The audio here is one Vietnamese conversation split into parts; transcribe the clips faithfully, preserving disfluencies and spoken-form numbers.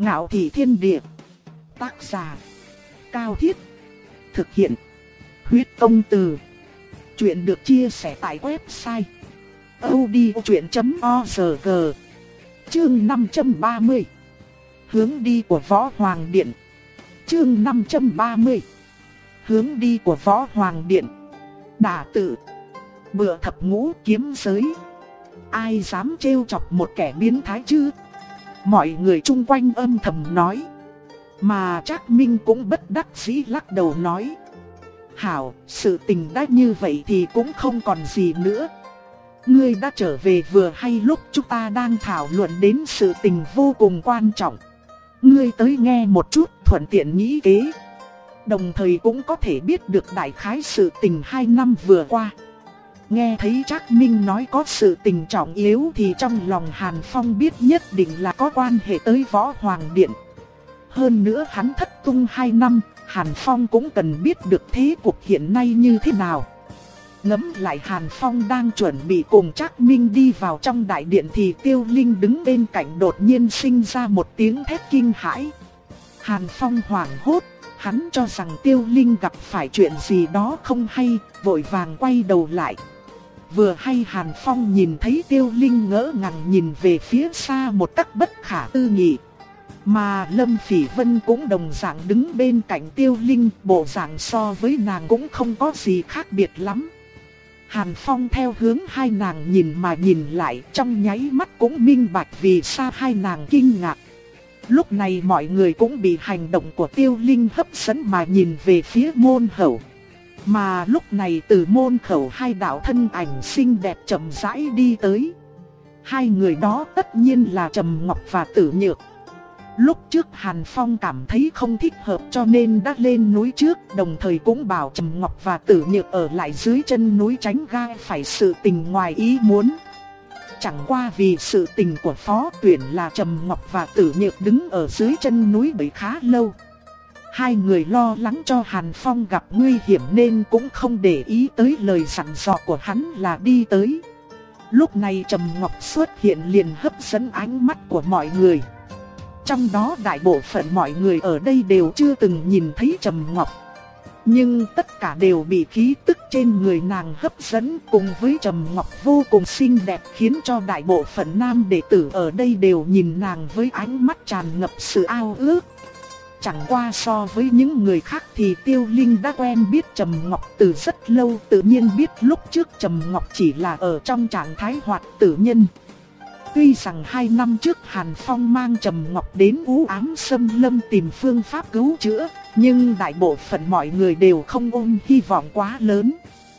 Ngạo Thị Thiên Địa. Tác giả Cao Thiết. Thực hiện Huyết Công Từ. Chuyện được chia sẻ tại website audiochuyện chấm org. Chương năm trăm ba mươi. Hướng đi của Võ Hoàng Điện. Chương năm trăm ba mươi. Hướng đi của Võ Hoàng Điện. Đả tự. Bựa thập ngũ kiếm giới. Ai dám trêu chọc một kẻ biến thái chứ? Mọi người chung quanh âm thầm nói. Mà Trác Minh cũng bất đắc dĩ lắc đầu nói: Hảo, sự tình đã như vậy thì cũng không còn gì nữa. Ngươi đã trở về vừa hay lúc chúng ta đang thảo luận đến sự tình vô cùng quan trọng. Ngươi tới nghe một chút, thuận tiện nghĩ kế. Đồng thời cũng có thể biết được đại khái sự tình hai năm vừa qua. Nghe thấy Trác Minh nói có sự tình trọng yếu thì trong lòng Hàn Phong biết nhất định là có quan hệ tới Võ Hoàng Điện. Hơn nữa hắn thất tung hai năm, Hàn Phong cũng cần biết được thế cục hiện nay như thế nào. Ngẫm lại Hàn Phong đang chuẩn bị cùng Trác Minh đi vào trong đại điện thì Tiêu Linh đứng bên cạnh đột nhiên sinh ra một tiếng thét kinh hãi. Hàn Phong hoảng hốt, hắn cho rằng Tiêu Linh gặp phải chuyện gì đó không hay, vội vàng quay đầu lại. Vừa hay Hàn Phong nhìn thấy Tiêu Linh ngỡ ngàng nhìn về phía xa một cách bất khả tư nghị. Mà Lâm Phỉ Vân cũng đồng dạng đứng bên cạnh Tiêu Linh, bộ dạng so với nàng cũng không có gì khác biệt lắm. Hàn Phong theo hướng hai nàng nhìn mà nhìn lại, trong nháy mắt cũng minh bạch vì sao hai nàng kinh ngạc. Lúc này mọi người cũng bị hành động của Tiêu Linh hấp dẫn mà nhìn về phía môn khẩu. Mà lúc này từ môn khẩu hai đạo thân ảnh xinh đẹp chậm rãi đi tới. Hai người đó tất nhiên là Trầm Ngọc và Tử Nhược. Lúc trước Hàn Phong cảm thấy không thích hợp cho nên đã lên núi trước, đồng thời cũng bảo Trầm Ngọc và Tử Nhược ở lại dưới chân núi tránh gai phải sự tình ngoài ý muốn. Chẳng qua vì sự tình của Phó Tuyển là Trầm Ngọc và Tử Nhược đứng ở dưới chân núi bởi khá lâu. Hai người lo lắng cho Hàn Phong gặp nguy hiểm nên cũng không để ý tới lời dặn dò của hắn là đi tới. Lúc này Trầm Ngọc xuất hiện liền hấp dẫn ánh mắt của mọi người. Trong đó đại bộ phận mọi người ở đây đều chưa từng nhìn thấy Trầm Ngọc. Nhưng tất cả đều bị khí tức trên người nàng hấp dẫn, cùng với Trầm Ngọc vô cùng xinh đẹp khiến cho đại bộ phận nam đệ tử ở đây đều nhìn nàng với ánh mắt tràn ngập sự ao ước. Chẳng qua so với những người khác thì Tiêu Linh đã quen biết Trầm Ngọc từ rất lâu, tự nhiên biết lúc trước Trầm Ngọc chỉ là ở trong trạng thái hoạt tử nhân. Tuy rằng hai năm trước Hàn Phong mang Trầm Ngọc đến U Ám Sâm Lâm tìm phương pháp cứu chữa, nhưng đại bộ phận mọi người đều không ôm hy vọng quá lớn.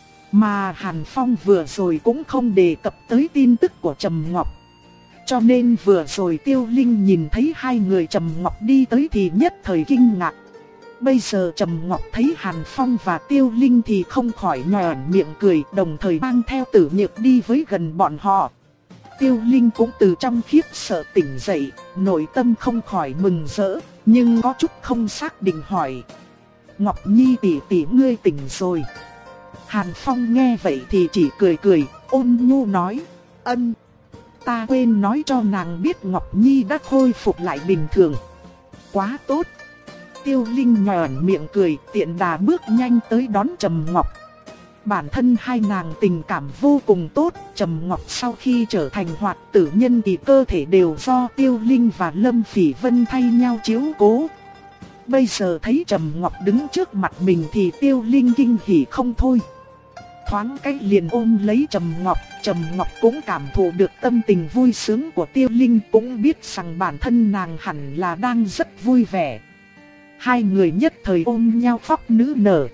Mà Hàn Phong vừa rồi cũng không đề cập tới tin tức của Trầm Ngọc. Cho nên vừa rồi Tiêu Linh nhìn thấy hai người Trầm Ngọc đi tới thì nhất thời kinh ngạc. Bây giờ Trầm Ngọc thấy Hàn Phong và Tiêu Linh thì không khỏi nhoẻn miệng cười, đồng thời mang theo Tử Nhược đi với gần bọn họ. Tiêu Linh cũng từ trong khiếp sợ tỉnh dậy, nội tâm không khỏi mừng rỡ, nhưng có chút không xác định hỏi: Ngọc Nhi tỷ tỷ ngươi tỉnh rồi? Hàn Phong nghe vậy thì chỉ cười cười, ôn nhu nói: Ân, ta quên nói cho nàng biết Ngọc Nhi đã khôi phục lại bình thường. Quá tốt. Tiêu Linh nhòn miệng cười, tiện đà bước nhanh tới đón Trầm Ngọc. Bản thân hai nàng tình cảm vô cùng tốt, Trầm Ngọc sau khi trở thành hoạt tử nhân thì cơ thể đều do Tiêu Linh và Lâm Phỉ Vân thay nhau chiếu cố. Bây giờ thấy Trầm Ngọc đứng trước mặt mình thì Tiêu Linh kinh hỉ không thôi. Thoáng cách liền ôm lấy Trầm Ngọc, Trầm Ngọc cũng cảm thụ được tâm tình vui sướng của Tiêu Linh, cũng biết rằng bản thân nàng hẳn là đang rất vui vẻ. Hai người nhất thời ôm nhau khóc nức nở.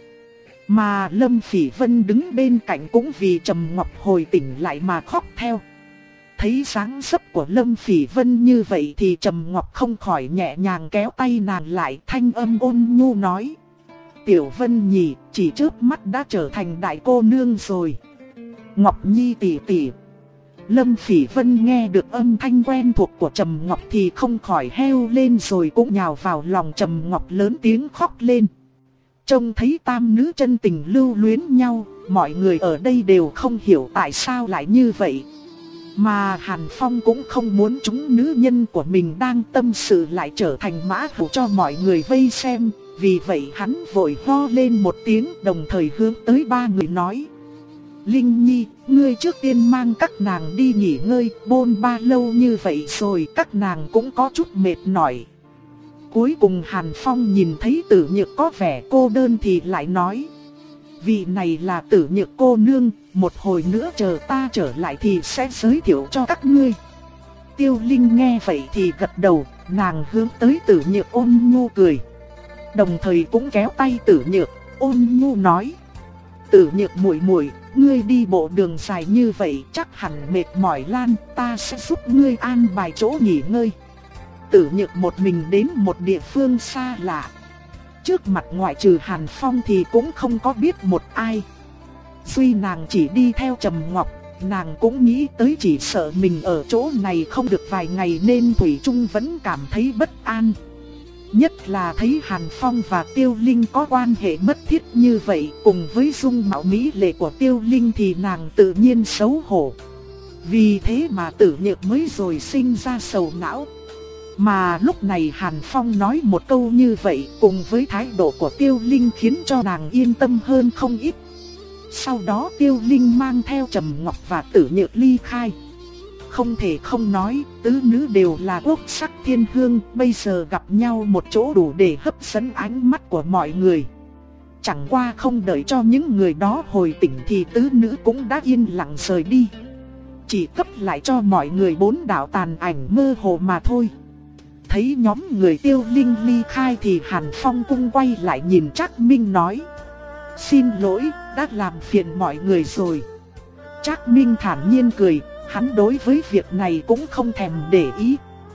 Mà Lâm Phỉ Vân đứng bên cạnh cũng vì Trầm Ngọc hồi tỉnh lại mà khóc theo. Thấy dáng dấp của Lâm Phỉ Vân như vậy thì Trầm Ngọc không khỏi nhẹ nhàng kéo tay nàng lại, thanh âm ôn nhu nói: Tiểu Vân nhỉ, chỉ chớp mắt đã trở thành đại cô nương rồi. Ngọc Nhi tỷ tỷ. Lâm Phỉ Vân nghe được âm thanh quen thuộc của Trầm Ngọc thì không khỏi heo lên rồi cũng nhào vào lòng Trầm Ngọc lớn tiếng khóc lên. Trông thấy tam nữ chân tình lưu luyến nhau, mọi người ở đây đều không hiểu tại sao lại như vậy. Mà Hàn Phong cũng không muốn chúng nữ nhân của mình đang tâm sự lại trở thành mã hầu cho mọi người vây xem. Vì vậy hắn vội ho lên một tiếng, đồng thời hướng tới ba người nói: Linh Nhi, ngươi trước tiên mang các nàng đi nghỉ ngơi, bôn ba lâu như vậy rồi các nàng cũng có chút mệt mỏi. Cuối cùng Hàn Phong nhìn thấy Tử Nhược có vẻ cô đơn thì lại nói: Vị này là Tử Nhược cô nương, một hồi nữa chờ ta trở lại thì sẽ giới thiệu cho các ngươi. Tiêu Linh nghe vậy thì gật đầu, nàng hướng tới Tử Nhược ôn nhu cười. Đồng thời cũng kéo tay Tử Nhược, ôn nhu nói: Tử Nhược muội muội, ngươi đi bộ đường dài như vậy chắc hẳn mệt mỏi lan, ta sẽ giúp ngươi an bài chỗ nghỉ ngơi. Tử Nhược một mình đến một địa phương xa lạ. Trước mặt ngoại trừ Hàn Phong thì cũng không có biết một ai. Duy nàng chỉ đi theo Trầm Ngọc, nàng cũng nghĩ tới chỉ sợ mình ở chỗ này không được vài ngày nên Thủy Trung vẫn cảm thấy bất an. Nhất là thấy Hàn Phong và Tiêu Linh có quan hệ mật thiết như vậy, cùng với dung mạo mỹ lệ của Tiêu Linh thì nàng tự nhiên xấu hổ. Vì thế mà Tử Nhược mới rồi sinh ra sầu não. Mà lúc này Hàn Phong nói một câu như vậy cùng với thái độ của Tiêu Linh khiến cho nàng yên tâm hơn không ít. Sau đó Tiêu Linh mang theo Trầm Ngọc và Tử Nhược ly khai. Không thể không nói, tứ nữ đều là quốc sắc thiên hương, bây giờ gặp nhau một chỗ đủ để hấp dẫn ánh mắt của mọi người. Chẳng qua không đợi cho những người đó hồi tỉnh thì tứ nữ cũng đã yên lặng rời đi. Chỉ cấp lại cho mọi người bốn đạo tàn ảnh mơ hồ mà thôi. Thấy nhóm người Tiêu Linh ly khai thì Hàn Phong cung quay lại nhìn Trác Minh nói: Xin lỗi, đã làm phiền mọi người rồi. Trác Minh thản nhiên cười, hắn đối với việc này cũng không thèm để ý.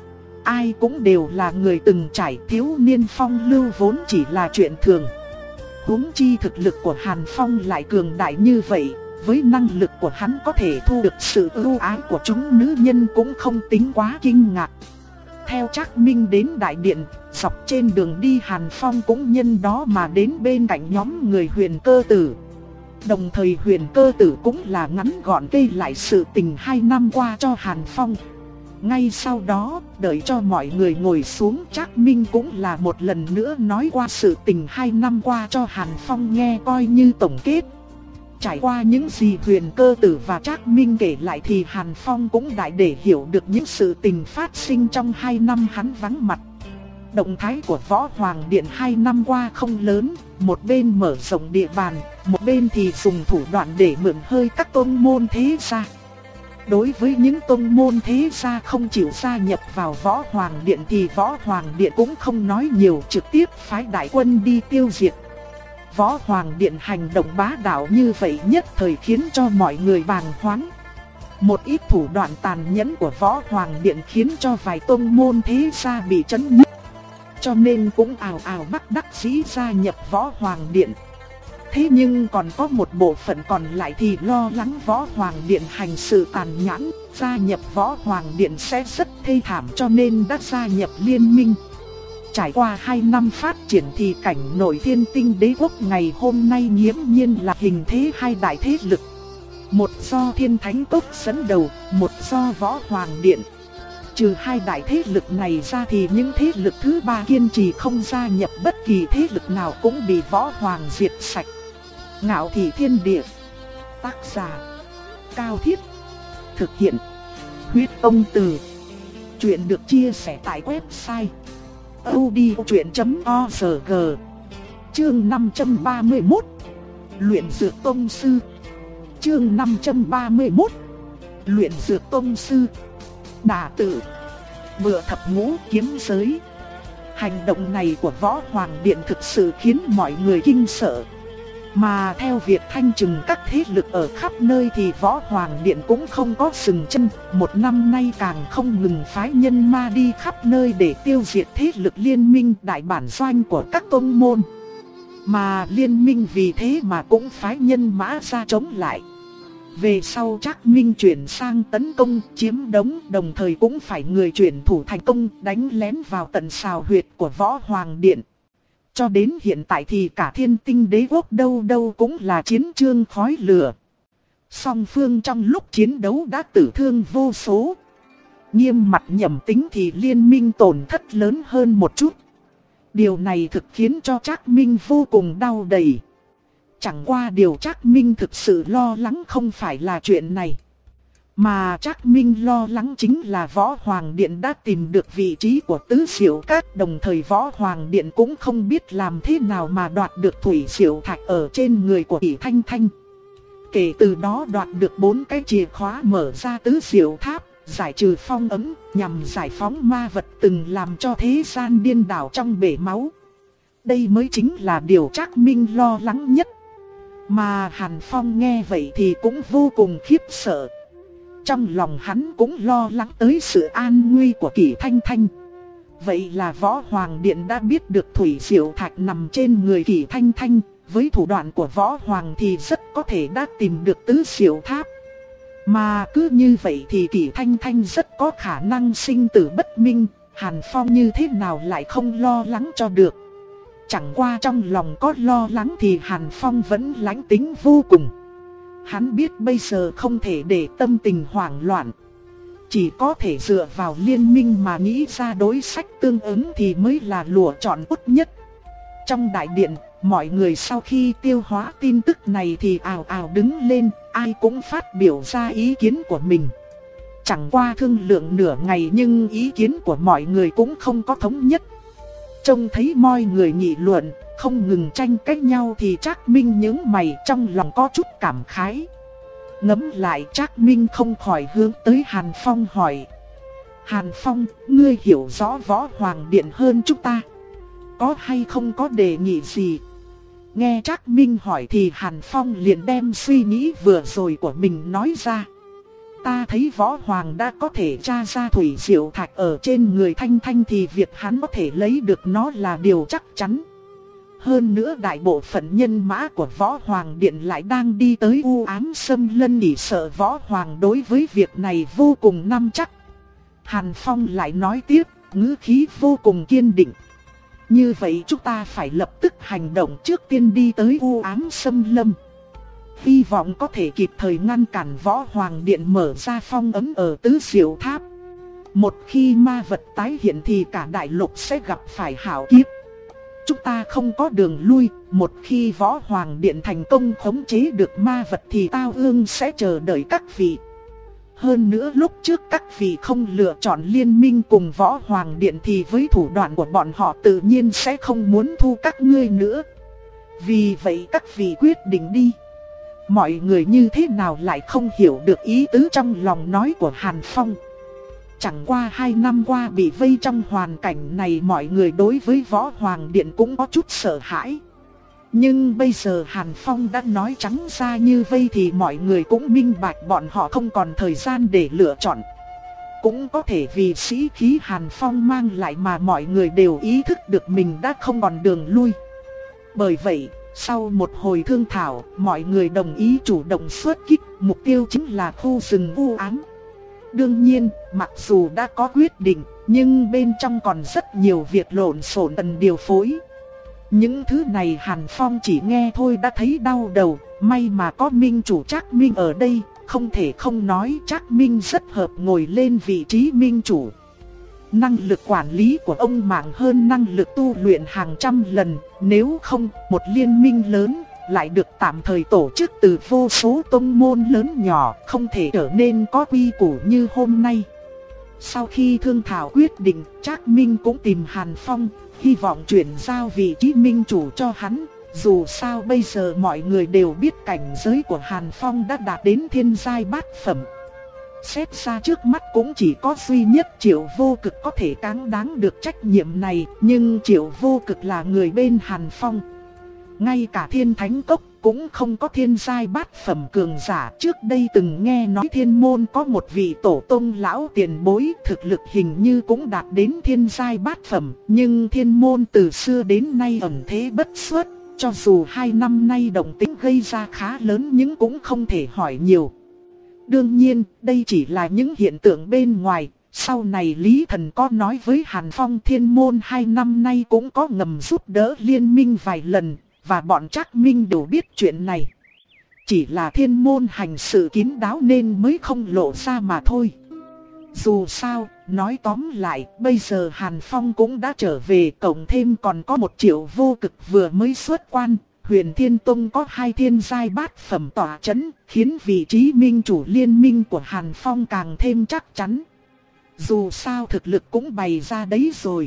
Ai cũng đều là người từng trải, thiếu niên phong lưu vốn chỉ là chuyện thường. Huống chi thực lực của Hàn Phong lại cường đại như vậy, với năng lực của hắn có thể thu được sự ưu ái của chúng nữ nhân cũng không tính quá kinh ngạc. Theo Trác Minh đến đại điện, dọc trên đường đi Hàn Phong cũng nhân đó mà đến bên cạnh nhóm người Huyền Cơ Tử. Đồng thời Huyền Cơ Tử cũng là ngắn gọn kể lại sự tình hai năm qua cho Hàn Phong. Ngay sau đó, đợi cho mọi người ngồi xuống, Trác Minh cũng là một lần nữa nói qua sự tình hai năm qua cho Hàn Phong nghe coi như tổng kết. Trải qua những gì Huyền Cơ Tử và Trác Minh kể lại thì Hàn Phong cũng đại để hiểu được những sự tình phát sinh trong hai năm hắn vắng mặt. Động thái của Võ Hoàng Điện hai năm qua không lớn, một bên mở rộng địa bàn, một bên thì dùng thủ đoạn để mượn hơi các tôn môn thế gia. Đối với những tôn môn thế gia không chịu gia nhập vào Võ Hoàng Điện thì Võ Hoàng Điện cũng không nói nhiều, trực tiếp phái đại quân đi tiêu diệt. Võ Hoàng Điện hành động bá đạo như vậy nhất thời khiến cho mọi người bàng hoàng. Một ít thủ đoạn tàn nhẫn của Võ Hoàng Điện khiến cho vài tôn môn thế gia bị chấn nhiếp, cho nên cũng ào ào bắt đắc dĩ gia nhập Võ Hoàng Điện. Thế nhưng còn có một bộ phận còn lại thì lo lắng Võ Hoàng Điện hành sự tàn nhẫn, gia nhập Võ Hoàng Điện sẽ rất thê thảm cho nên đã gia nhập liên minh. Trải qua hai năm phát triển thì cảnh nổi Thiên Tinh Đế Quốc ngày hôm nay nghiễm nhiên là hình thế hai đại thế lực. Một do Thiên Thánh Cốc dẫn đầu, một do Võ Hoàng Điện. Trừ hai đại thế lực này ra thì những thế lực thứ ba kiên trì không gia nhập bất kỳ thế lực nào cũng bị Võ Hoàng diệt sạch. Ngạo Thị Thiên Địa. Tác giả: Cao Thiết. Thực hiện: Huyết Ông Từ. Chuyện được chia sẻ tại website audiochuyện chấm org. Chương năm trăm ba mươi mốt. Luyện Dược Tông Sư. Chương năm trăm ba mươi mốt. Luyện Dược Tông Sư. Đả Tử. Bựa thập ngũ kiếm giới. Hành động này của Võ Hoàng Điện thực sự khiến mọi người kinh sợ. Mà theo việc thanh trừng các thế lực ở khắp nơi thì Võ Hoàng Điện cũng không có dừng chân. Một năm nay càng không ngừng phái nhân ma đi khắp nơi để tiêu diệt thế lực liên minh đại bản doanh của các tôn môn. Mà liên minh vì thế mà cũng phái nhân mã ra chống lại. Về sau Trác Minh chuyển sang tấn công chiếm đóng, đồng thời cũng phải người chuyển thủ thành công đánh lén vào tận sào huyệt của Võ Hoàng Điện. Cho đến hiện tại thì cả Thiên Tinh Đế Quốc đâu đâu cũng là chiến trường khói lửa. Song phương trong lúc chiến đấu đã tử thương vô số. Nghiêm mặt Nhậm Tính thì liên minh tổn thất lớn hơn một chút. Điều này thực khiến cho Trác Minh vô cùng đau đầy. Chẳng qua điều Trác Minh thực sự lo lắng không phải là chuyện này. Mà Trác Minh lo lắng chính là Võ Hoàng Điện đã tìm được vị trí của Tứ Diệu Các. Đồng thời Võ Hoàng Điện cũng không biết làm thế nào mà đoạt được Thủy Diệu Thạch ở trên người của Kỷ Thanh Thanh. Kể từ đó đoạt được bốn cái chìa khóa mở ra Tứ Diệu Tháp, giải trừ phong ấn, nhằm giải phóng ma vật từng làm cho thế gian điên đảo trong bể máu. Đây mới chính là điều Trác Minh lo lắng nhất. Mà Hàn Phong nghe vậy thì cũng vô cùng khiếp sợ. Trong lòng hắn cũng lo lắng tới sự an nguy của Kỷ Thanh Thanh. Vậy là Võ Hoàng Điện đã biết được Thủy Diệu Thạch nằm trên người Kỷ Thanh Thanh. Với thủ đoạn của Võ Hoàng thì rất có thể đã tìm được Tứ Diệu Tháp. Mà cứ như vậy thì Kỷ Thanh Thanh rất có khả năng sinh tử bất minh. Hàn Phong như thế nào lại không lo lắng cho được. Chẳng qua trong lòng có lo lắng thì Hàn Phong vẫn lãnh tính vô cùng. Hắn biết bây giờ không thể để tâm tình hoảng loạn. Chỉ có thể dựa vào liên minh mà nghĩ ra đối sách tương ứng thì mới là lựa chọn tốt nhất. Trong đại điện, mọi người sau khi tiêu hóa tin tức này thì ào ào đứng lên, ai cũng phát biểu ra ý kiến của mình. Chẳng qua thương lượng nửa ngày nhưng ý kiến của mọi người cũng không có thống nhất. Trông thấy mọi người nghị luận, không ngừng tranh cách nhau thì Trác Minh nhướng mày, trong lòng có chút cảm khái. Ngẫm lại Trác Minh không khỏi hướng tới Hàn Phong hỏi. Hàn Phong, ngươi hiểu rõ Võ Hoàng Điện hơn chúng ta. Có hay không có đề nghị gì? Nghe Trác Minh hỏi thì Hàn Phong liền đem suy nghĩ vừa rồi của mình nói ra. Ta thấy Võ Hoàng đã có thể tra ra Thủy Diệu Thạch ở trên người Thanh Thanh thì việc hắn có thể lấy được nó là điều chắc chắn. Hơn nữa đại bộ phận nhân mã của Võ Hoàng Điện lại đang đi tới U Ám Xâm Lân, chỉ sợ Võ Hoàng đối với việc này vô cùng nắm chắc. Hàn Phong lại nói tiếp, ngữ khí vô cùng kiên định. Như vậy chúng ta phải lập tức hành động, trước tiên đi tới U Ám Xâm Lâm. Hy vọng có thể kịp thời ngăn cản Võ Hoàng Điện mở ra phong ấn ở Tứ Diệu Tháp. Một khi ma vật tái hiện thì cả đại lục sẽ gặp phải hạo kiếp. Chúng ta không có đường lui, một khi Võ Hoàng Điện thành công khống chế được ma vật thì tao ương sẽ chờ đợi các vị. Hơn nữa lúc trước các vị không lựa chọn liên minh cùng Võ Hoàng Điện thì với thủ đoạn của bọn họ tự nhiên sẽ không muốn thu các ngươi nữa. Vì vậy các vị quyết định đi. Mọi người như thế nào lại không hiểu được ý tứ trong lòng nói của Hàn Phong. Chẳng qua hai năm qua bị vây trong hoàn cảnh này, mọi người đối với Võ Hoàng Điện cũng có chút sợ hãi. Nhưng bây giờ Hàn Phong đã nói trắng ra như vây thì mọi người cũng minh bạch bọn họ không còn thời gian để lựa chọn. Cũng có thể vì sĩ khí Hàn Phong mang lại mà mọi người đều ý thức được mình đã không còn đường lui. Bởi vậy, sau một hồi thương thảo, mọi người đồng ý chủ động xuất kích, mục tiêu chính là khu rừng u ám. Đương nhiên, mặc dù đã có quyết định, nhưng bên trong còn rất nhiều việc lộn xộn cần điều phối. Những thứ này Hàn Phong chỉ nghe thôi đã thấy đau đầu, may mà có minh chủ Trác Minh ở đây, không thể không nói Trác Minh rất hợp ngồi lên vị trí minh chủ. Năng lực quản lý của ông mạnh hơn năng lực tu luyện hàng trăm lần, nếu không, một liên minh lớn lại được tạm thời tổ chức từ vô số tông môn lớn nhỏ, không thể trở nên có quy củ như hôm nay. Sau khi thương thảo quyết định, Trác Minh cũng tìm Hàn Phong, hy vọng chuyển giao vị trí minh chủ cho hắn. Dù sao bây giờ mọi người đều biết cảnh giới của Hàn Phong đã đạt đến thiên giai bát phẩm. Xét ra trước mắt cũng chỉ có duy nhất Triệu Vô Cực có thể cáng đáng được trách nhiệm này, nhưng Triệu Vô Cực là người bên Hàn Phong. Ngay cả Thiên Thánh Cốc cũng không có thiên giai bát phẩm cường giả. Trước đây từng nghe nói Thiên Môn có một vị tổ tông lão tiền bối, thực lực hình như cũng đạt đến thiên giai bát phẩm, nhưng Thiên Môn từ xưa đến nay ẩn thế bất xuất, cho dù hai năm nay động tĩnh gây ra khá lớn nhưng cũng không thể hỏi nhiều. Đương nhiên, đây chỉ là những hiện tượng bên ngoài. Sau này Lý Thần có nói với Hàn Phong Thiên Môn hai năm nay cũng có ngầm giúp đỡ liên minh vài lần, và bọn Trác Minh đều biết chuyện này. chỉ là thiên môn hành sự kín đáo nên mới không lộ ra mà thôi. Dù sao, nói tóm lại, bây giờ Hàn Phong cũng đã trở về, cộng thêm còn có một Triệu Vô Cực vừa mới xuất quan. Huyền Thiên Tông có hai thiên giai bát phẩm tỏa chấn, khiến vị trí minh chủ liên minh của Hàn Phong càng thêm chắc chắn. Dù sao thực lực cũng bày ra đấy rồi.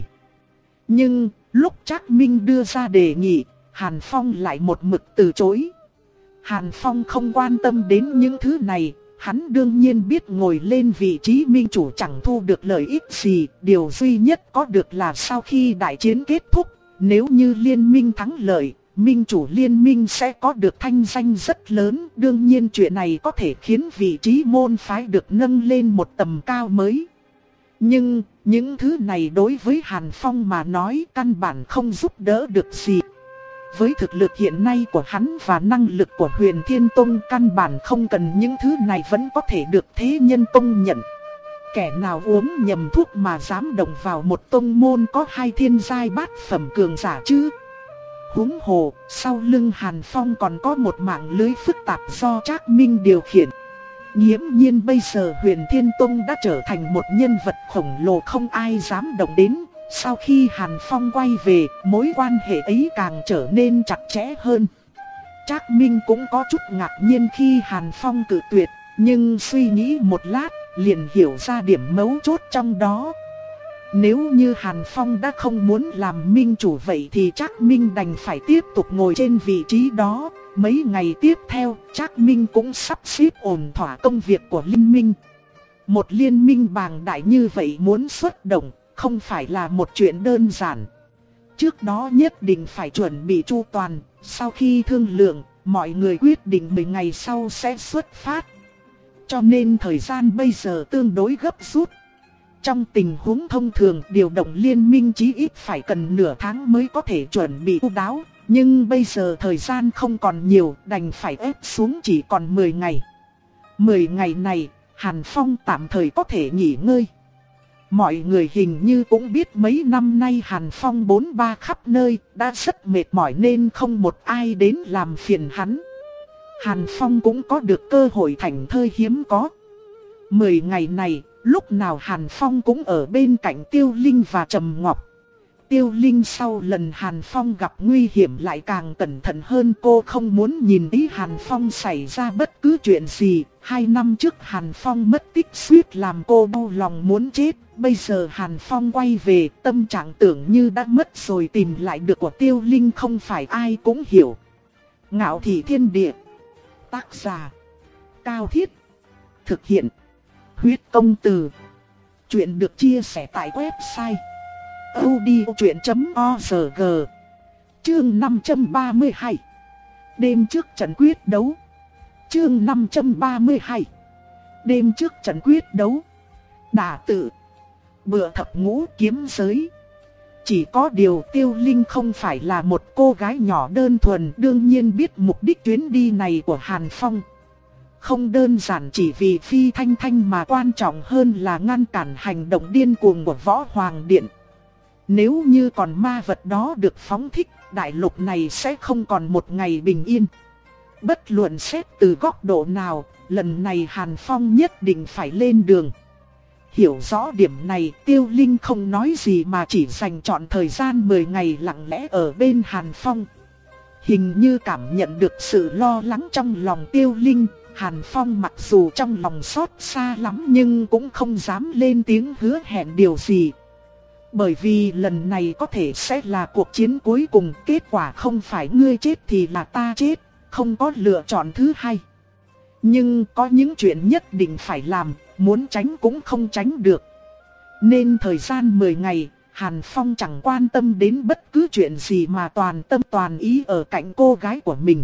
Nhưng, lúc Trác Minh đưa ra đề nghị, Hàn Phong lại một mực từ chối. Hàn Phong không quan tâm đến những thứ này, hắn đương nhiên biết ngồi lên vị trí minh chủ chẳng thu được lợi ích gì. Điều duy nhất có được là sau khi đại chiến kết thúc, nếu như liên minh thắng lợi, minh chủ liên minh sẽ có được thanh danh rất lớn. Đương nhiên chuyện này có thể khiến vị trí môn phái được nâng lên một tầm cao mới. Nhưng, những thứ này đối với Hàn Phong mà nói căn bản không giúp đỡ được gì. Với thực lực hiện nay của hắn và năng lực của Huyền Thiên Tông, căn bản không cần những thứ này vẫn có thể được thế nhân công nhận. Kẻ nào uống nhầm thuốc mà dám động vào một tông môn có hai thiên giai bát phẩm cường giả chứ? Huống hồ, sau lưng Hàn Phong còn có một mạng lưới phức tạp do Trác Minh điều khiển. Nghiễm nhiên bây giờ Huyền Thiên Tông đã trở thành một nhân vật khổng lồ không ai dám động đến. Sau khi Hàn Phong quay về, mối quan hệ ấy càng trở nên chặt chẽ hơn. Trác Minh cũng có chút ngạc nhiên khi Hàn Phong cự tuyệt, nhưng suy nghĩ một lát, liền hiểu ra điểm mấu chốt trong đó. Nếu như Hàn Phong đã không muốn làm minh chủ vậy thì Trác Minh đành phải tiếp tục ngồi trên vị trí đó. Mấy ngày tiếp theo, Trác Minh cũng sắp xếp ổn thỏa công việc của liên minh. Một liên minh bàng đại như vậy muốn xuất động, không phải là một chuyện đơn giản. Trước đó nhất định phải chuẩn bị chu toàn, sau khi thương lượng, mọi người quyết định mười ngày sau sẽ xuất phát. Cho nên thời gian bây giờ tương đối gấp rút. Trong tình huống thông thường, điều động liên minh chí ít phải cần nửa tháng mới có thể chuẩn bị chu đáo. Nhưng bây giờ thời gian không còn nhiều, đành phải ép xuống chỉ còn mười ngày. mười ngày này, Hàn Phong tạm thời có thể nghỉ ngơi. Mọi người hình như cũng biết mấy năm nay Hàn Phong bôn ba khắp nơi, đã rất mệt mỏi nên không một ai đến làm phiền hắn. Hàn Phong cũng có được cơ hội thảnh thơi hiếm có. Mười ngày này, lúc nào Hàn Phong cũng ở bên cạnh Tiêu Linh và Trầm Ngọc. Tiêu Linh sau lần Hàn Phong gặp nguy hiểm lại càng cẩn thận hơn, cô không muốn nhìn thấy Hàn Phong xảy ra bất cứ chuyện gì. Hai năm trước Hàn Phong mất tích suýt làm cô đau lòng muốn chết. Bây giờ Hàn Phong quay về, tâm trạng tưởng như đã mất rồi tìm lại được của Tiêu Linh không phải ai cũng hiểu. Ngạo Thị Thiên Địa. Tác giả Cao Thiết. Thực hiện Huyết Công Từ. Chuyện được chia sẻ tại website audiochuyện chấm org. Chương năm trăm ba mươi hai. Đêm trước trận quyết đấu. Chương năm trăm ba mươi hai. Đêm trước trận quyết đấu. Đả tự. Bựa thập ngũ kiếm giới. Chỉ có điều Tiêu Linh không phải là một cô gái nhỏ đơn thuần, đương nhiên biết mục đích chuyến đi này của Hàn Phong. Không đơn giản chỉ vì Phi Thanh Thanh mà quan trọng hơn là ngăn cản hành động điên cuồng của Võ Hoàng Điện. Nếu như còn ma vật đó được phóng thích, đại lục này sẽ không còn một ngày bình yên. Bất luận xét từ góc độ nào, lần này Hàn Phong nhất định phải lên đường. Hiểu rõ điểm này, Tiêu Linh không nói gì mà chỉ dành trọn thời gian mười ngày lặng lẽ ở bên Hàn Phong. Hình như cảm nhận được sự lo lắng trong lòng Tiêu Linh, Hàn Phong mặc dù trong lòng xót xa lắm nhưng cũng không dám lên tiếng hứa hẹn điều gì. Bởi vì lần này có thể sẽ là cuộc chiến cuối cùng, kết quả không phải ngươi chết thì là ta chết, không có lựa chọn thứ hai. Nhưng có những chuyện nhất định phải làm, muốn tránh cũng không tránh được. Nên thời gian mười ngày, Hàn Phong chẳng quan tâm đến bất cứ chuyện gì mà toàn tâm toàn ý ở cạnh cô gái của mình.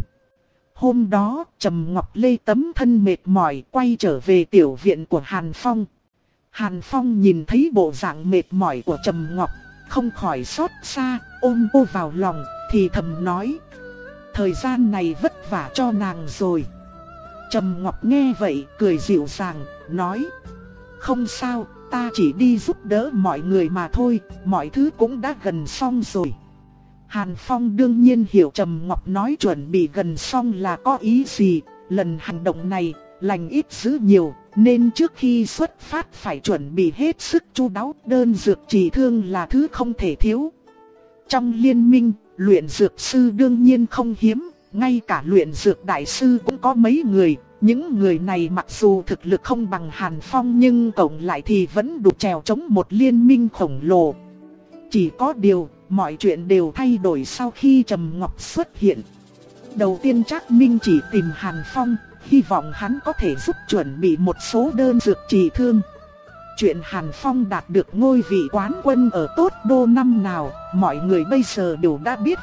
Hôm đó, Trầm Ngọc Lê tấm thân mệt mỏi quay trở về tiểu viện của Hàn Phong. Hàn Phong nhìn thấy bộ dạng mệt mỏi của Trầm Ngọc, không khỏi xót xa, ôm cô vào lòng, thì thầm nói: thời gian này vất vả cho nàng rồi. Trầm Ngọc nghe vậy, cười dịu dàng, nói: không sao, ta chỉ đi giúp đỡ mọi người mà thôi, mọi thứ cũng đã gần xong rồi. Hàn Phong đương nhiên hiểu Trầm Ngọc nói chuẩn bị gần xong là có ý gì, lần hành động này, lành ít dữ nhiều, nên trước khi xuất phát phải chuẩn bị hết sức chu đáo, đơn dược trị thương là thứ không thể thiếu. Trong liên minh, luyện dược sư đương nhiên không hiếm, ngay cả luyện dược đại sư cũng có mấy người. Những người này mặc dù thực lực không bằng Hàn Phong nhưng cộng lại thì vẫn đủ trèo chống một liên minh khổng lồ. Chỉ có điều, mọi chuyện đều thay đổi sau khi Trầm Ngọc xuất hiện. Đầu tiên Trác Minh chỉ tìm Hàn Phong, hy vọng hắn có thể giúp chuẩn bị một số đơn dược trị thương. Chuyện Hàn Phong đạt được ngôi vị quán quân ở Tốt Đô năm nào, mọi người bây giờ đều đã biết.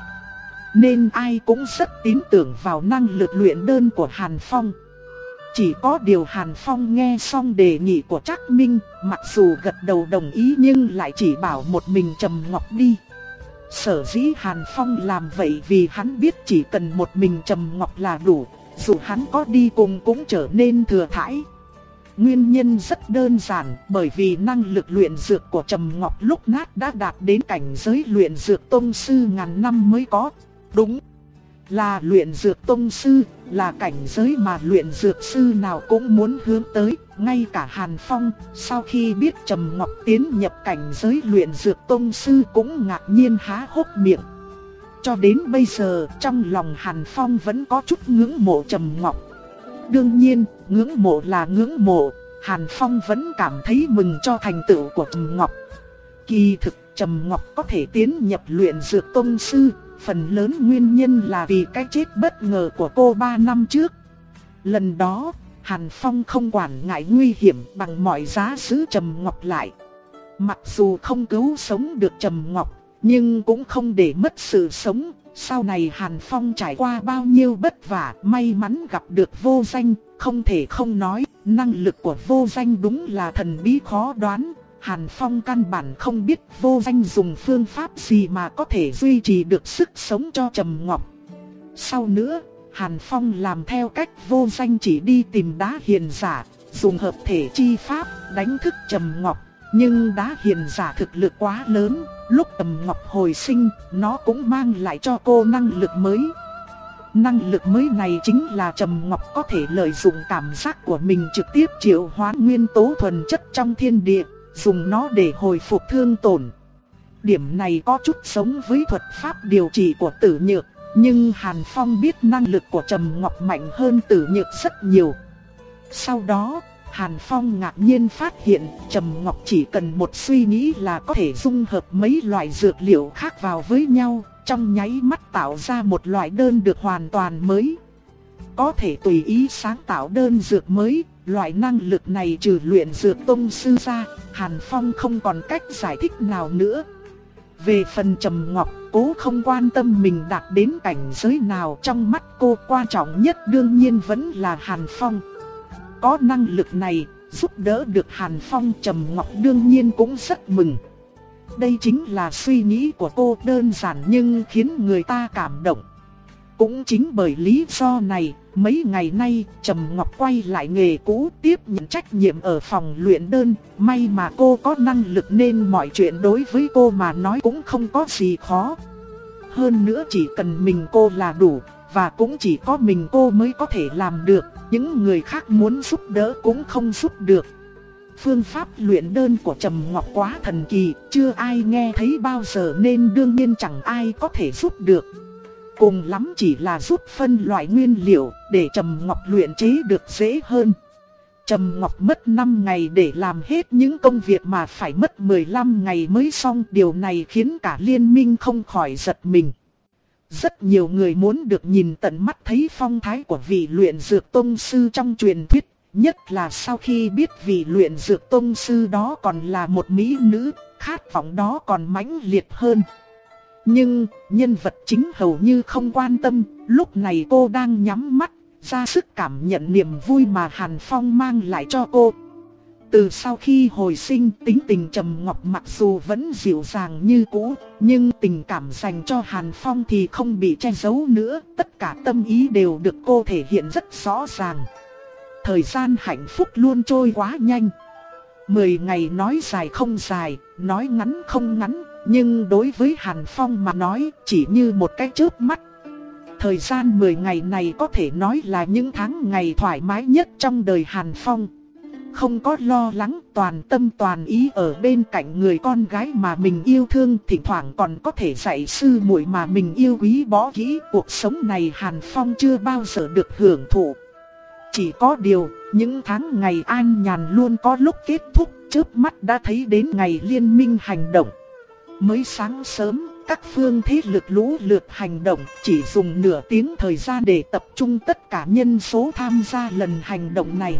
Nên ai cũng rất tín tưởng vào năng lực luyện đơn của Hàn Phong. Chỉ có điều Hàn Phong nghe xong đề nghị của Trác Minh, mặc dù gật đầu đồng ý nhưng lại chỉ bảo một mình Trầm Ngọc đi. Sở dĩ Hàn Phong làm vậy vì hắn biết chỉ cần một mình Trầm Ngọc là đủ, dù hắn có đi cùng cũng trở nên thừa thãi. Nguyên nhân rất đơn giản, bởi vì năng lực luyện dược của Trầm Ngọc lúc nát đã đạt đến cảnh giới luyện dược tông sư ngàn năm mới có. Đúng là luyện dược tông sư, là cảnh giới mà luyện dược sư nào cũng muốn hướng tới. Ngay cả Hàn Phong, sau khi biết Trầm Ngọc tiến nhập cảnh giới luyện dược tông sư cũng ngạc nhiên há hốc miệng. Cho đến bây giờ, trong lòng Hàn Phong vẫn có chút ngưỡng mộ Trầm Ngọc. Đương nhiên, ngưỡng mộ là ngưỡng mộ, Hàn Phong vẫn cảm thấy mừng cho thành tựu của Trầm Ngọc. Kỳ thực, Trầm Ngọc có thể tiến nhập luyện dược tông sư, phần lớn nguyên nhân là vì cái chết bất ngờ của cô ba năm trước. Lần đó, Hàn Phong không quản ngại nguy hiểm bằng mọi giá giữ Trầm Ngọc lại. Mặc dù không cứu sống được Trầm Ngọc, nhưng cũng không để mất sự sống. Sau này Hàn Phong trải qua bao nhiêu vất vả, may mắn gặp được Vô Danh, không thể không nói, năng lực của Vô Danh đúng là thần bí khó đoán. Hàn Phong căn bản không biết Vô Danh dùng phương pháp gì mà có thể duy trì được sức sống cho Trầm Ngọc. Sau nữa, Hàn Phong làm theo cách Vô Danh chỉ đi tìm đá hiền giả, dùng hợp thể chi pháp đánh thức Trầm Ngọc. Nhưng đá hiền giả thực lực quá lớn, lúc Trầm Ngọc hồi sinh, nó cũng mang lại cho cô năng lực mới. Năng lực mới này chính là Trầm Ngọc có thể lợi dụng cảm giác của mình trực tiếp triệu hoán nguyên tố thuần chất trong thiên địa, dùng nó để hồi phục thương tổn. Điểm này có chút giống với thuật pháp điều trị của Tử Nhược, nhưng Hàn Phong biết năng lực của Trầm Ngọc mạnh hơn Tử Nhược rất nhiều. Sau đó, Hàn Phong ngạc nhiên phát hiện Trầm Ngọc chỉ cần một suy nghĩ là có thể dung hợp mấy loại dược liệu khác vào với nhau, trong nháy mắt tạo ra một loại đơn được hoàn toàn mới. Có thể tùy ý sáng tạo đơn dược mới, loại năng lực này trừ luyện dược tông sư ra, Hàn Phong không còn cách giải thích nào nữa. Về phần Trầm Ngọc, cố không quan tâm mình đạt đến cảnh giới nào, trong mắt cô quan trọng nhất đương nhiên vẫn là Hàn Phong. Có năng lực này, giúp đỡ được Hàn Phong, Trầm Ngọc đương nhiên cũng rất mừng. Đây chính là suy nghĩ của cô, đơn giản nhưng khiến người ta cảm động. Cũng chính bởi lý do này, mấy ngày nay Trầm Ngọc quay lại nghề cũ, tiếp nhận trách nhiệm ở phòng luyện đơn. May mà cô có năng lực nên mọi chuyện đối với cô mà nói cũng không có gì khó. Hơn nữa chỉ cần mình cô là đủ, và cũng chỉ có mình cô mới có thể làm được. Những người khác muốn giúp đỡ cũng không giúp được. Phương pháp luyện đơn của Trầm Ngọc quá thần kỳ, chưa ai nghe thấy bao giờ nên đương nhiên chẳng ai có thể giúp được. Cùng lắm chỉ là giúp phân loại nguyên liệu để Trầm Ngọc luyện chế được dễ hơn. Trầm Ngọc mất năm ngày để làm hết những công việc mà phải mất mười lăm ngày mới xong. Điều này khiến cả liên minh không khỏi giật mình. Rất nhiều người muốn được nhìn tận mắt thấy phong thái của vị luyện dược tông sư trong truyền thuyết. Nhất là sau khi biết vị luyện dược tông sư đó còn là một mỹ nữ, khát vọng đó còn mãnh liệt hơn. Nhưng, nhân vật chính hầu như không quan tâm, lúc này cô đang nhắm mắt, ra sức cảm nhận niềm vui mà Hàn Phong mang lại cho cô. Từ sau khi hồi sinh, tính tình Trầm Ngọc mặc dù vẫn dịu dàng như cũ, nhưng tình cảm dành cho Hàn Phong thì không bị che giấu nữa, tất cả tâm ý đều được cô thể hiện rất rõ ràng. Thời gian hạnh phúc luôn trôi quá nhanh. Mười ngày nói dài không dài, nói ngắn không ngắn, nhưng đối với Hàn Phong mà nói chỉ như một cái chớp mắt. Thời gian mười ngày này có thể nói là những tháng ngày thoải mái nhất trong đời Hàn Phong. Không có lo lắng, toàn tâm toàn ý ở bên cạnh người con gái mà mình yêu thương, thỉnh thoảng còn có thể dạy sư muội mà mình yêu quý bỏ kỹ. Cuộc sống này Hàn Phong chưa bao giờ được hưởng thụ. Chỉ có điều, những tháng ngày an nhàn luôn có lúc kết thúc, chớp mắt đã thấy đến ngày liên minh hành động. Mới sáng sớm, các phương thế lực lũ lượt hành động, chỉ dùng nửa tiếng thời gian để tập trung tất cả nhân số tham gia lần hành động này.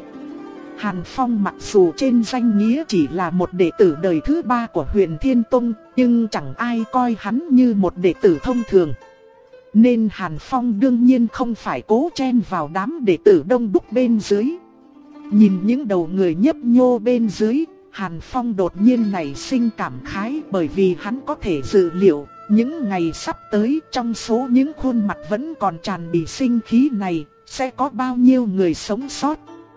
Hàn Phong mặc dù trên danh nghĩa chỉ là một đệ tử đời thứ ba của Huyền Thiên Tông, nhưng chẳng ai coi hắn như một đệ tử thông thường. Nên Hàn Phong đương nhiên không phải cố chen vào đám đệ tử đông đúc bên dưới. Nhìn những đầu người nhấp nhô bên dưới, Hàn Phong đột nhiên nảy sinh cảm khái, bởi vì hắn có thể dự liệu những ngày sắp tới trong số những khuôn mặt vẫn còn tràn đầy sinh khí này sẽ có bao nhiêu người sống sót.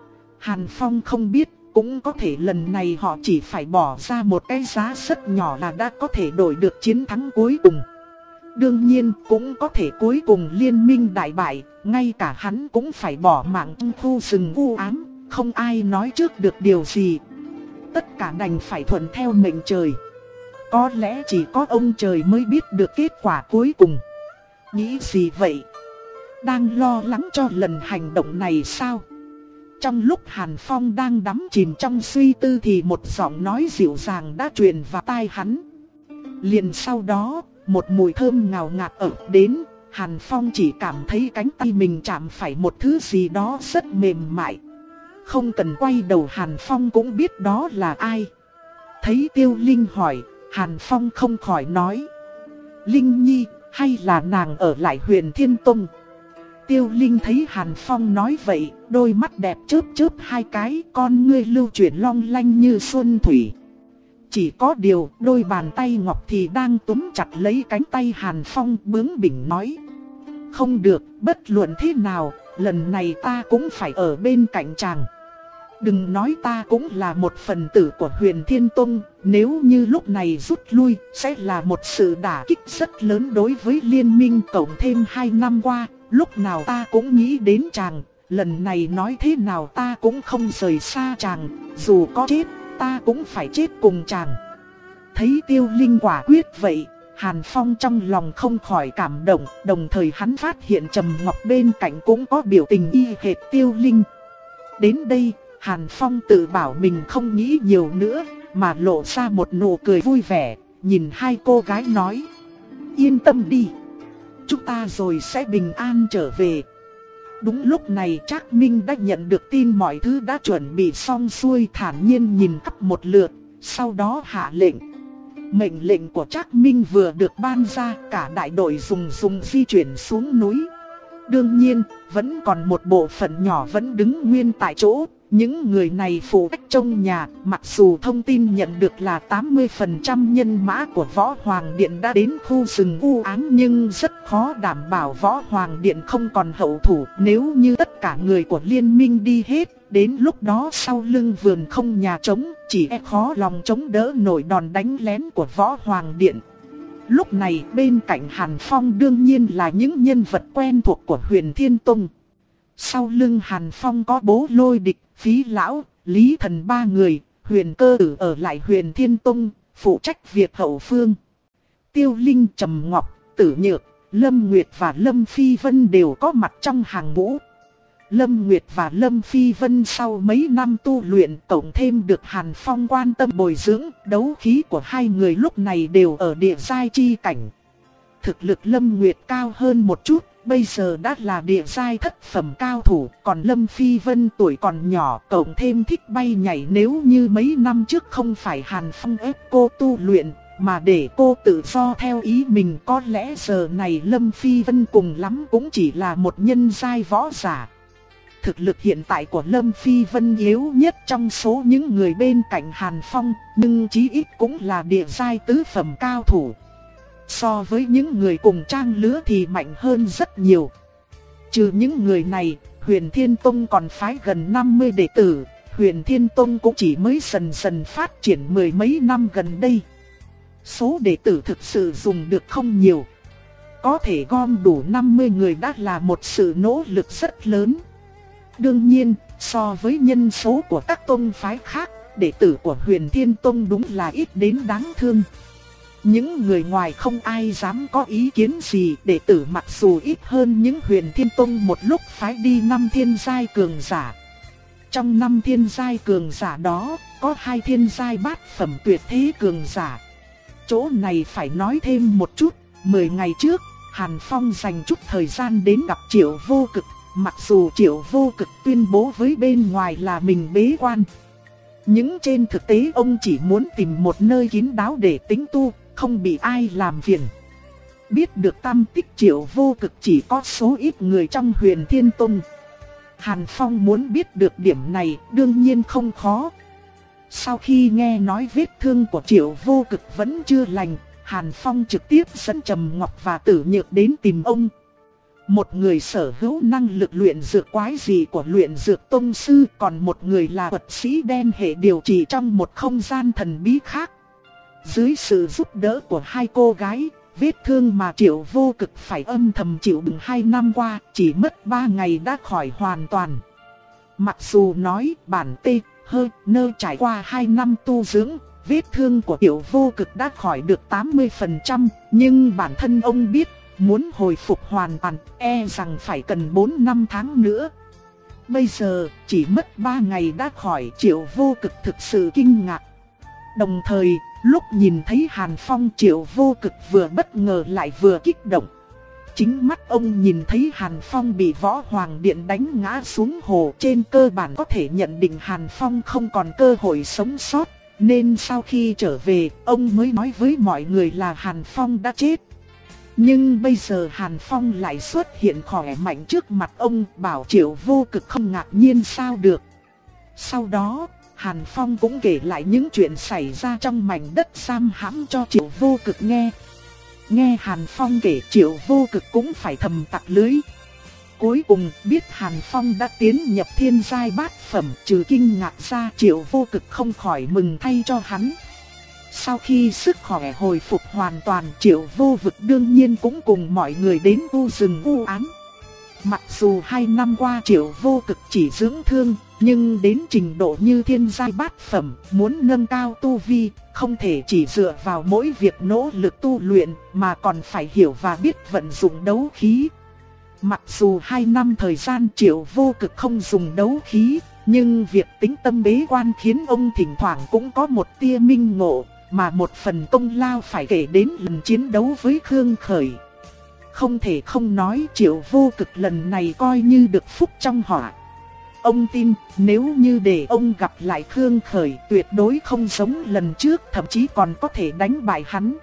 Hàn Phong không biết, cũng có thể lần này họ chỉ phải bỏ ra một cái giá rất nhỏ là đã có thể đổi được chiến thắng cuối cùng. Đương nhiên cũng có thể cuối cùng liên minh đại bại, ngay cả hắn cũng phải bỏ mạng trong khu rừng u ám, không ai nói trước được điều gì. Tất cả đành phải thuận theo mệnh trời. Có lẽ chỉ có ông trời mới biết được kết quả cuối cùng. Nghĩ gì vậy? Đang lo lắng cho lần hành động này sao? Trong lúc Hàn Phong đang đắm chìm trong suy tư thì một giọng nói dịu dàng đã truyền vào tai hắn. Liền sau đó, một mùi thơm ngào ngạt ập đến, Hàn Phong chỉ cảm thấy cánh tay mình chạm phải một thứ gì đó rất mềm mại. Không cần quay đầu Hàn Phong cũng biết đó là ai. Thấy Tiêu Linh hỏi, Hàn Phong không khỏi nói: Linh Nhi, hay là nàng ở lại Huyền Thiên Tông? Tiêu Linh thấy Hàn Phong nói vậy, đôi mắt đẹp chớp chớp hai cái, con ngươi lưu chuyển long lanh như xuân thủy. Chỉ có điều, đôi bàn tay ngọc thì đang túm chặt lấy cánh tay Hàn Phong, bướng bỉnh nói: Không được, bất luận thế nào, lần này ta cũng phải ở bên cạnh chàng. Đừng nói ta cũng là một phần tử của Huyền Thiên Tông, nếu như lúc này rút lui, sẽ là một sự đả kích rất lớn đối với liên minh. Cộng thêm hai năm qua, lúc nào ta cũng nghĩ đến chàng, lần này nói thế nào ta cũng không rời xa chàng, dù có chết, ta cũng phải chết cùng chàng. Thấy Tiêu Linh quả quyết vậy, Hàn Phong trong lòng không khỏi cảm động, đồng thời hắn phát hiện Trầm Ngọc bên cạnh cũng có biểu tình y hệt Tiêu Linh. Đến đây, Hàn Phong tự bảo mình không nghĩ nhiều nữa, mà lộ ra một nụ cười vui vẻ, nhìn hai cô gái nói: Yên tâm đi, chúng ta rồi sẽ bình an trở về. Đúng lúc này Trác Minh đã nhận được tin mọi thứ đã chuẩn bị xong xuôi, thản nhiên nhìn khắp một lượt, sau đó hạ lệnh. Mệnh lệnh của Trác Minh vừa được ban ra, cả đại đội dùng dùng di chuyển xuống núi. Đương nhiên, vẫn còn một bộ phận nhỏ vẫn đứng nguyên tại chỗ. Những người này phụ trách trông nhà, mặc dù thông tin nhận được là tám mươi phần trăm nhân mã của Võ Hoàng Điện đã đến khu rừng u ám, nhưng rất khó đảm bảo Võ Hoàng Điện không còn hậu thủ. Nếu như tất cả người của liên minh đi hết, đến lúc đó sau lưng vườn không nhà trống, chỉ e khó lòng chống đỡ nổi đòn đánh lén của Võ Hoàng Điện. Lúc này bên cạnh Hàn Phong đương nhiên là những nhân vật quen thuộc của Huyền Thiên Tông. Sau lưng Hàn Phong có Bố Lôi Địch, Phí Lão, Lý Thần ba người, Huyền Cơ Tử ở lại Huyền Thiên Tông, phụ trách việc hậu phương. Tiêu Linh, Trầm Ngọc, Tử Nhược, Lâm Nguyệt và Lâm Phi Vân đều có mặt trong hàng ngũ. Lâm Nguyệt và Lâm Phi Vân sau mấy năm tu luyện, cộng thêm được Hàn Phong quan tâm bồi dưỡng, đấu khí của hai người lúc này đều ở địa giai chi cảnh. Thực lực Lâm Nguyệt cao hơn một chút, bây giờ đã là địa giai thất phẩm cao thủ, còn Lâm Phi Vân tuổi còn nhỏ, cộng thêm thích bay nhảy, nếu như mấy năm trước không phải Hàn Phong ép cô tu luyện, mà để cô tự do theo ý mình, có lẽ giờ này Lâm Phi Vân cùng lắm cũng chỉ là một nhân giai võ giả. Thực lực hiện tại của Lâm Phi Vân yếu nhất trong số những người bên cạnh Hàn Phong, nhưng chí ít cũng là địa giai tứ phẩm cao thủ. So với những người cùng trang lứa thì mạnh hơn rất nhiều. Trừ những người này, Huyền Thiên Tông còn phái gần năm mươi đệ tử. Huyền Thiên Tông cũng chỉ mới dần dần phát triển mười mấy năm gần đây. Số đệ tử thực sự dùng được không nhiều. có thể gom đủ năm mươi người đã là một sự nỗ lực rất lớn. Đương nhiên, so với nhân số của các tông phái khác, đệ tử của Huyền Thiên Tông đúng là ít đến đáng thương. Những người ngoài không ai dám có ý kiến gì, đệ tử mặc dù ít hơn những Huyền Thiên Tông một lúc phái đi năm thiên giai cường giả. Trong năm thiên giai cường giả đó, có hai thiên giai bát phẩm tuyệt thế cường giả. Chỗ này phải nói thêm một chút, mười ngày trước, Hàn Phong dành chút thời gian đến gặp Triệu Vô Cực, mặc dù Triệu Vô Cực tuyên bố với bên ngoài là mình bế quan. Nhưng trên thực tế ông chỉ muốn tìm một nơi kín đáo để tĩnh tu, không bị ai làm phiền. Biết được tâm tích Triệu Vô Cực chỉ có số ít người trong Huyền Thiên Tông. Hàn Phong muốn biết được điểm này đương nhiên không khó. Sau khi nghe nói vết thương của Triệu Vô Cực vẫn chưa lành, Hàn Phong trực tiếp dẫn Trầm Ngọc và Tử Nhược đến tìm ông. Một người sở hữu năng lực luyện dược quái dị của luyện dược tông sư, còn một người là thuật sĩ đen hệ điều trị trong một không gian thần bí khác. Dưới sự giúp đỡ của hai cô gái, vết thương mà Triệu Vô Cực phải âm thầm chịu đựng hai năm qua, chỉ mất ba ngày đã khỏi hoàn toàn. Mặc dù nói bản tê, hơi, nơ trải qua hai năm tu dưỡng, vết thương của Triệu Vô Cực đã khỏi được tám mươi phần trăm, nhưng bản thân ông biết, muốn hồi phục hoàn toàn, e rằng phải cần bốn năm tháng nữa. Bây giờ, chỉ mất ba ngày đã khỏi, Triệu Vô Cực thực sự kinh ngạc. Đồng thời, lúc nhìn thấy Hàn Phong, Triệu Vô Cực vừa bất ngờ lại vừa kích động. Chính mắt ông nhìn thấy Hàn Phong bị Võ Hoàng Điện đánh ngã xuống hồ, trên cơ bản có thể nhận định Hàn Phong không còn cơ hội sống sót, nên sau khi trở về, ông mới nói với mọi người là Hàn Phong đã chết. Nhưng bây giờ Hàn Phong lại xuất hiện khỏe mạnh trước mặt ông, bảo Triệu Vô Cực không ngạc nhiên sao được. Sau đó, Hàn Phong cũng kể lại những chuyện xảy ra trong mảnh đất giam hãm cho Triệu Vô Cực nghe. Nghe Hàn Phong kể, Triệu Vô Cực cũng phải thầm tặc lưới. Cuối cùng biết Hàn Phong đã tiến nhập thiên giai bát phẩm, trừ kinh ngạc ra, Triệu Vô Cực không khỏi mừng thay cho hắn. Sau khi sức khỏe hồi phục hoàn toàn, Triệu Vô Vực đương nhiên cũng cùng mọi người đến u rừng u ám. Mặc dù hai năm qua Triệu Vô Cực chỉ dưỡng thương, nhưng đến trình độ như thiên giai bát phẩm, muốn nâng cao tu vi, không thể chỉ dựa vào mỗi việc nỗ lực tu luyện, mà còn phải hiểu và biết vận dụng đấu khí. Mặc dù hai năm thời gian Triệu Vô Cực không dùng đấu khí, nhưng việc tĩnh tâm bế quan khiến ông thỉnh thoảng cũng có một tia minh ngộ, mà một phần công lao phải kể đến lần chiến đấu với Khương Khởi. Không thể không nói Triệu Vô Cực lần này coi như được phúc trong họa. Ông tin nếu như để ông gặp lại Khương Khởi, tuyệt đối không giống lần trước, thậm chí còn có thể đánh bại hắn.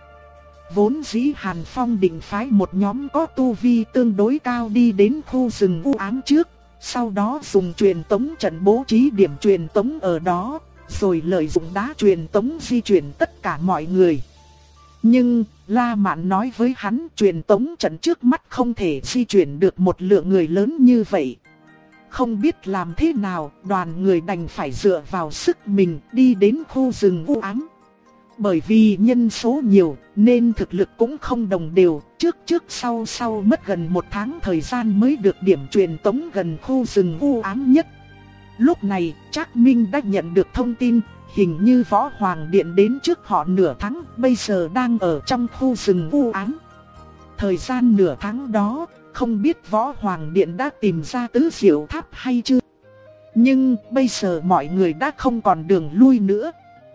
Vốn dĩ Hàn Phong định phái một nhóm có tu vi tương đối cao đi đến khu rừng u ám trước, sau đó dùng truyền tống trận bố trí điểm truyền tống ở đó, rồi lợi dụng đá truyền tống di chuyển tất cả mọi người. Nhưng La Mạn nói với hắn truyền tống trận trước mắt không thể di chuyển được một lượng người lớn như vậy. Không biết làm thế nào, đoàn người đành phải dựa vào sức mình đi đến khu rừng u ám. Bởi vì nhân số nhiều nên thực lực cũng không đồng đều, trước trước sau sau mất gần một tháng thời gian mới được điểm truyền tống gần khu rừng u ám nhất. Lúc này, Trác Minh đã nhận được thông tin, hình như Võ Hoàng Điện đến trước họ nửa tháng, bây giờ đang ở trong khu rừng u ám. Thời gian nửa tháng đó, không biết Võ Hoàng Điện đã tìm ra Tứ Diệu Tháp hay chưa. Nhưng bây giờ mọi người đã không còn đường lui nữa.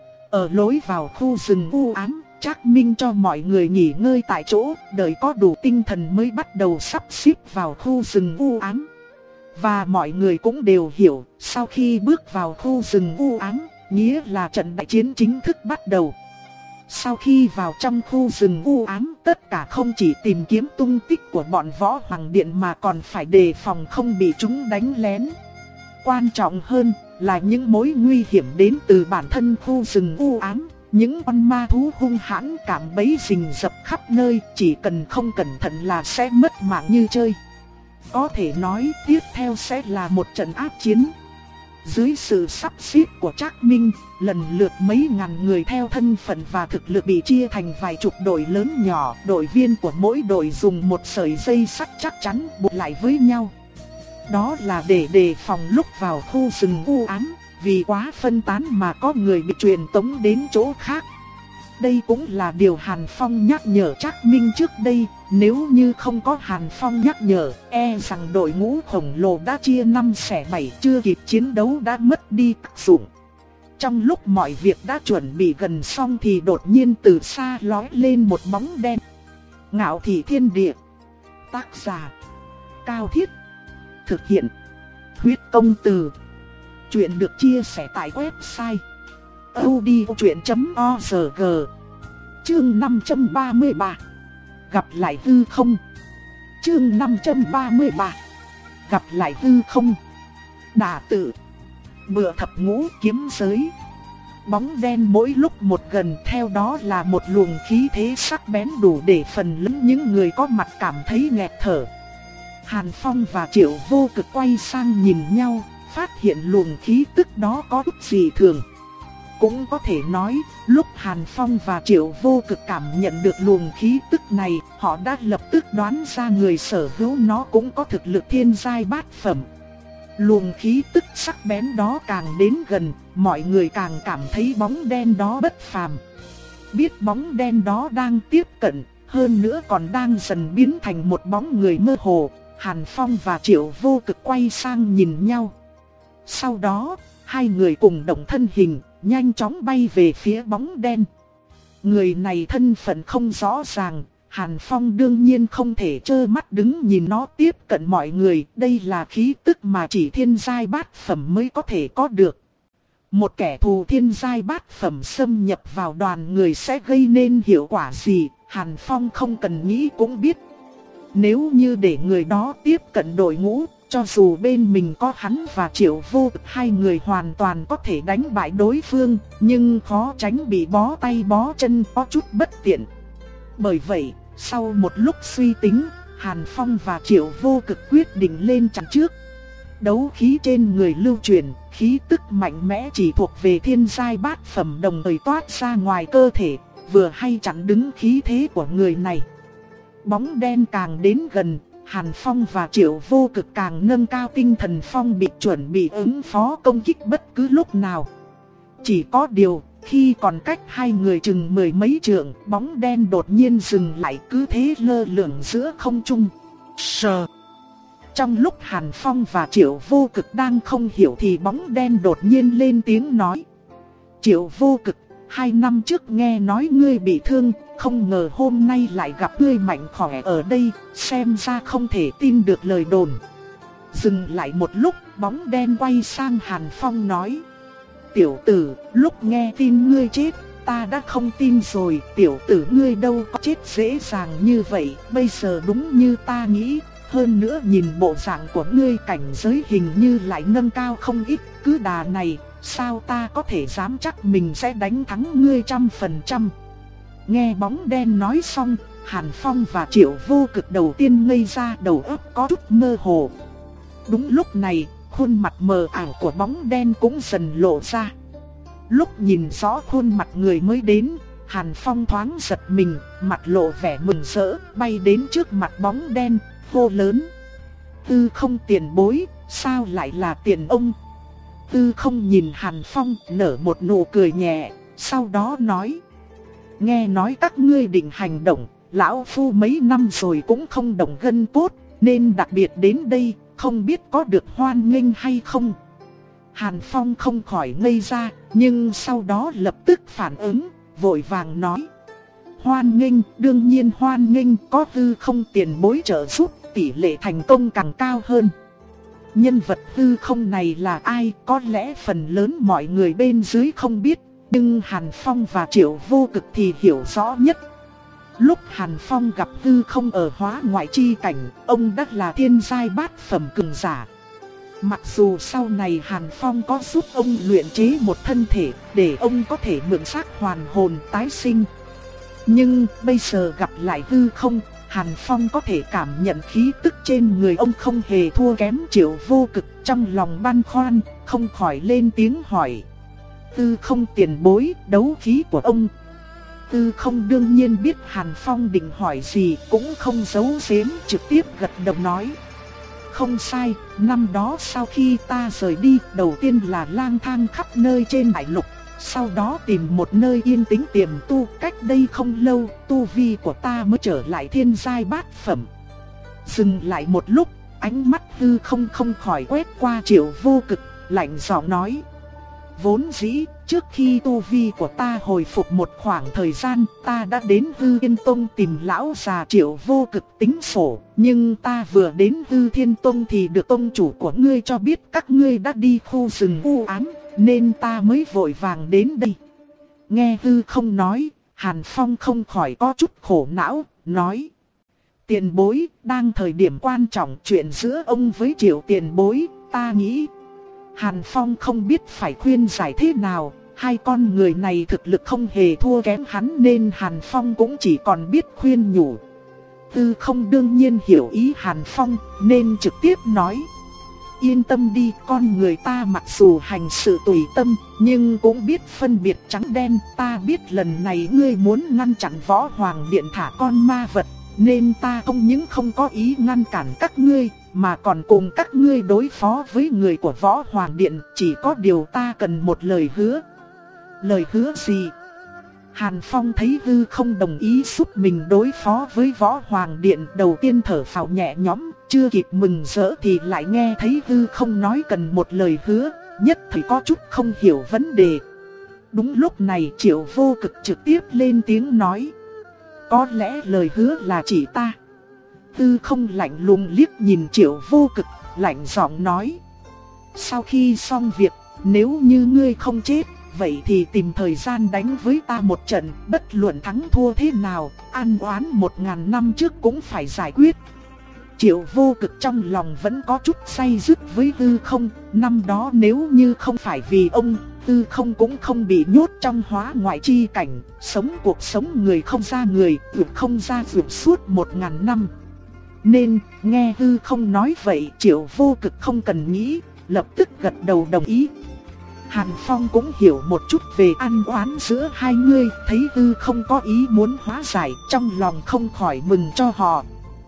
Ở lối vào khu rừng u ám, Trác Minh cho mọi người nghỉ ngơi tại chỗ, đợi có đủ tinh thần mới bắt đầu sắp xếp vào khu rừng u ám. Và mọi người cũng đều hiểu, sau khi bước vào khu rừng u ám, nghĩa là trận đại chiến chính thức bắt đầu. Sau khi vào trong khu rừng u ám, tất cả không chỉ tìm kiếm tung tích của bọn Võ Hoàng Điện mà còn phải đề phòng không bị chúng đánh lén. Quan trọng hơn là những mối nguy hiểm đến từ bản thân khu rừng u ám, những con ma thú hung hãn cảm bẫy rình rập khắp nơi, chỉ cần không cẩn thận là sẽ mất mạng như chơi. Có thể nói tiếp theo sẽ là một trận ác chiến. Dưới sự sắp xếp của Trác Minh, lần lượt mấy ngàn người theo thân phận và thực lực bị chia thành vài chục đội lớn nhỏ. Đội viên của mỗi đội dùng một sợi dây sắt chắc chắn buộc lại với nhau. Đó là để đề phòng lúc vào khu rừng u ám, vì quá phân tán mà có người bị truyền tống đến chỗ khác. Đây cũng là điều Hàn Phong nhắc nhở Trác Minh trước đây, nếu như không có Hàn Phong nhắc nhở, e rằng đội ngũ khổng lồ đã chia năm xẻ bảy, chưa kịp chiến đấu đã mất đi tác dụng. Trong lúc mọi việc đã chuẩn bị gần xong thì đột nhiên từ xa lói lên một bóng đen. Ngạo Thị Thiên Địa. Tác giả Cao Thiết. Thực hiện Huyết Công Từ. Chuyện được chia sẻ tại website audiochuyện chấm org. Chương năm trăm ba mươi ba. Gặp lại hư không. Chương năm trăm ba mươi ba. Gặp lại hư không. Đả tự. Bựa thập ngũ kiếm giới. Bóng đen mỗi lúc một gần, theo đó là một luồng khí thế sắc bén đủ để phần lớn những người có mặt cảm thấy nghẹt thở. Hàn Phong và Triệu Vô Cực quay sang nhìn nhau, phát hiện luồng khí tức đó có chút dị thường. Cũng có thể nói, lúc Hàn Phong và Triệu Vô Cực cảm nhận được luồng khí tức này, họ đã lập tức đoán ra người sở hữu nó cũng có thực lực thiên giai bát phẩm. Luồng khí tức sắc bén đó càng đến gần, mọi người càng cảm thấy bóng đen đó bất phàm. Biết bóng đen đó đang tiếp cận, hơn nữa còn đang dần biến thành một bóng người mơ hồ, Hàn Phong và Triệu Vô Cực quay sang nhìn nhau. Sau đó, hai người cùng động thân hình, nhanh chóng bay về phía bóng đen. Người này thân phận không rõ ràng, Hàn Phong đương nhiên không thể trơ mắt đứng nhìn nó tiếp cận mọi người. Đây là khí tức mà chỉ thiên giai bát phẩm mới có thể có được. Một kẻ thù thiên giai bát phẩm xâm nhập vào đoàn người sẽ gây nên hiệu quả gì, Hàn Phong không cần nghĩ cũng biết. Nếu như để người đó tiếp cận đội ngũ, cho dù bên mình có hắn và Triệu Vô Cực, hai người hoàn toàn có thể đánh bại đối phương, nhưng khó tránh bị bó tay bó chân, có chút bất tiện. Bởi vậy, sau một lúc suy tính, Hàn Phong và Triệu Vô Cực quyết định lên chặn trước. Đấu khí trên người lưu truyền, khí tức mạnh mẽ chỉ thuộc về thiên giai bát phẩm đồng thời toát ra ngoài cơ thể, vừa hay chặn đứng khí thế của người này. Bóng đen càng đến gần, Hàn Phong và Triệu Vô Cực càng nâng cao tinh thần phong bị, chuẩn bị ứng phó công kích bất cứ lúc nào. Chỉ có điều, khi còn cách hai người chừng mười mấy trượng, bóng đen đột nhiên dừng lại, cứ thế lơ lửng giữa không trung. Sờ. Trong lúc Hàn Phong và Triệu Vô Cực đang không hiểu thì bóng đen đột nhiên lên tiếng nói: Triệu Vô Cực, hai năm trước nghe nói ngươi bị thương, không ngờ hôm nay lại gặp ngươi mạnh khỏe ở đây, xem ra không thể tin được lời đồn. Dừng lại một lúc, bóng đen quay sang Hàn Phong nói: Tiểu tử, lúc nghe tin ngươi chết, ta đã không tin rồi, tiểu tử ngươi đâu có chết dễ dàng như vậy, bây giờ đúng như ta nghĩ. Hơn nữa nhìn bộ dạng của ngươi, cảnh giới hình như lại nâng cao không ít, cứ đà này, sao ta có thể dám chắc mình sẽ đánh thắng ngươi trăm phần trăm. Nghe bóng đen nói xong, Hàn Phong và Triệu Vô Cực đầu tiên ngây ra, đầu óc có chút mơ hồ. Đúng lúc này, khuôn mặt mờ ảo của bóng đen cũng dần lộ ra. Lúc nhìn rõ khuôn mặt người mới đến, Hàn Phong thoáng giật mình, mặt lộ vẻ mừng rỡ, bay đến trước mặt bóng đen, hô lớn: Tư Không tiền bối, sao lại là tiền ông? Tư Không nhìn Hàn Phong nở một nụ cười nhẹ, sau đó nói: Nghe nói các ngươi định hành động, lão phu mấy năm rồi cũng không động gân cốt, nên đặc biệt đến đây, không biết có được hoan nghênh hay không? Hàn Phong không khỏi ngây ra, nhưng sau đó lập tức phản ứng, vội vàng nói: Hoan nghênh, đương nhiên hoan nghênh, có Tư Không tiền bối trợ giúp, tỷ lệ thành công càng cao hơn. Nhân vật Tư Không này là ai, có lẽ phần lớn mọi người bên dưới không biết, nhưng Hàn Phong và Triệu Vô Cực thì hiểu rõ nhất. Lúc Hàn Phong gặp Tư Không ở Hóa Ngoại chi cảnh, ông đã là thiên giai bát phẩm cường giả. Mặc dù sau này Hàn Phong có giúp ông luyện chế một thân thể để ông có thể mượn xác hoàn hồn tái sinh, nhưng bây giờ gặp lại Tư Không, Hàn Phong có thể cảm nhận khí tức trên người ông không hề thua kém Triệu Vô Cực, trong lòng băn khoăn, không khỏi lên tiếng hỏi. Tư Không tiền bối, đấu khí của ông. Tư Không đương nhiên biết Hàn Phong định hỏi gì, cũng không giấu giếm, trực tiếp gật đầu nói. Không sai, năm đó sau khi ta rời đi, đầu tiên là lang thang khắp nơi trên đại lục, sau đó tìm một nơi yên tĩnh tiềm tu. Cách đây không lâu, tu vi của ta mới trở lại thiên giai bát phẩm. Dừng lại một lúc, ánh mắt Tư Không không khỏi quét qua Triệu Vô Cực, lạnh giọng nói. Vốn dĩ, trước khi tu vi của ta hồi phục một khoảng thời gian, ta đã đến Hư Thiên Tông tìm lão già Triệu Vô Cực tính sổ. Nhưng ta vừa đến Hư Thiên Tông thì được tông chủ của ngươi cho biết các ngươi đã đi khu rừng u ám, nên ta mới vội vàng đến đây. Nghe Tư Không nói, Hàn Phong không khỏi có chút khổ não, nói. Tiền bối, đang thời điểm quan trọng chuyện giữa ông với Triệu tiền bối, ta nghĩ. Hàn Phong không biết phải khuyên giải thế nào, hai con người này thực lực không hề thua kém hắn nên Hàn Phong cũng chỉ còn biết khuyên nhủ. Tư Không đương nhiên hiểu ý Hàn Phong nên trực tiếp nói. Yên tâm đi, con người ta mặc dù hành sự tùy tâm, nhưng cũng biết phân biệt trắng đen. Ta biết lần này ngươi muốn ngăn chặn Võ Hoàng Điện thả con ma vật, nên ta không những không có ý ngăn cản các ngươi, mà còn cùng các ngươi đối phó với người của Võ Hoàng Điện. Chỉ có điều ta cần một lời hứa. Lời hứa gì? Hàn Phong thấy Tư Không đồng ý giúp mình đối phó với Võ Hoàng Điện, đầu tiên thở phào nhẹ nhõm, chưa kịp mừng rỡ thì lại nghe thấy Tư Không nói cần một lời hứa, nhất thời có chút không hiểu vấn đề. Đúng lúc này Triệu Vô Cực trực tiếp lên tiếng nói. Có lẽ lời hứa là chỉ ta. Tư Không lạnh lùng liếc nhìn Triệu Vô Cực, lạnh giọng nói. Sau khi xong việc, nếu như ngươi không chết, vậy thì tìm thời gian đánh với ta một trận, bất luận thắng thua thế nào, an oán một ngàn năm trước cũng phải giải quyết. Triệu Vô Cực trong lòng vẫn có chút say dứt với Tư Không, năm đó nếu như không phải vì ông, Tư Không cũng không bị nhốt trong hóa ngoại chi cảnh, sống cuộc sống người không ra người, vượt không ra vượt suốt một ngàn năm. Nên, nghe Tư Không nói vậy, Triệu Vô Cực không cần nghĩ, lập tức gật đầu đồng ý. Hàn Phong cũng hiểu một chút về ăn oán giữa hai người, thấy Tư Không có ý muốn hóa giải, trong lòng không khỏi mừng cho họ.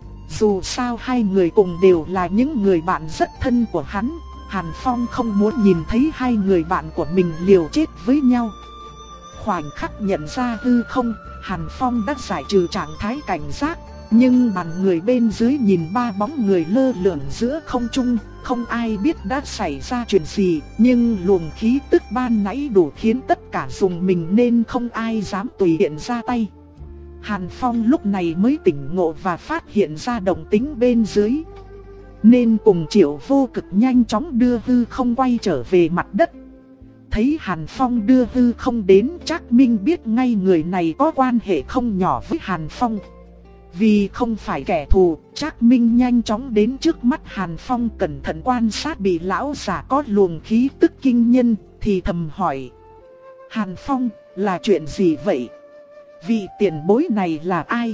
Dù sao hai người cùng đều là những người bạn rất thân của hắn, Hàn Phong không muốn nhìn thấy hai người bạn của mình liều chết với nhau. Khoảnh khắc nhận ra Tư Không, Hàn Phong đã giải trừ trạng thái cảnh giác. Nhưng bàn người bên dưới nhìn ba bóng người lơ lửng giữa không trung, không ai biết đã xảy ra chuyện gì, nhưng luồng khí tức ban nãy đủ khiến tất cả dùng mình nên không ai dám tùy tiện ra tay. Hàn Phong lúc này mới tỉnh ngộ và phát hiện ra động tĩnh bên dưới, nên cùng Triệu Vô Cực nhanh chóng đưa Tư Không quay trở về mặt đất. Thấy Hàn Phong đưa Tư Không đến, Trác Minh biết ngay người này có quan hệ không nhỏ với Hàn Phong. Vì không phải kẻ thù, Trác Minh nhanh chóng đến trước mắt Hàn Phong, cẩn thận quan sát bị lão già có luồng khí tức kinh nhân, thì thầm hỏi. Hàn Phong, là chuyện gì vậy? Vị tiền bối này là ai?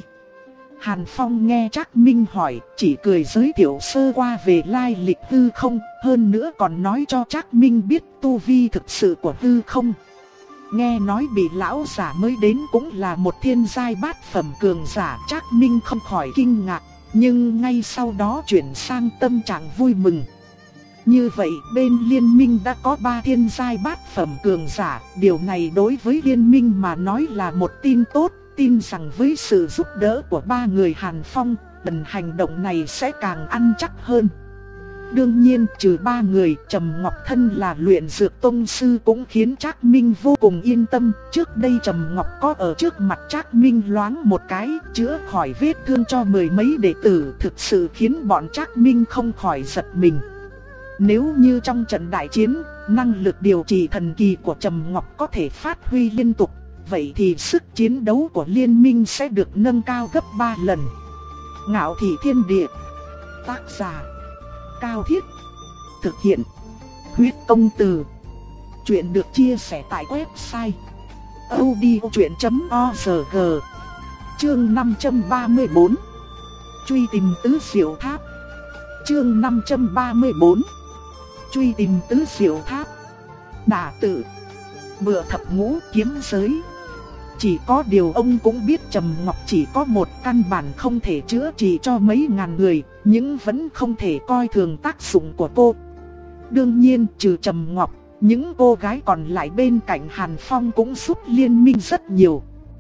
Hàn Phong nghe Trác Minh hỏi, chỉ cười giới thiệu sơ qua về lai lịch Tư Không, hơn nữa còn nói cho Trác Minh biết tu vi thực sự của Tư Không. Nghe nói bị lão giả mới đến cũng là một thiên giai bát phẩm cường giả, Trác Minh không khỏi kinh ngạc, nhưng ngay sau đó chuyển sang tâm trạng vui mừng. Như vậy bên liên minh đã có ba thiên giai bát phẩm cường giả, điều này đối với liên minh mà nói là một tin tốt, tin rằng với sự giúp đỡ của ba người Hàn Phong, lần hành động này sẽ càng ăn chắc hơn. Đương nhiên trừ ba người, Trầm Ngọc thân là luyện dược tông sư cũng khiến Trác Minh vô cùng yên tâm. Trước đây Trầm Ngọc có ở trước mặt Trác Minh loáng một cái, chữa khỏi vết thương cho mười mấy đệ tử, thực sự khiến bọn Trác Minh không khỏi giật mình. Nếu như trong trận đại chiến, năng lực điều trị thần kỳ của Trầm Ngọc có thể phát huy liên tục, vậy thì sức chiến đấu của liên minh sẽ được nâng cao gấp ba lần. Ngạo Thị Thiên Địa. Tác giả Cao Thiết. Thực hiện Huyết Công Từ. Chuyện được chia sẻ tại website audiochuyện chấm org. Chương năm trăm ba mươi bốn. Truy tìm tứ diệu tháp. Chương năm trăm ba mươi bốn. Truy tìm tứ diệu tháp. Đả tự. Bựa thập ngũ kiếm giới. Chỉ có điều ông cũng biết Trầm Ngọc chỉ có một căn bản không thể chữa trị cho mấy ngàn người, nhưng vẫn không thể coi thường tác dụng của cô. Đương nhiên trừ Trầm Ngọc, những cô gái còn lại bên cạnh Hàn Phong cũng giúp Liên Minh rất nhiều.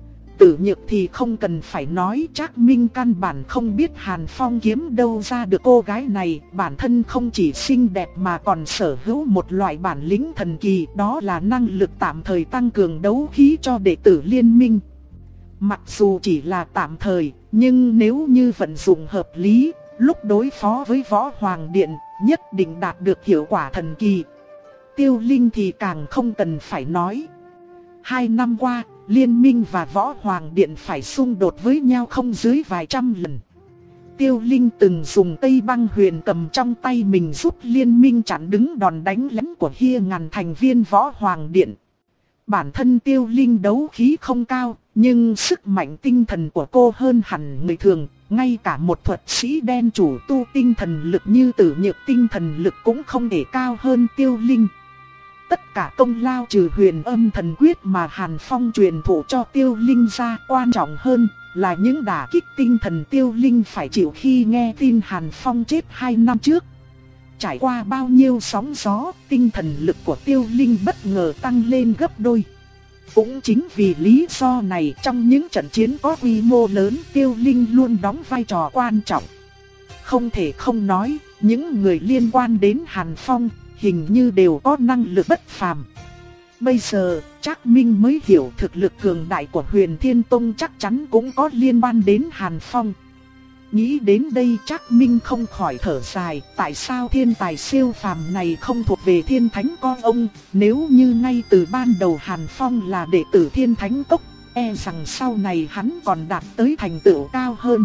Tử Nhược thì không cần phải nói, Trác Minh căn bản không biết Hàn Phong kiếm đâu ra được cô gái này, bản thân không chỉ xinh đẹp mà còn sở hữu một loại bản lĩnh thần kỳ, đó là năng lực tạm thời tăng cường đấu khí cho đệ tử Liên Minh. Mặc dù chỉ là tạm thời, nhưng nếu như vận dụng hợp lý, lúc đối phó với Võ Hoàng Điện, nhất định đạt được hiệu quả thần kỳ. Tiêu Linh thì càng không cần phải nói. Hai năm qua, Liên Minh và Võ Hoàng Điện phải xung đột với nhau không dưới vài trăm lần. Tiêu Linh từng dùng Tây Băng Huyền cầm trong tay mình giúp Liên Minh chặn đứng đòn đánh lén của Hia ngàn thành viên Võ Hoàng Điện. Bản thân Tiêu Linh đấu khí không cao, nhưng sức mạnh tinh thần của cô hơn hẳn người thường. Ngay cả một thuật sĩ đen chủ tu tinh thần lực như Tử Nhược tinh thần lực cũng không thể cao hơn Tiêu Linh. Tất cả công lao trừ Huyền Âm thần quyết mà Hàn Phong truyền thụ cho Tiêu Linh ra, quan trọng hơn là những đả kích tinh thần Tiêu Linh phải chịu khi nghe tin Hàn Phong chết hai năm trước. Trải qua bao nhiêu sóng gió, tinh thần lực của Tiêu Linh bất ngờ tăng lên gấp đôi. Cũng chính vì lý do này, trong những trận chiến có quy mô lớn, Tiêu Linh luôn đóng vai trò quan trọng. Không thể không nói, những người liên quan đến Hàn Phong hình như đều có năng lực bất phàm. Bây giờ, Trác Minh mới hiểu thực lực cường đại của Huyền Thiên Tông chắc chắn cũng có liên quan đến Hàn Phong. Nghĩ đến đây Trác Minh không khỏi thở dài, tại sao thiên tài siêu phàm này không thuộc về Thiên Thánh con ông, nếu như ngay từ ban đầu Hàn Phong là đệ tử Thiên Thánh Cốc, e rằng sau này hắn còn đạt tới thành tựu cao hơn.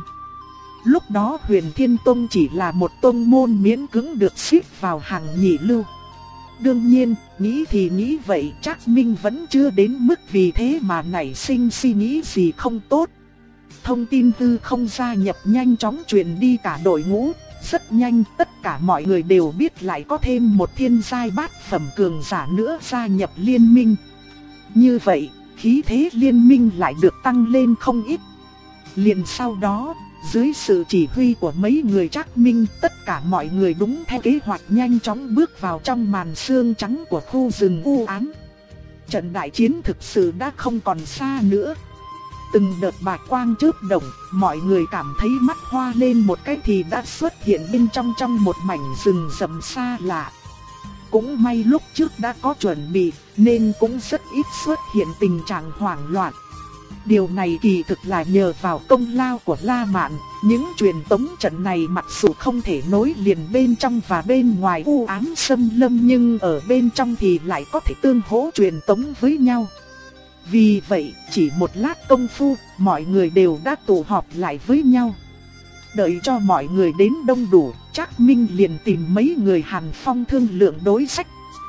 Lúc đó Huyền Thiên Tông chỉ là một tông môn miễn cưỡng được xếp vào hàng nhị lưu. Đương nhiên, nghĩ thì nghĩ vậy, Trác Minh vẫn chưa đến mức vì thế mà nảy sinh suy nghĩ gì không tốt. Thông tin hư không gia nhập nhanh chóng truyền đi cả đội ngũ, rất nhanh tất cả mọi người đều biết lại có thêm một thiên giai bát phẩm cường giả nữa gia nhập liên minh. Như vậy, khí thế liên minh lại được tăng lên không ít. Liền sau đó, dưới sự chỉ huy của mấy người Trác Minh, tất cả mọi người đúng theo kế hoạch nhanh chóng bước vào trong màn sương trắng của khu rừng u ám. Trận đại chiến thực sự đã không còn xa nữa. Từng đợt bạch quang chớp động, mọi người cảm thấy mắt hoa lên một cái thì đã xuất hiện bên trong trong một mảnh rừng rậm xa lạ. Cũng may lúc trước đã có chuẩn bị, nên cũng rất ít xuất hiện tình trạng hoảng loạn. Điều này kỳ thực là nhờ vào công lao của La Mạn, những truyền tống trận này mặc dù không thể nối liền bên trong và bên ngoài u ám xâm lâm, nhưng ở bên trong thì lại có thể tương hỗ truyền tống với nhau. Vì vậy, chỉ một lát công phu, mọi người đều đã tụ họp lại với nhau. Đợi cho mọi người đến đông đủ, Trác Minh liền tìm mấy người Hàn Phong thương lượng đối sách.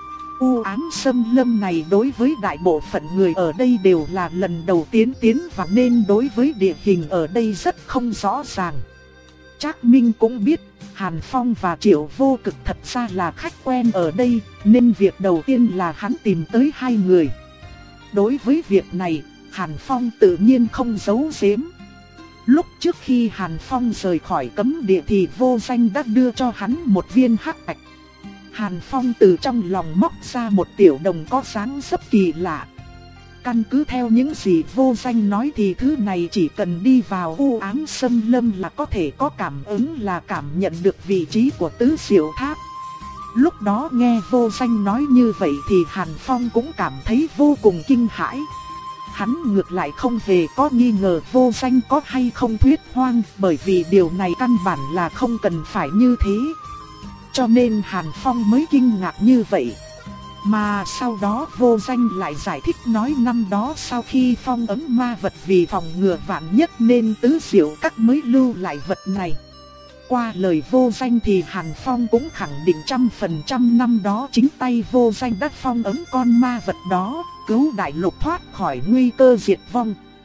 U ám xâm lâm này đối với đại bộ phận người ở đây đều là lần đầu tiên tiến vào, nên đối với địa hình ở đây rất không rõ ràng. Trác Minh cũng biết, Hàn Phong và Triệu Vô Cực thật ra là khách quen ở đây, nên việc đầu tiên là hắn tìm tới hai người. Đối với việc này, Hàn Phong tự nhiên không giấu giếm. Lúc trước khi Hàn Phong rời khỏi cấm địa thì Vô Danh đã đưa cho hắn một viên hắc bạch. Hàn Phong từ trong lòng móc ra một tiểu đồng có dáng dấp kỳ lạ. Căn cứ theo những gì Vô Danh nói thì thứ này chỉ cần đi vào u ám xâm lâm là có thể có cảm ứng, là cảm nhận được vị trí của tứ diệu tháp. Lúc đó nghe Vô Danh nói như vậy thì Hàn Phong cũng cảm thấy vô cùng kinh hãi. Hắn ngược lại không hề có nghi ngờ Vô Danh có hay không thuyết hoang, bởi vì điều này căn bản là không cần phải như thế. Cho nên Hàn Phong mới kinh ngạc như vậy. Mà sau đó Vô Danh lại giải thích nói năm đó sau khi phong ấn ma vật vì phòng ngừa vạn nhất nên tứ diệu các mới lưu lại vật này. Qua lời Vô Danh thì Hàn Phong cũng khẳng định trăm phần trăm năm đó chính tay Vô Danh đã phong ấn con ma vật đó, cứu đại lục thoát khỏi nguy cơ diệt vong.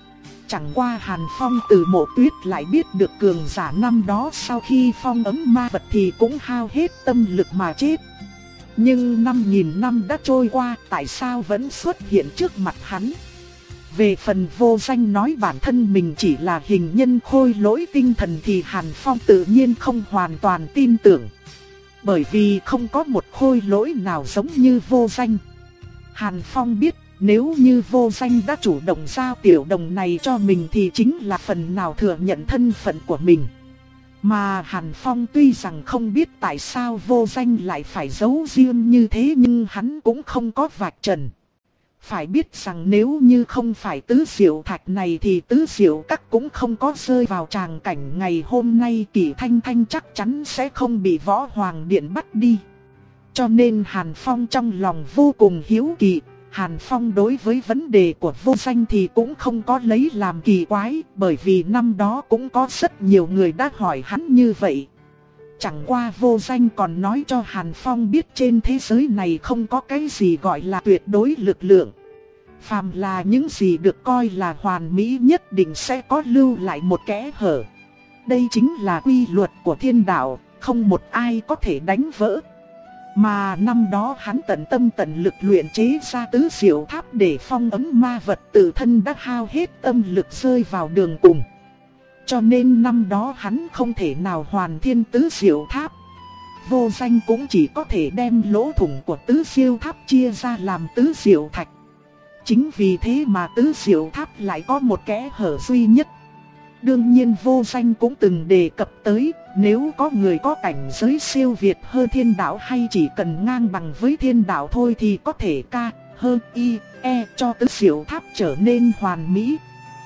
Chẳng qua Hàn Phong từ Mộ Tuyết lại biết được cường giả năm đó sau khi phong ấn ma vật thì cũng hao hết tâm lực mà chết. Nhưng năm nghìn năm đã trôi qua, tại sao vẫn xuất hiện trước mặt hắn? Về phần Vô Danh nói bản thân mình chỉ là hình nhân khôi lỗi tinh thần thì Hàn Phong tự nhiên không hoàn toàn tin tưởng. Bởi vì không có một khôi lỗi nào giống như Vô Danh. Hàn Phong biết nếu như Vô Danh đã chủ động giao tiểu đồng này cho mình thì chính là phần nào thừa nhận thân phận của mình. Mà Hàn Phong tuy rằng không biết tại sao Vô Danh lại phải giấu riêng như thế nhưng hắn cũng không có vạch trần. Phải biết rằng nếu như không phải tứ diệu thạch này thì tứ diệu các cũng không có rơi vào tràng cảnh ngày hôm nay. Kỷ Thanh Thanh chắc chắn sẽ không bị Võ Hoàng Điện bắt đi. Cho nên Hàn Phong trong lòng vô cùng hiếu kỳ. Hàn Phong đối với vấn đề của Vô Danh thì cũng không có lấy làm kỳ quái, bởi vì năm đó cũng có rất nhiều người đã hỏi hắn như vậy. Chẳng qua Vô Danh còn nói cho Hàn Phong biết trên thế giới này không có cái gì gọi là tuyệt đối lực lượng. Phàm là những gì được coi là hoàn mỹ nhất định sẽ có lưu lại một kẽ hở. Đây chính là quy luật của thiên đạo, không một ai có thể đánh vỡ. Mà năm đó hắn tận tâm tận lực luyện chế ra tứ diệu tháp để phong ấn ma vật, tự thân đã hao hết tâm lực rơi vào đường cùng. Cho nên năm đó hắn không thể nào hoàn thiên tứ diệu tháp. Vô Danh cũng chỉ có thể đem lỗ thủng của tứ diệu tháp chia ra làm tứ diệu thạch. Chính vì thế mà tứ diệu tháp lại có một kẽ hở duy nhất. Đương nhiên Vô Danh cũng từng đề cập tới, nếu có người có cảnh giới siêu việt hơn thiên đạo hay chỉ cần ngang bằng với thiên đạo thôi thì có thể ca, hơn y, e cho tứ diệu tháp trở nên hoàn mỹ.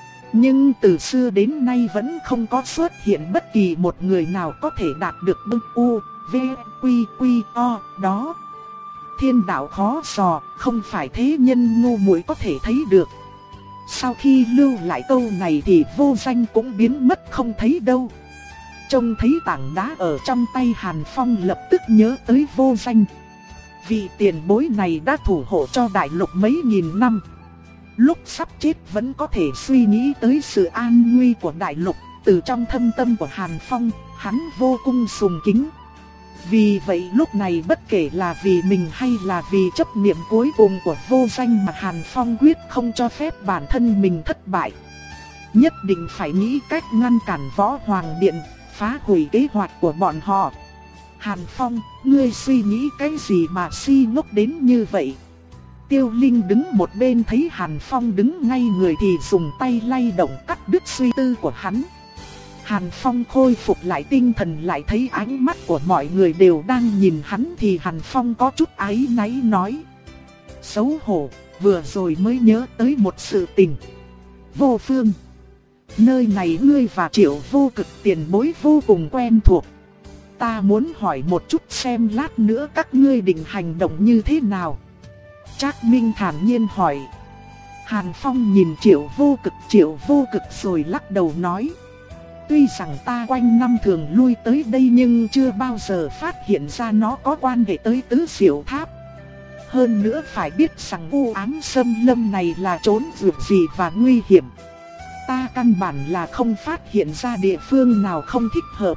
Nhưng từ xưa đến nay vẫn không có xuất hiện bất kỳ một người nào có thể đạt được bức u, v, quy, quy, o đó. Thiên đạo khó dò, không phải thế nhân ngu muội có thể thấy được. Sau khi lưu lại câu này thì Vô Danh cũng biến mất không thấy đâu. Trông thấy tảng đá ở trong tay Hàn Phong lập tức nhớ tới Vô Danh. Vị tiền bối này đã thủ hộ cho đại lục mấy nghìn năm. Lúc sắp chết vẫn có thể suy nghĩ tới sự an nguy của đại lục. Từ trong thâm tâm của Hàn Phong, hắn vô cùng sùng kính. Vì vậy lúc này bất kể là vì mình hay là vì chấp niệm cuối cùng của Vô Danh mà Hàn Phong quyết không cho phép bản thân mình thất bại. Nhất định phải nghĩ cách ngăn cản Võ Hoàng Điện, phá hủy kế hoạch của bọn họ. Hàn Phong, ngươi suy nghĩ cái gì mà si ngốc đến như vậy? Tiêu Linh đứng một bên thấy Hàn Phong đứng ngay người thì dùng tay lay động cắt đứt suy tư của hắn. Hàn Phong khôi phục lại tinh thần, lại thấy ánh mắt của mọi người đều đang nhìn hắn thì Hàn Phong có chút áy náy nói: xấu hổ, vừa rồi mới nhớ tới một sự tình. Vô Phương, nơi này ngươi và Triệu Vô Cực tiền bối vô cùng quen thuộc. Ta muốn hỏi một chút xem lát nữa các ngươi định hành động như thế nào? Trác Minh thản nhiên hỏi. Hàn Phong nhìn Triệu Vô Cực, Triệu Vô Cực rồi lắc đầu nói: tuy rằng ta quanh năm thường lui tới đây nhưng chưa bao giờ phát hiện ra nó có quan hệ tới tứ diệu tháp. Hơn nữa phải biết rằng u ám xâm lâm này là trốn vượt gì và nguy hiểm. Ta căn bản là không phát hiện ra địa phương nào không thích hợp.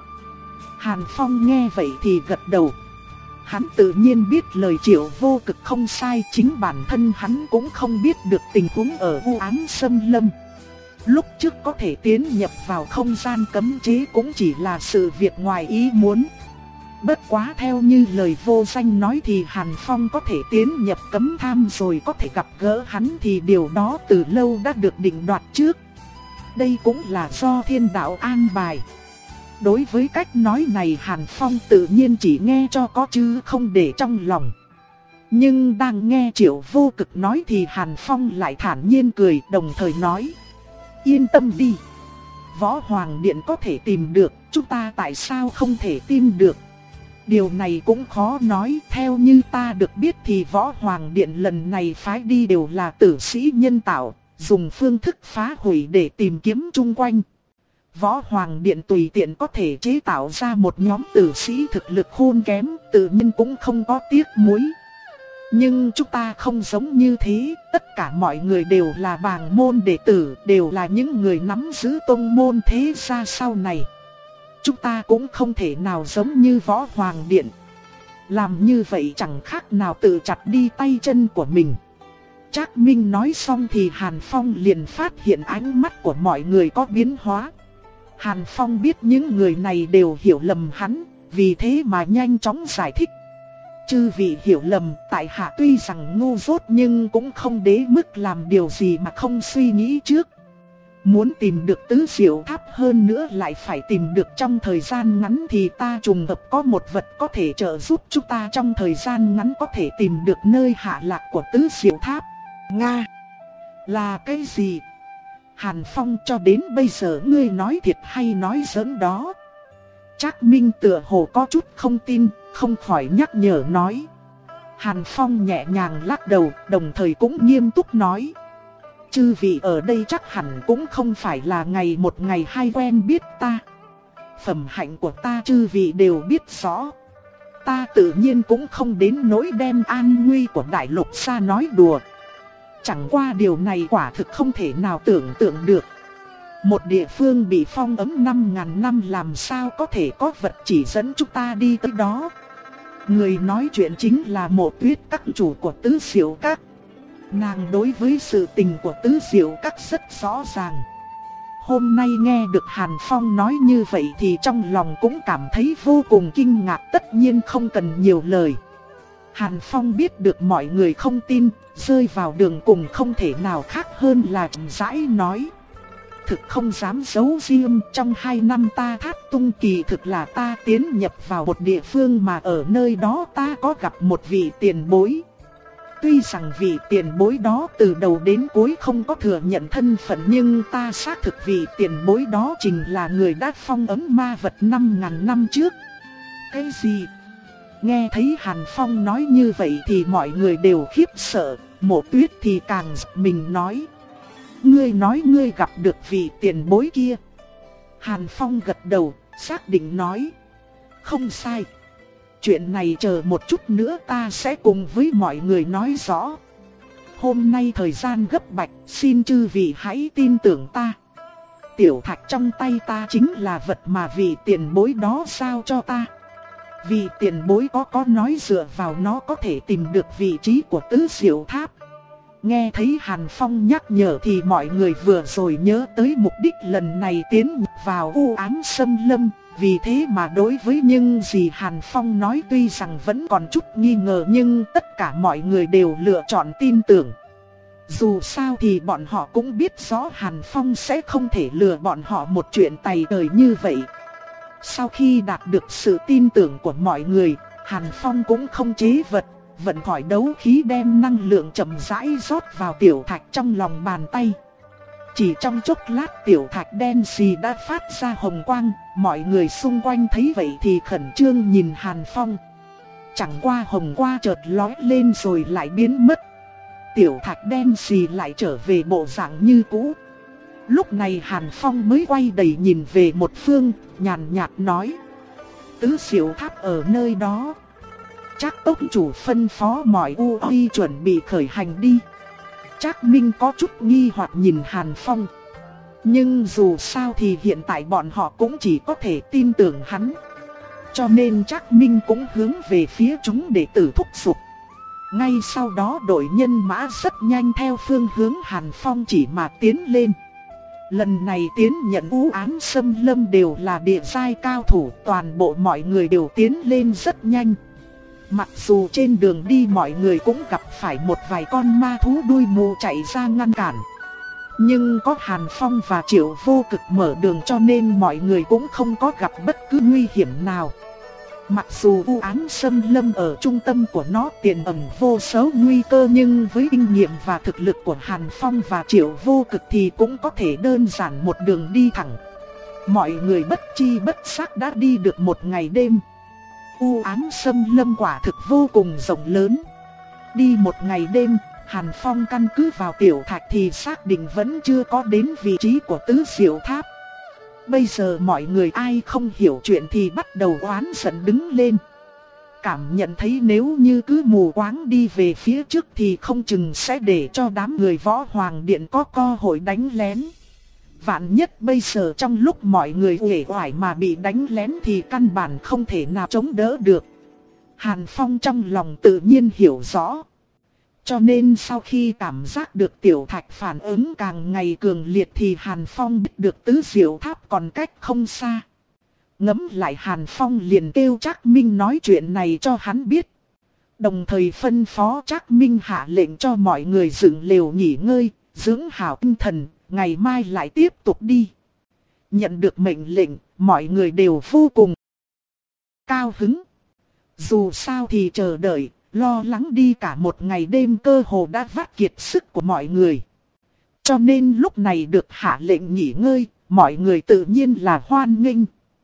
Hàn Phong nghe vậy thì gật đầu. Hắn tự nhiên biết lời Triệu Vô Cực không sai, chính bản thân hắn cũng không biết được tình huống ở u ám xâm lâm. Lúc trước có thể tiến nhập vào không gian cấm chế cũng chỉ là sự việc ngoài ý muốn. Bất quá theo như lời Vô Danh nói thì Hàn Phong có thể tiến nhập cấm tham rồi có thể gặp gỡ hắn thì điều đó từ lâu đã được định đoạt trước. Đây cũng là do thiên đạo an bài. Đối với cách nói này Hàn Phong tự nhiên chỉ nghe cho có chứ không để trong lòng. Nhưng đang nghe Triệu Vô Cực nói thì Hàn Phong lại thản nhiên cười, đồng thời nói: yên tâm đi, Võ Hoàng Điện có thể tìm được, chúng ta tại sao không thể tìm được? Điều này cũng khó nói, theo như ta được biết thì Võ Hoàng Điện lần này phái đi đều là tử sĩ nhân tạo, dùng phương thức phá hủy để tìm kiếm chung quanh. Võ Hoàng Điện tùy tiện có thể chế tạo ra một nhóm tử sĩ thực lực khôn kém, tự nhiên cũng không có tiếc nuối. Nhưng chúng ta không giống như thế, tất cả mọi người đều là bàng môn đệ tử, đều là những người nắm giữ tông môn thế gia sau này. Chúng ta cũng không thể nào giống như Võ Hoàng Điện. Làm như vậy chẳng khác nào tự chặt đi tay chân của mình. Trác Minh nói xong thì Hàn Phong liền phát hiện ánh mắt của mọi người có biến hóa. Hàn Phong biết những người này đều hiểu lầm hắn, vì thế mà nhanh chóng giải thích. Chư vị hiểu lầm, tại hạ tuy rằng ngu dốt nhưng cũng không đế mức làm điều gì mà không suy nghĩ trước. Muốn tìm được tứ diệu tháp hơn nữa lại phải tìm được trong thời gian ngắn thì ta trùng hợp có một vật có thể trợ giúp chúng ta trong thời gian ngắn có thể tìm được nơi hạ lạc của tứ diệu tháp. Nga! Là cái gì? Hàn Phong, cho đến bây giờ ngươi nói thiệt hay nói giỡn đó? Trác Minh tựa hồ có chút không tin, không khỏi nhắc nhở nói. Hàn Phong nhẹ nhàng lắc đầu, đồng thời cũng nghiêm túc nói. Chư vị ở đây chắc hẳn cũng không phải là ngày một ngày hai quen biết ta. Phẩm hạnh của ta chư vị đều biết rõ. Ta tự nhiên cũng không đến nỗi đem an nguy của đại lục ra nói đùa. Chẳng qua điều này quả thực không thể nào tưởng tượng được. Một địa phương bị phong ấn năm ngàn năm làm sao có thể có vật chỉ dẫn chúng ta đi tới đó. Người nói chuyện chính là Mộ Tuyết các chủ của Tứ Diệu Các. Nàng đối với sự tình của Tứ Diệu Các rất rõ ràng. Hôm nay nghe được Hàn Phong nói như vậy thì trong lòng cũng cảm thấy vô cùng kinh ngạc, tất nhiên không cần nhiều lời. Hàn Phong biết được mọi người không tin, rơi vào đường cùng không thể nào khác hơn là chậm rãi nói. Thực không dám giấu riêng, trong hai năm ta thát tung kỳ thực là ta tiến nhập vào một địa phương mà ở nơi đó ta có gặp một vị tiền bối. Tuy rằng vị tiền bối đó từ đầu đến cuối không có thừa nhận thân phận nhưng ta xác thực vị tiền bối đó chính là người đã phong ấn ma vật năm ngàn năm trước. Cái gì? Nghe thấy Hàn Phong nói như vậy thì mọi người đều khiếp sợ, Mộ Tuyết thì càng giật mình nói. Ngươi nói ngươi gặp được vị tiền bối kia. Hàn Phong gật đầu, xác định nói. Không sai. Chuyện này chờ một chút nữa ta sẽ cùng với mọi người nói rõ. Hôm nay thời gian gấp bách, xin chư vị hãy tin tưởng ta. Tiểu thạch trong tay ta chính là vật mà vị tiền bối đó giao cho ta. Vị tiền bối có có nói dựa vào nó có thể tìm được vị trí của Tứ Diệu Tháp. Nghe thấy Hàn Phong nhắc nhở thì mọi người vừa rồi nhớ tới mục đích lần này tiến vào u ám xâm lâm. Vì thế mà đối với những gì Hàn Phong nói tuy rằng vẫn còn chút nghi ngờ nhưng tất cả mọi người đều lựa chọn tin tưởng. Dù sao thì bọn họ cũng biết rõ Hàn Phong sẽ không thể lừa bọn họ một chuyện tày đời như vậy. Sau khi đạt được sự tin tưởng của mọi người, Hàn Phong cũng không chế vật, vận khỏi đấu khí đem năng lượng chậm rãi rót vào tiểu thạch trong lòng bàn tay. Chỉ trong chốc lát tiểu thạch đen xì đã phát ra hồng quang, mọi người xung quanh thấy vậy thì khẩn trương nhìn Hàn Phong. Chẳng qua hồng quang chợt lóe lên rồi lại biến mất. Tiểu thạch đen xì lại trở về bộ dạng như cũ. Lúc này Hàn Phong mới quay đầy nhìn về một phương, nhàn nhạt nói. Tứ Diệu Tháp ở nơi đó. Trác tông chủ phân phó mọi u uy chuẩn bị khởi hành đi. Trác Minh có chút nghi hoặc nhìn Hàn Phong. Nhưng dù sao thì hiện tại bọn họ cũng chỉ có thể tin tưởng hắn. Cho nên Trác Minh cũng hướng về phía chúng đệ tử thúc giục. Ngay sau đó đội nhân mã rất nhanh theo phương hướng Hàn Phong chỉ mà tiến lên. Lần này tiến nhận u ám xâm lâm đều là địa giai cao thủ, toàn bộ mọi người đều tiến lên rất nhanh. Mặc dù trên đường đi mọi người cũng gặp phải một vài con ma thú đuôi mù chạy ra ngăn cản. Nhưng có Hàn Phong và Triệu Vô Cực mở đường cho nên mọi người cũng không có gặp bất cứ nguy hiểm nào. Mặc dù u ám xâm lâm ở trung tâm của nó tiềm ẩn vô số nguy cơ nhưng với kinh nghiệm và thực lực của Hàn Phong và Triệu Vô Cực thì cũng có thể đơn giản một đường đi thẳng. Mọi người bất chi bất giác đã đi được một ngày đêm. U ám xâm lâm quả thực vô cùng rộng lớn. Đi một ngày đêm, Hàn Phong căn cứ vào tiểu thạch thì xác định vẫn chưa có đến vị trí của Tứ Diệu Tháp. Bây giờ mọi người ai không hiểu chuyện thì bắt đầu oán giận đứng lên. cảm nhận thấy nếu như cứ mù quáng đi về phía trước thì không chừng sẽ để cho đám người Võ Hoàng Điện có cơ hội đánh lén. Vạn nhất bây giờ trong lúc mọi người uể oải mà bị đánh lén thì căn bản không thể nào chống đỡ được. Hàn Phong trong lòng tự nhiên hiểu rõ. Cho nên sau khi cảm giác được Tiểu Thạch phản ứng càng ngày cường liệt thì Hàn Phong biết được Tứ Diệu Tháp còn cách không xa. Ngẫm lại Hàn Phong liền kêu Trác Minh nói chuyện này cho hắn biết. Đồng thời phân phó Trác Minh hạ lệnh cho mọi người dựng lều nghỉ ngơi, dưỡng hảo tinh thần, ngày mai lại tiếp tục đi. Nhận được mệnh lệnh, mọi người đều vô cùng cao hứng. Dù sao thì chờ đợi, lo lắng đi cả một ngày đêm cơ hồ đã vắt kiệt sức của mọi người. Cho nên lúc này được hạ lệnh nghỉ ngơi, mọi người tự nhiên là hoan nghênh.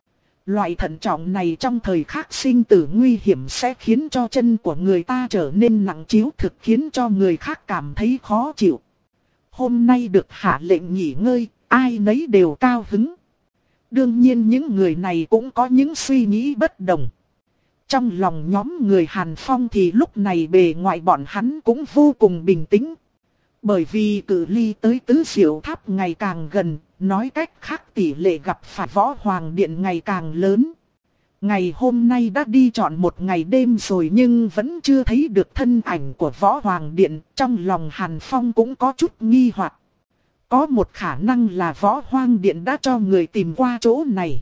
Loại thận trọng này trong thời khắc sinh tử nguy hiểm sẽ khiến cho chân của người ta trở nên nặng chiếu thực, khiến cho người khác cảm thấy khó chịu. Hôm nay được hạ lệnh nghỉ ngơi, ai nấy đều cao hứng. Đương nhiên những người này cũng có những suy nghĩ bất đồng. Trong lòng nhóm người Hàn Phong thì lúc này bề ngoài bọn hắn cũng vô cùng bình tĩnh. Bởi vì cự ly tới Tứ Diệu Tháp ngày càng gần, nói cách khác tỷ lệ gặp phải Võ Hoàng Điện ngày càng lớn. Ngày hôm nay đã đi trọn một ngày đêm rồi nhưng vẫn chưa thấy được thân ảnh của Võ Hoàng Điện, trong lòng Hàn Phong cũng có chút nghi hoặc. Có một khả năng là Võ Hoàng Điện đã cho người tìm qua chỗ này,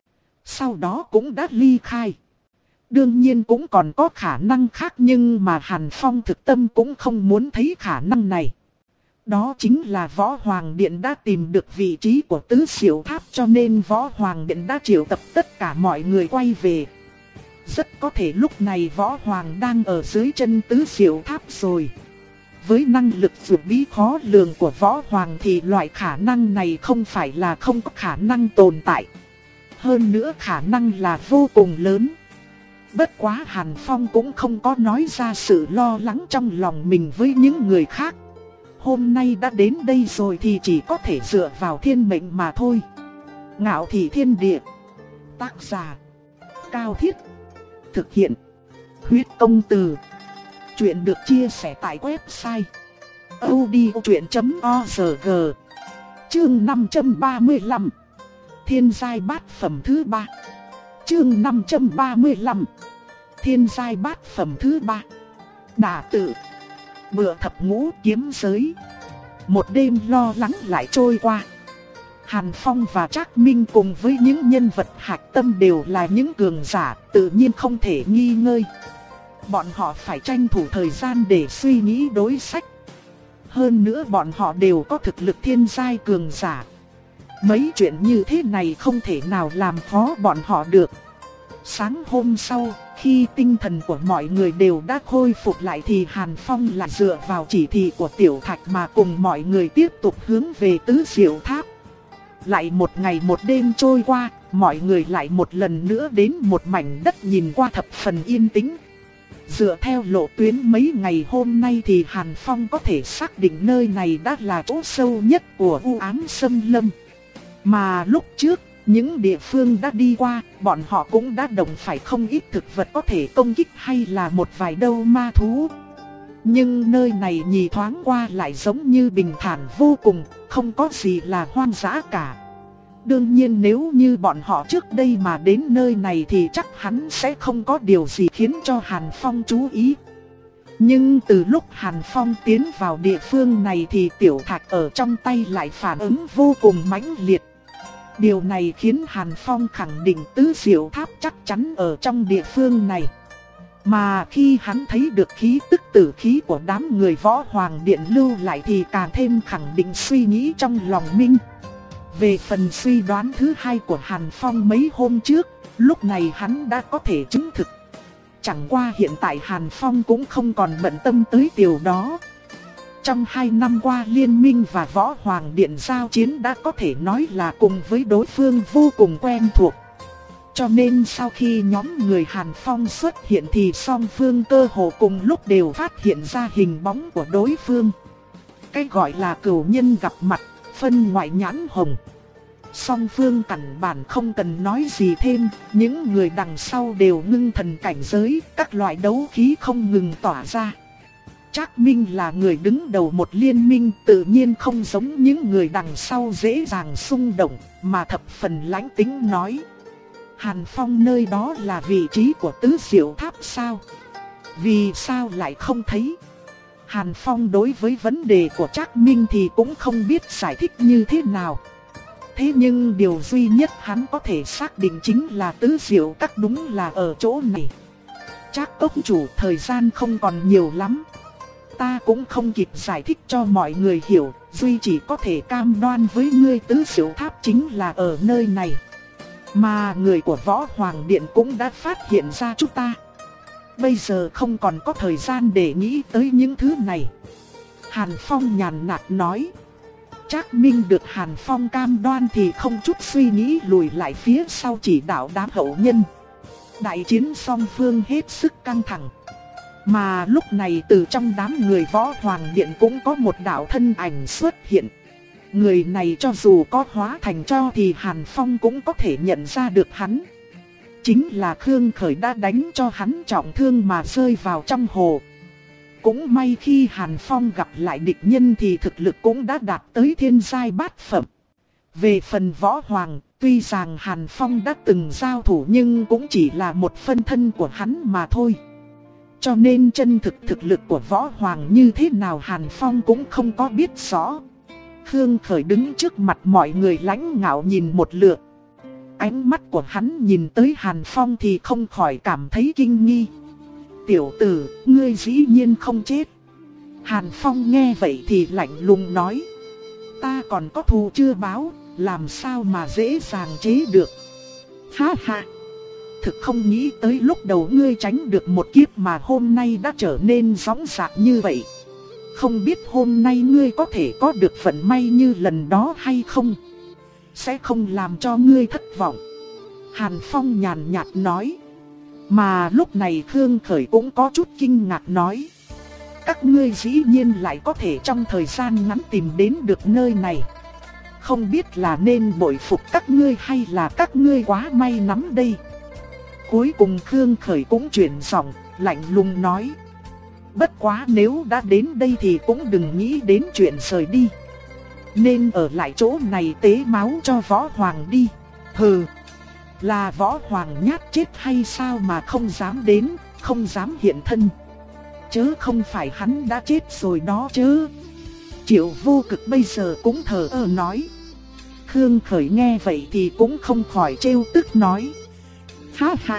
sau đó cũng đã ly khai. Đương nhiên cũng còn có khả năng khác nhưng mà Hàn Phong thực tâm cũng không muốn thấy khả năng này. Đó chính là Võ Hoàng Điện đã tìm được vị trí của Tứ Diệu Tháp cho nên Võ Hoàng Điện đã triệu tập tất cả mọi người quay về. Rất có thể lúc này Võ Hoàng đang ở dưới chân Tứ Diệu Tháp rồi. Với năng lực vượt bí khó lường của Võ Hoàng thì loại khả năng này không phải là không có khả năng tồn tại. Hơn nữa khả năng là vô cùng lớn. Bất quá Hàn Phong cũng không có nói ra sự lo lắng trong lòng mình với những người khác. Hôm nay đã đến đây rồi thì chỉ có thể dựa vào thiên mệnh mà thôi. Ngạo Thị Thiên Địa. Tác giả Cao Thiết. Thực hiện Huyết Công Từ. Chuyện được chia sẻ tại website audiochuyện chấm org. Chương năm trăm ba mươi lăm. Thiên giai bát phẩm thứ ba. Chương năm trăm ba mươi lăm. Thiên giai bát phẩm thứ ba. Đả tự. Bựa thập ngũ kiếm giới. Một đêm lo lắng lại trôi qua. Hàn Phong và Trác Minh cùng với những nhân vật hạch tâm đều là những cường giả, tự nhiên không thể nghi ngơi. Bọn họ phải tranh thủ thời gian để suy nghĩ đối sách. Hơn nữa bọn họ đều có thực lực thiên giai cường giả. Mấy chuyện như thế này không thể nào làm khó bọn họ được. Sáng hôm sau, khi tinh thần của mọi người đều đã khôi phục lại thì Hàn Phong lại dựa vào chỉ thị của Tiểu Thạch mà cùng mọi người tiếp tục hướng về Tứ Diệu Tháp. Lại một ngày một đêm trôi qua, mọi người lại một lần nữa đến một mảnh đất nhìn qua thập phần yên tĩnh. Dựa theo lộ tuyến mấy ngày hôm nay thì Hàn Phong có thể xác định nơi này đã là chỗ sâu nhất của u ám xâm lâm. Mà lúc trước, những địa phương đã đi qua, bọn họ cũng đã động phải không ít thực vật có thể công kích hay là một vài đầu ma thú. Nhưng nơi này nhìn thoáng qua lại giống như bình thản vô cùng, không có gì là hoang dã cả. Đương nhiên nếu như bọn họ trước đây mà đến nơi này thì chắc hắn sẽ không có điều gì khiến cho Hàn Phong chú ý. Nhưng từ lúc Hàn Phong tiến vào địa phương này thì Tiểu Thạch ở trong tay lại phản ứng vô cùng mãnh liệt. Điều này khiến Hàn Phong khẳng định Tứ Diệu Tháp chắc chắn ở trong địa phương này. Mà khi hắn thấy được khí tức tử khí của đám người Võ Hoàng Điện lưu lại thì càng thêm khẳng định suy nghĩ trong lòng mình. Về phần suy đoán thứ hai của Hàn Phong mấy hôm trước, lúc này hắn đã có thể chứng thực. Chẳng qua hiện tại Hàn Phong cũng không còn bận tâm tới điều đó. Trong hai năm qua Liên minh và Võ Hoàng Điện giao chiến đã có thể nói là cùng với đối phương vô cùng quen thuộc. Cho nên sau khi nhóm người Hàn Phong xuất hiện thì song phương cơ hồ cùng lúc đều phát hiện ra hình bóng của đối phương. Cái gọi là cửu nhân gặp mặt, phân ngoại nhãn hồng. Song phương căn bản không cần nói gì thêm, những người đằng sau đều ngưng thần cảnh giới, các loại đấu khí không ngừng tỏa ra. Trác Minh là người đứng đầu một liên minh, tự nhiên không giống những người đằng sau dễ dàng xung động, mà thập phần lãnh tĩnh nói. Hàn Phong nơi đó là vị trí của Tứ Diệu Tháp sao? Vì sao lại không thấy? Hàn Phong đối với vấn đề của Trác Minh thì cũng không biết giải thích như thế nào. Thế nhưng điều duy nhất hắn có thể xác định chính là Tứ Diệu Các đúng là ở chỗ này. Trác Cốc chủ, thời gian không còn nhiều lắm. Ta cũng không kịp giải thích cho mọi người hiểu, duy chỉ có thể cam đoan với ngươi Tứ Diệu Tháp chính là ở nơi này. Mà người của Võ Hoàng Điện cũng đã phát hiện ra chúng ta. Bây giờ không còn có thời gian để nghĩ tới những thứ này. Hàn Phong nhàn nhạt nói. Trác Minh được Hàn Phong cam đoan thì không chút suy nghĩ lùi lại phía sau chỉ đạo đám hậu nhân. Đại chiến song phương hết sức căng thẳng. Mà lúc này từ trong đám người Võ Hoàng Điện cũng có một đạo thân ảnh xuất hiện. Người này cho dù có hóa thành tro thì Hàn Phong cũng có thể nhận ra được hắn. Chính là Khương Khởi đã đánh cho hắn trọng thương mà rơi vào trong hồ. Cũng may khi Hàn Phong gặp lại địch nhân thì thực lực cũng đã đạt tới thiên giai bát phẩm. Về phần Võ Hoàng, tuy rằng Hàn Phong đã từng giao thủ nhưng cũng chỉ là một phân thân của hắn mà thôi. Cho nên chân thực thực lực của Võ Hoàng như thế nào Hàn Phong cũng không có biết rõ. Khương Khởi đứng trước mặt mọi người lãnh ngạo nhìn một lượt. Ánh mắt của hắn nhìn tới Hàn Phong thì không khỏi cảm thấy kinh nghi. Tiểu tử, ngươi dĩ nhiên không chết. Hàn Phong nghe vậy thì lạnh lùng nói. Ta còn có thù chưa báo, làm sao mà dễ dàng chế được. Ha ha. Thực không nghĩ tới lúc đầu ngươi tránh được một kiếp mà hôm nay đã trở nên sóng dạc như vậy. Không biết hôm nay ngươi có thể có được vận may như lần đó hay không? Sẽ không làm cho ngươi thất vọng. Hàn Phong nhàn nhạt nói. Mà lúc này Khương Khởi cũng có chút kinh ngạc nói. Các ngươi dĩ nhiên lại có thể trong thời gian ngắn tìm đến được nơi này. Không biết là nên bội phục các ngươi hay là các ngươi quá may lắm đây. Cuối cùng Khương Khởi cũng chuyển giọng, lạnh lùng nói. Bất quá nếu đã đến đây thì cũng đừng nghĩ đến chuyện rời đi. Nên ở lại chỗ này tế máu cho Võ Hoàng đi. Hừ, là Võ Hoàng nhát chết hay sao mà không dám đến, không dám hiện thân. Chớ không phải hắn đã chết rồi đó chứ. Triệu Vô Cực bây giờ cũng thờ ơ nói. Khương Khởi nghe vậy thì cũng không khỏi trêu tức nói. Ha ha,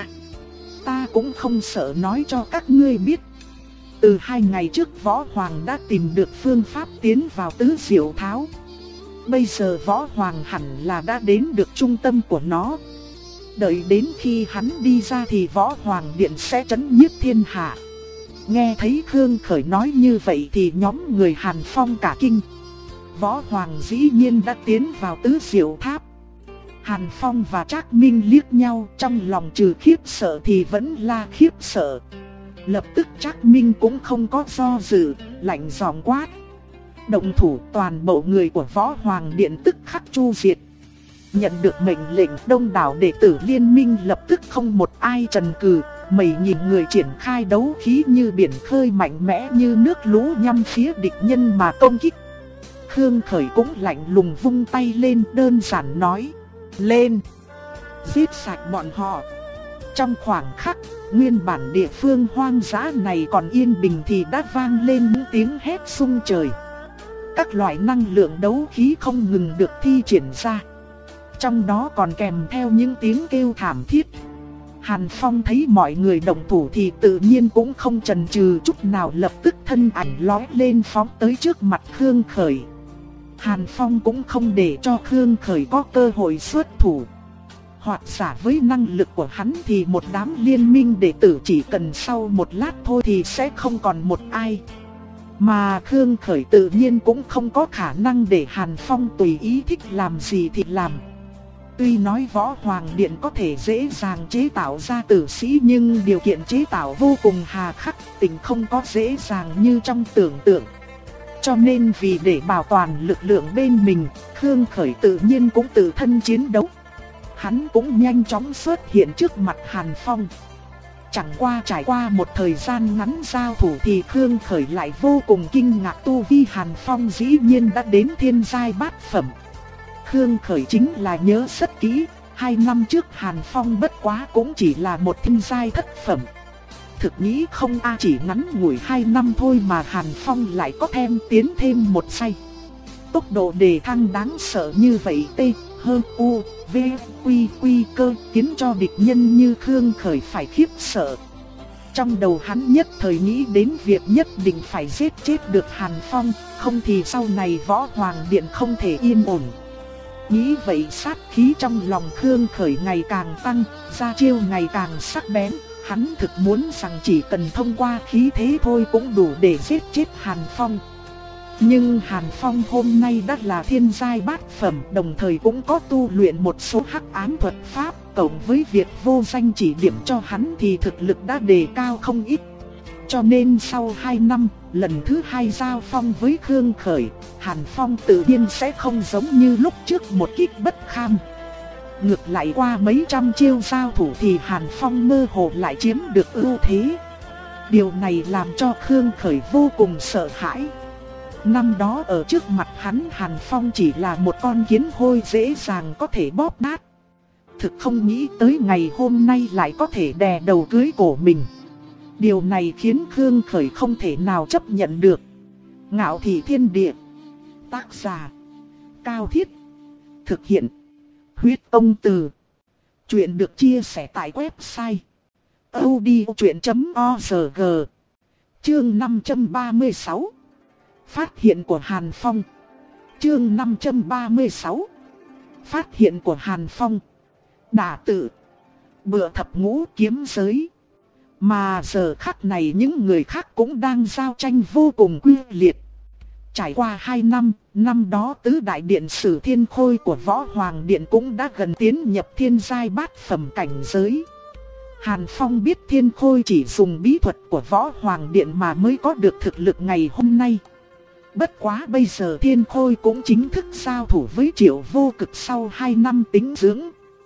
ta cũng không sợ nói cho các ngươi biết. Từ hai ngày trước Võ Hoàng đã tìm được phương pháp tiến vào Tứ Diệu Tháo. Bây giờ Võ Hoàng hẳn là đã đến được trung tâm của nó. Đợi đến khi hắn đi ra thì Võ Hoàng Điện sẽ trấn nhiếp thiên hạ. Nghe thấy Khương Khởi nói như vậy thì nhóm người Hàn Phong cả kinh. Võ Hoàng dĩ nhiên đã tiến vào Tứ Diệu Tháp. Hàn Phong và Trác Minh liếc nhau, trong lòng trừ khiếp sợ thì vẫn là khiếp sợ. Lập tức Trác Minh cũng không có do dự, lạnh giọng quát. Động thủ, toàn bộ người của Võ Hoàng Điện tức khắc chu diệt. Nhận được mệnh lệnh, đông đảo đệ tử liên minh lập tức không một ai chần chừ, mấy nghìn người triển khai đấu khí như biển khơi mạnh mẽ như nước lũ nhằm phía địch nhân mà công kích. Khương Khởi cũng lạnh lùng vung tay lên, đơn giản nói. Lên! Giết sạch bọn họ! Trong khoảng khắc, nguyên bản địa phương hoang dã này còn yên bình thì đã vang lên những tiếng hét rung trời. Các loại năng lượng đấu khí không ngừng được thi triển ra. Trong đó còn kèm theo những tiếng kêu thảm thiết. Hàn Phong thấy mọi người đồng thủ thì tự nhiên cũng không chần chừ chút nào, lập tức thân ảnh lóe lên phóng tới trước mặt Khương Khởi. Hàn Phong cũng không để cho Khương Khởi có cơ hội xuất thủ. Hoặc giả với năng lực của hắn thì một đám liên minh đệ tử chỉ cần sau một lát thôi thì sẽ không còn một ai. Mà Khương Khởi tự nhiên cũng không có khả năng để Hàn Phong tùy ý thích làm gì thì làm. Tuy nói Võ Hoàng Điện có thể dễ dàng chế tạo ra tử sĩ nhưng điều kiện chế tạo vô cùng hà khắc, tình không có dễ dàng như trong tưởng tượng. Cho nên vì để bảo toàn lực lượng bên mình, Khương Khởi tự nhiên cũng tự thân chiến đấu. Hắn cũng nhanh chóng xuất hiện trước mặt Hàn Phong. Chẳng qua trải qua một thời gian ngắn giao thủ thì Khương Khởi lại vô cùng kinh ngạc, tu vi Hàn Phong dĩ nhiên đã đến thiên giai bát phẩm. Khương Khởi chính là nhớ rất kỹ, hai năm trước Hàn Phong bất quá cũng chỉ là một thiên giai thất phẩm. Thực nghĩ không a chỉ ngắn ngủi hai năm thôi mà Hàn Phong lại có thêm tiến thêm một giai. Tốc độ đề thăng đáng sợ như vậy T, hơn U, V, Quy, Quy cơ khiến cho địch nhân như Khương Khởi phải khiếp sợ. Trong đầu hắn nhất thời nghĩ đến việc nhất định phải giết chết được Hàn Phong, không thì sau này Võ Hoàng Điện không thể yên ổn. Nghĩ vậy sát khí trong lòng Khương Khởi ngày càng tăng, ra chiêu ngày càng sắc bén. Hắn thực muốn rằng chỉ cần thông qua khí thế thôi cũng đủ để giết chết Hàn Phong. Nhưng Hàn Phong hôm nay đã là thiên giai bát phẩm, đồng thời cũng có tu luyện một số hắc ám thuật pháp, cộng với việc vô danh chỉ điểm cho hắn thì thực lực đã đề cao không ít. Cho nên sau hai năm, lần thứ hai giao phong với Khương Khởi, Hàn Phong tự nhiên sẽ không giống như lúc trước một kích bất kham. Ngược lại qua mấy trăm chiêu giao thủ thì Hàn Phong mơ hồ lại chiếm được ưu thế. Điều này làm cho Khương Khởi vô cùng sợ hãi. Năm đó ở trước mặt hắn, Hàn Phong chỉ là một con kiến hôi dễ dàng có thể bóp nát. Thực không nghĩ tới ngày hôm nay lại có thể đè đầu cưới cổ mình. Điều này khiến Khương Khởi không thể nào chấp nhận được. Ngạo Thị Thiên Địa. Tác giả Cao Thiết. Thực hiện Huyết Công Từ. Chuyện được chia sẻ tại website audiochuyện chấm org. Chương năm trăm ba mươi sáu. Phát hiện của Hàn Phong. Chương năm trăm ba mươi sáu. Phát hiện của Hàn Phong. Đả tự. Bựa thập ngũ kiếm giới. Mà giờ khắc này những người khác cũng đang giao tranh vô cùng quyết liệt. Trải qua hai năm, năm đó tứ đại điện Sử Thiên Khôi của Võ Hoàng Điện cũng đã gần tiến nhập thiên giai bát phẩm cảnh giới. Hàn Phong biết Thiên Khôi chỉ dùng bí thuật của Võ Hoàng Điện mà mới có được thực lực ngày hôm nay. Bất quá bây giờ Thiên Khôi cũng chính thức giao thủ với Triệu Vô Cực sau hai năm tĩnh dưỡng.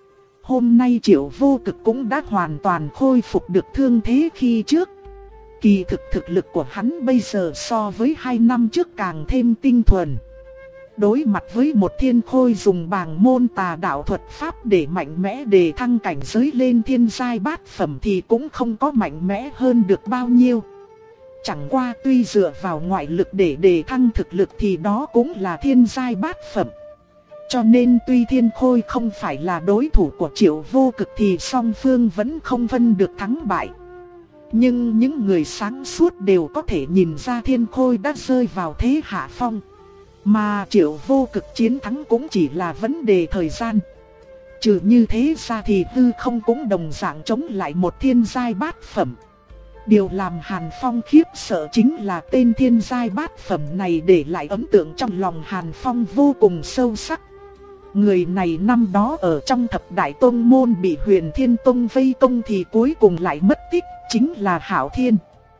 Hôm nay Triệu Vô Cực cũng đã hoàn toàn khôi phục được thương thế khi trước. Kỳ thực thực lực của hắn bây giờ so với hai năm trước càng thêm tinh thuần. Đối mặt với một Thiên Khôi dùng bàng môn tà đạo thuật pháp để mạnh mẽ đề thăng cảnh giới lên thiên giai bát phẩm thì cũng không có mạnh mẽ hơn được bao nhiêu. Chẳng qua tuy dựa vào ngoại lực để đề thăng thực lực thì đó cũng là thiên giai bát phẩm. Cho nên tuy Thiên Khôi không phải là đối thủ của Triệu Vô Cực thì song phương vẫn không phân được thắng bại. Nhưng những người sáng suốt đều có thể nhìn ra Thiên Khôi đã rơi vào thế hạ phong. Mà Triệu Vô Cực chiến thắng cũng chỉ là vấn đề thời gian. Trừ như thế ra thì hư không cũng đồng dạng chống lại một thiên giai bát phẩm. Điều làm Hàn Phong khiếp sợ chính là tên thiên giai bát phẩm này để lại ấn tượng trong lòng Hàn Phong vô cùng sâu sắc. Người này năm đó ở trong thập đại tông môn bị Huyền Thiên Tông vây công thì cuối cùng lại mất tích, chính là Hạo Thiên.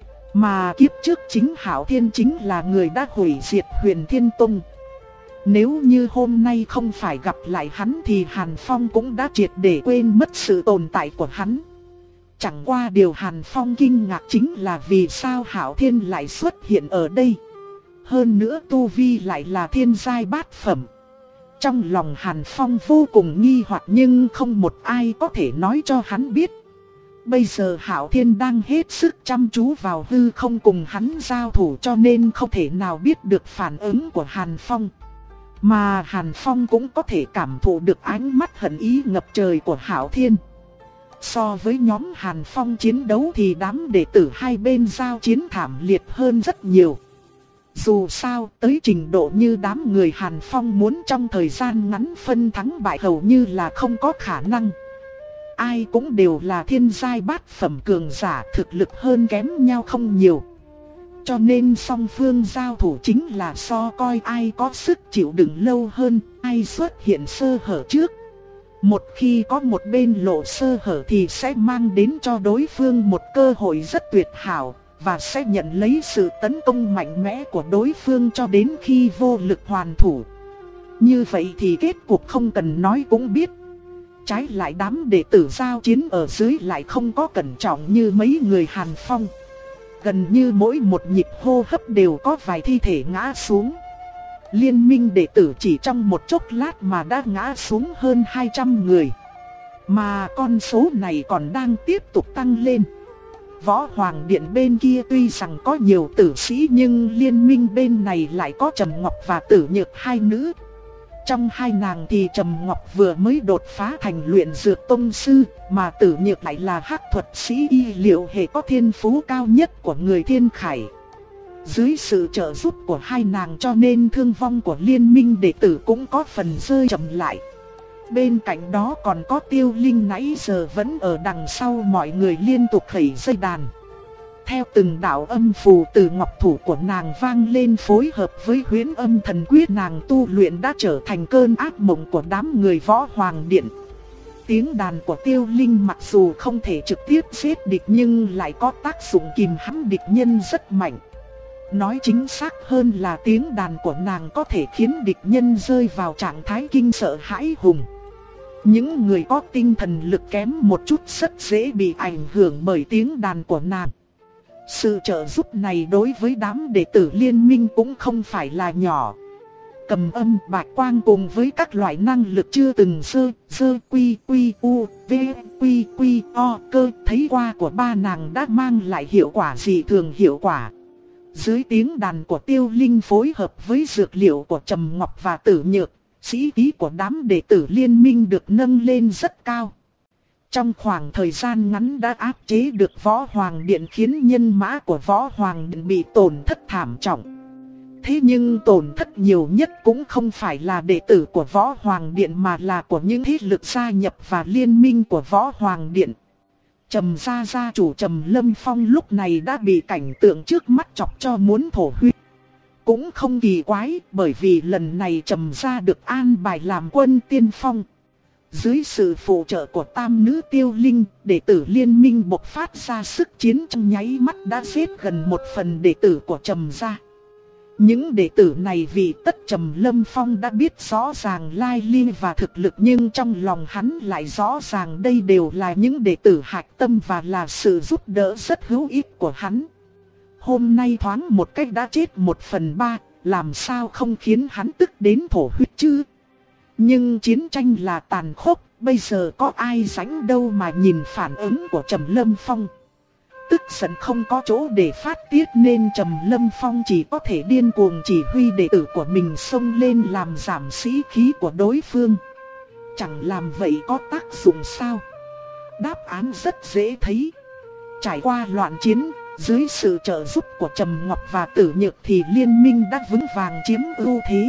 Mà kiếp trước chính Hạo Thiên chính là người đã hủy diệt Huyền Thiên Tông. Nếu như hôm nay không phải gặp lại hắn thì Hàn Phong cũng đã triệt để quên mất sự tồn tại của hắn. Chẳng qua điều Hàn Phong kinh ngạc chính là vì sao Hạo Thiên lại xuất hiện ở đây. Hơn nữa tu vi lại là thiên giai bát phẩm. Trong lòng Hàn Phong vô cùng nghi hoặc nhưng không một ai có thể nói cho hắn biết. Bây giờ Hạo Thiên đang hết sức chăm chú vào hư không cùng hắn giao thủ cho nên không thể nào biết được phản ứng của Hàn Phong. Mà Hàn Phong cũng có thể cảm thụ được ánh mắt hận ý ngập trời của Hạo Thiên. So với nhóm Hàn Phong chiến đấu thì đám đệ tử hai bên giao chiến thảm liệt hơn rất nhiều. Dù sao, tới trình độ như đám người Hàn Phong muốn trong thời gian ngắn phân thắng bại hầu như là không có khả năng. Ai cũng đều là thiên giai bát phẩm cường giả, thực lực hơn kém nhau không nhiều. Cho nên song phương giao thủ chính là so coi ai có sức chịu đựng lâu hơn, ai xuất hiện sơ hở trước. Một khi có một bên lộ sơ hở thì sẽ mang đến cho đối phương một cơ hội rất tuyệt hảo, và sẽ nhận lấy sự tấn công mạnh mẽ của đối phương cho đến khi vô lực hoàn thủ. Như vậy thì kết cục không cần nói cũng biết. Trái lại đám đệ tử giao chiến ở dưới lại không có cẩn trọng như mấy người Hàn Phong. Gần như mỗi một nhịp hô hấp đều có vài thi thể ngã xuống. Liên minh đệ tử chỉ trong một chốc lát mà đã ngã xuống hơn hai trăm người. Mà con số này còn đang tiếp tục tăng lên. Võ Hoàng Điện bên kia tuy rằng có nhiều tử sĩ nhưng liên minh bên này lại có Trầm Ngọc và Tử Nhược hai nữ. Trong hai nàng thì Trầm Ngọc vừa mới đột phá thành luyện dược tông sư, mà Tử Nhược lại là hắc thuật sĩ y liệu hệ có thiên phú cao nhất của người Thiên Khải. Dưới sự trợ giúp của hai nàng cho nên thương vong của liên minh đệ tử cũng có phần rơi chậm lại. Bên cạnh đó còn có Tiêu Linh nãy giờ vẫn ở đằng sau mọi người liên tục khẩy dây đàn. Theo từng đạo âm phù từ ngọc thủ của nàng vang lên phối hợp với huyễn âm thần quyết nàng tu luyện đã trở thành cơn ác mộng của đám người Võ Hoàng Điện. Tiếng đàn của Tiêu Linh mặc dù không thể trực tiếp giết địch nhưng lại có tác dụng kìm hãm địch nhân rất mạnh. Nói chính xác hơn là tiếng đàn của nàng có thể khiến địch nhân rơi vào trạng thái kinh sợ hãi hùng. Những người có tinh thần lực kém một chút rất dễ bị ảnh hưởng bởi tiếng đàn của nàng. Sự trợ giúp này đối với đám đệ tử liên minh cũng không phải là nhỏ. Cầm âm bạch quang cùng với các loại năng lực chưa từng sơ, sơ quy quy u, v quy quy o cơ thấy qua của ba nàng đã mang lại hiệu quả dị thường hiệu quả. Dưới tiếng đàn của Tiêu Linh phối hợp với dược liệu của Trầm Ngọc và Tử Nhược, sĩ khí của đám đệ tử liên minh được nâng lên rất cao. Trong khoảng thời gian ngắn đã áp chế được Võ Hoàng Điện khiến nhân mã của Võ Hoàng Điện bị tổn thất thảm trọng. Thế nhưng tổn thất nhiều nhất cũng không phải là đệ tử của Võ Hoàng Điện mà là của những thế lực gia nhập và liên minh của Võ Hoàng Điện. Trầm gia gia chủ Trầm Lâm Phong lúc này đã bị cảnh tượng trước mắt chọc cho muốn thổ huyết. Cũng không kỳ quái bởi vì lần này Trầm gia được an bài làm quân tiên phong. Dưới sự phụ trợ của tam nữ Tiêu Linh, đệ tử liên minh bộc phát ra sức chiến trong nháy mắt đã giết gần một phần đệ tử của Trầm gia. Những đệ tử này vì tất Trầm Lâm Phong đã biết rõ ràng lai lịch và thực lực nhưng trong lòng hắn lại rõ ràng đây đều là những đệ tử hạch tâm và là sự giúp đỡ rất hữu ích của hắn. Hôm nay thoáng một cách đã chết một phần ba, làm sao không khiến hắn tức đến thổ huyết chứ? Nhưng chiến tranh là tàn khốc, bây giờ có ai rảnh đâu mà nhìn phản ứng của Trầm Lâm Phong. Tức giận không có chỗ để phát tiết nên Trầm Lâm Phong chỉ có thể điên cuồng chỉ huy đệ tử của mình xông lên làm giảm sĩ khí của đối phương. Chẳng làm vậy có tác dụng sao? Đáp án rất dễ thấy. Trải qua loạn chiến, dưới sự trợ giúp của Trầm Ngọc và Tử Nhược thì liên minh đã vững vàng chiếm ưu thế.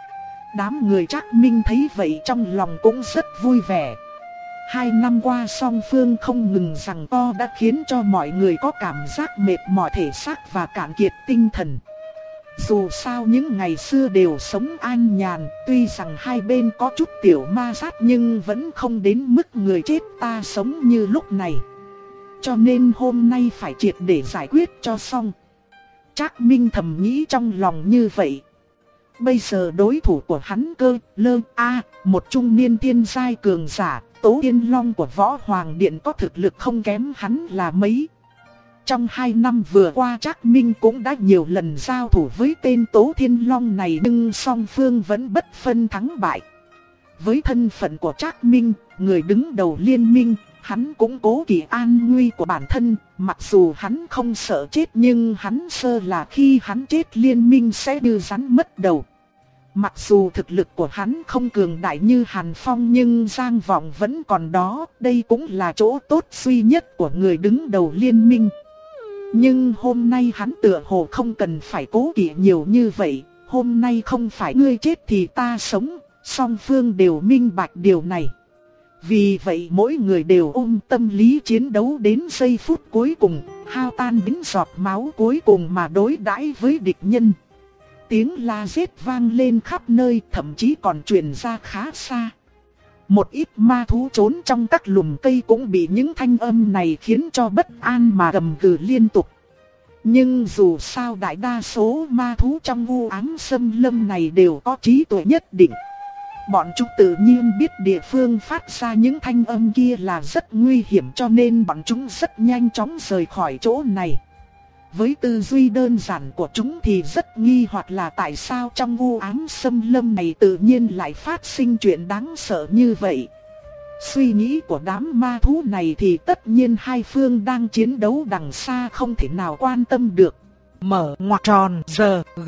Đám người Trác Minh thấy vậy trong lòng cũng rất vui vẻ. Hai năm qua song phương không ngừng giằng co đã khiến cho mọi người có cảm giác mệt mỏi thể xác và cạn kiệt tinh thần. Dù sao những ngày xưa đều sống an nhàn, tuy rằng hai bên có chút tiểu ma sát nhưng vẫn không đến mức người chết ta sống như lúc này. Cho nên hôm nay phải triệt để giải quyết cho xong. Trác Minh thầm nghĩ trong lòng như vậy. Bây giờ đối thủ của hắn cơ, lơ, a, một trung niên thiên giai cường giả, Tố Thiên Long của Võ Hoàng Điện có thực lực không kém hắn là mấy. Trong hai năm vừa qua Trác Minh cũng đã nhiều lần giao thủ với tên Tố Thiên Long này nhưng song phương vẫn bất phân thắng bại. Với thân phận của Trác Minh, người đứng đầu liên minh, hắn cũng cố kỵ an nguy của bản thân, mặc dù hắn không sợ chết nhưng hắn sợ là khi hắn chết liên minh sẽ như rắn mất đầu. Mặc dù thực lực của hắn không cường đại như Hàn Phong nhưng danh vọng vẫn còn đó, đây cũng là chỗ tốt duy nhất của người đứng đầu liên minh. Nhưng hôm nay hắn tựa hồ không cần phải cố kỵ nhiều như vậy, hôm nay không phải ngươi chết thì ta sống, song phương đều minh bạch điều này. Vì vậy mỗi người đều ôm tâm lý chiến đấu đến giây phút cuối cùng, hao tan đến giọt máu cuối cùng mà đối đãi với địch nhân. Tiếng la giết vang lên khắp nơi, thậm chí còn truyền ra khá xa. Một ít ma thú trốn trong các lùm cây cũng bị những thanh âm này khiến cho bất an mà gầm gừ liên tục. Nhưng dù sao đại đa số ma thú trong u ám xâm lâm này đều có trí tuệ nhất định. Bọn chúng tự nhiên biết địa phương phát ra những thanh âm kia là rất nguy hiểm, cho nên bọn chúng rất nhanh chóng rời khỏi chỗ này. Với tư duy đơn giản của chúng thì rất nghi hoặc là tại sao trong u ám xâm lâm này tự nhiên lại phát sinh chuyện đáng sợ như vậy. Suy nghĩ của đám ma thú này thì tất nhiên hai phương đang chiến đấu đằng xa không thể nào quan tâm được. Mở ngoặc tròn giờ g.